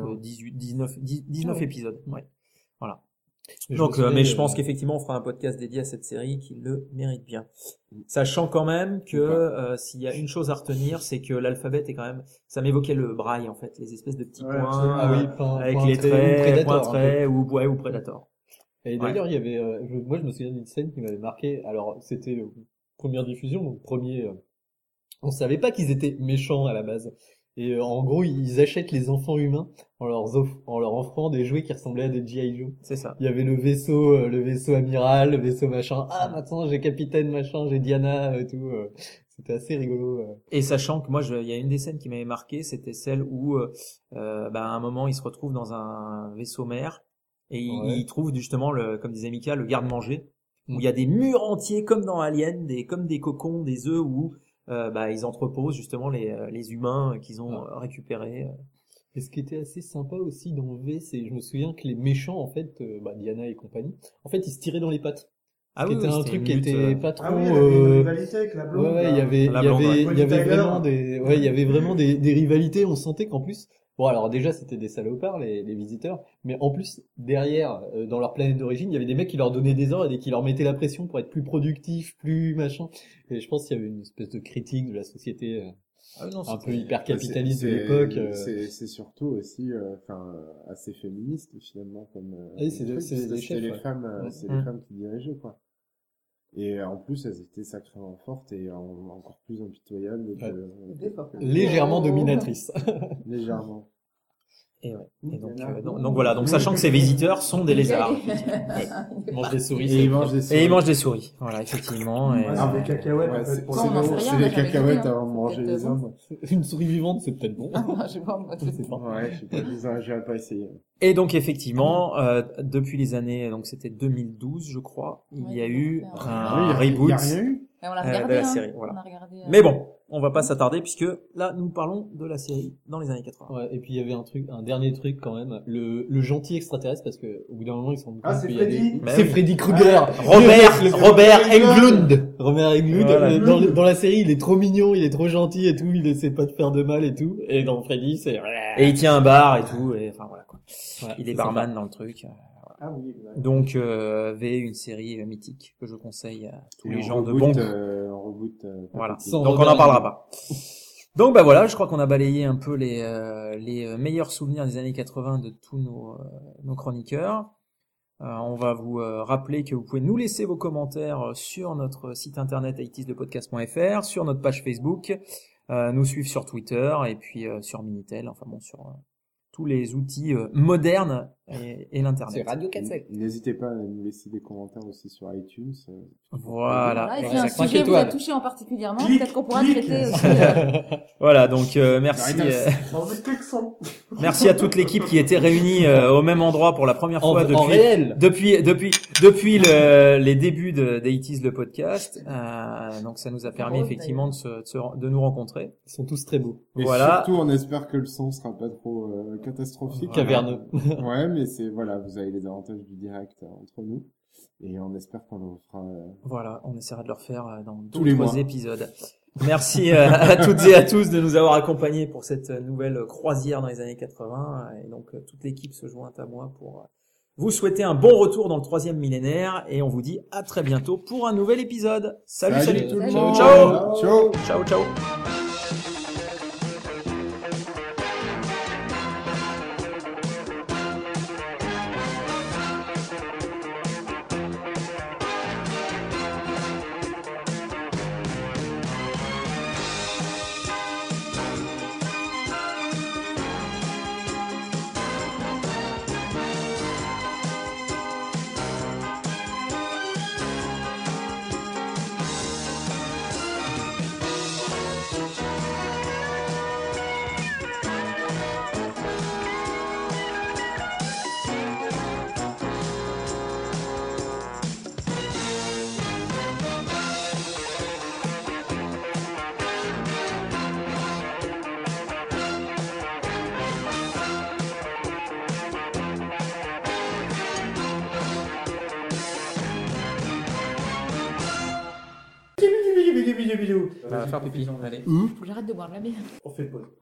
19 épisodes. Ouais. Voilà. Donc, mais je pense qu'effectivement on fera un podcast dédié à cette série qui le mérite bien. Sachant quand même que s'il y a une chose à retenir, c'est que l'alphabet est quand même, ça m'évoquait le braille en fait, les espèces de petits points avec les traits, points traits ou Predator. Et d'ailleurs il y avait, moi je me souviens d'une scène qui m'avait marqué. Alors c'était première diffusion, donc premier. On savait pas qu'ils étaient méchants à la base. Et en gros, ils achètent les enfants humains en leur offrant des jouets qui ressemblaient à des G.I. Joe. C'est ça. Il y avait le vaisseau amiral, le vaisseau machin. Ah, maintenant j'ai capitaine machin, j'ai Diana et tout. C'était assez rigolo. Et sachant que moi, il y a une des scènes qui m'avait marqué, c'était celle où, à un moment, ils se retrouvent dans un vaisseau mère et ils trouvent justement comme disait Mika, le garde-manger où il y a des murs entiers comme dans Alien, comme des cocons, des œufs où ils entreposent justement les humains qu'ils ont récupérés. Et ce qui était assez sympa aussi dans V, c'est, je me souviens que les méchants, en fait, Diana et compagnie, en fait, ils se tiraient dans les pattes. Ah oui, c'était un truc qui était pas trop. il y avait une rivalité avec la blonde. Ouais, il y avait vraiment des rivalités. On sentait qu'en plus, bon, alors déjà, c'était des salopards, les visiteurs, mais en plus, derrière, dans leur planète d'origine, il y avait des mecs qui leur donnaient des ordres et qui leur mettaient la pression pour être plus productifs, plus machin. Et je pense qu'il y avait une espèce de critique de la société un peu hyper capitaliste de l'époque. C'est surtout aussi, assez féministe finalement comme. C'est les femmes, c'est les femmes qui dirigeaient quoi. Et en plus, elles étaient sacrément fortes et encore plus impitoyables. Légèrement dominatrices. Légèrement. Et ouais. Et donc voilà. Donc sachant que ces visiteurs sont des lézards. Ils mangent des souris. Et ils mangent des souris. Voilà, effectivement. Des cacahuètes. C'est des cacahuètes avant de manger les hommes. Une souris vivante, c'est peut-être bon. Je sais pas. Ouais, je sais pas. J'aurais pas essayé. Et donc effectivement, depuis les années, donc c'était 2012, je crois, il y a eu un reboot de la série. Voilà. Mais bon, on va pas s'attarder puisque là, nous parlons de la série dans les années 80. Ouais, et puis il y avait un dernier truc quand même, le gentil extraterrestre, parce que au bout d'un moment ils sont. Ah, c'est Freddy. C'est Freddy Krueger. Robert Englund. Robert Englund. Voilà. Dans la série, il est trop mignon, il est trop gentil et tout, il essaie pas de faire de mal et tout. Et dans Freddy, c'est. Et il tient un bar et tout, et enfin voilà quoi. Ouais, il est barman dans le truc. Ah oui, exact. Donc V, une série mythique que je conseille à tous les gens de bon goût. Voilà. Donc on n'en parlera pas. Donc voilà, je crois qu'on a balayé un peu les meilleurs souvenirs des années 80 de tous nos chroniqueurs. On va vous rappeler que vous pouvez nous laisser vos commentaires sur notre site internet 80sdepodcast.fr, sur notre page Facebook, nous suivre sur Twitter et puis sur Minitel, enfin bon, sur tous les outils modernes et l'internet. C'est Radio 4.7. N'hésitez pas à nous laisser des commentaires aussi sur iTunes. Voilà. Et puis un sujet vous a touché en particulièrement, peut-être qu'on pourra traiter aussi. Voilà, donc merci. Merci à toute l'équipe qui était réunie au même endroit pour la première fois depuis les débuts de 80s le podcast. Donc ça nous a permis effectivement de nous rencontrer. Ils sont tous très beaux. Et voilà. Surtout, on espère que le son sera pas trop catastrophique. Caverneux. Ouais, mais voilà, vous avez les avantages du direct entre nous. Et on espère qu'on le fera. Voilà, on essaiera de le refaire dans tous les d'autres épisodes. Merci à toutes et à tous de nous avoir accompagnés pour cette nouvelle croisière dans les années 80. Et donc, toute l'équipe se joint à moi pour vous souhaiter un bon retour dans le 3e millénaire. Et on vous dit à très bientôt pour un nouvel épisode. Salut tout le monde. Ciao. bisous. On va faire pipi. Allez. Faut que j'arrête de boire de la bière. On fait pause.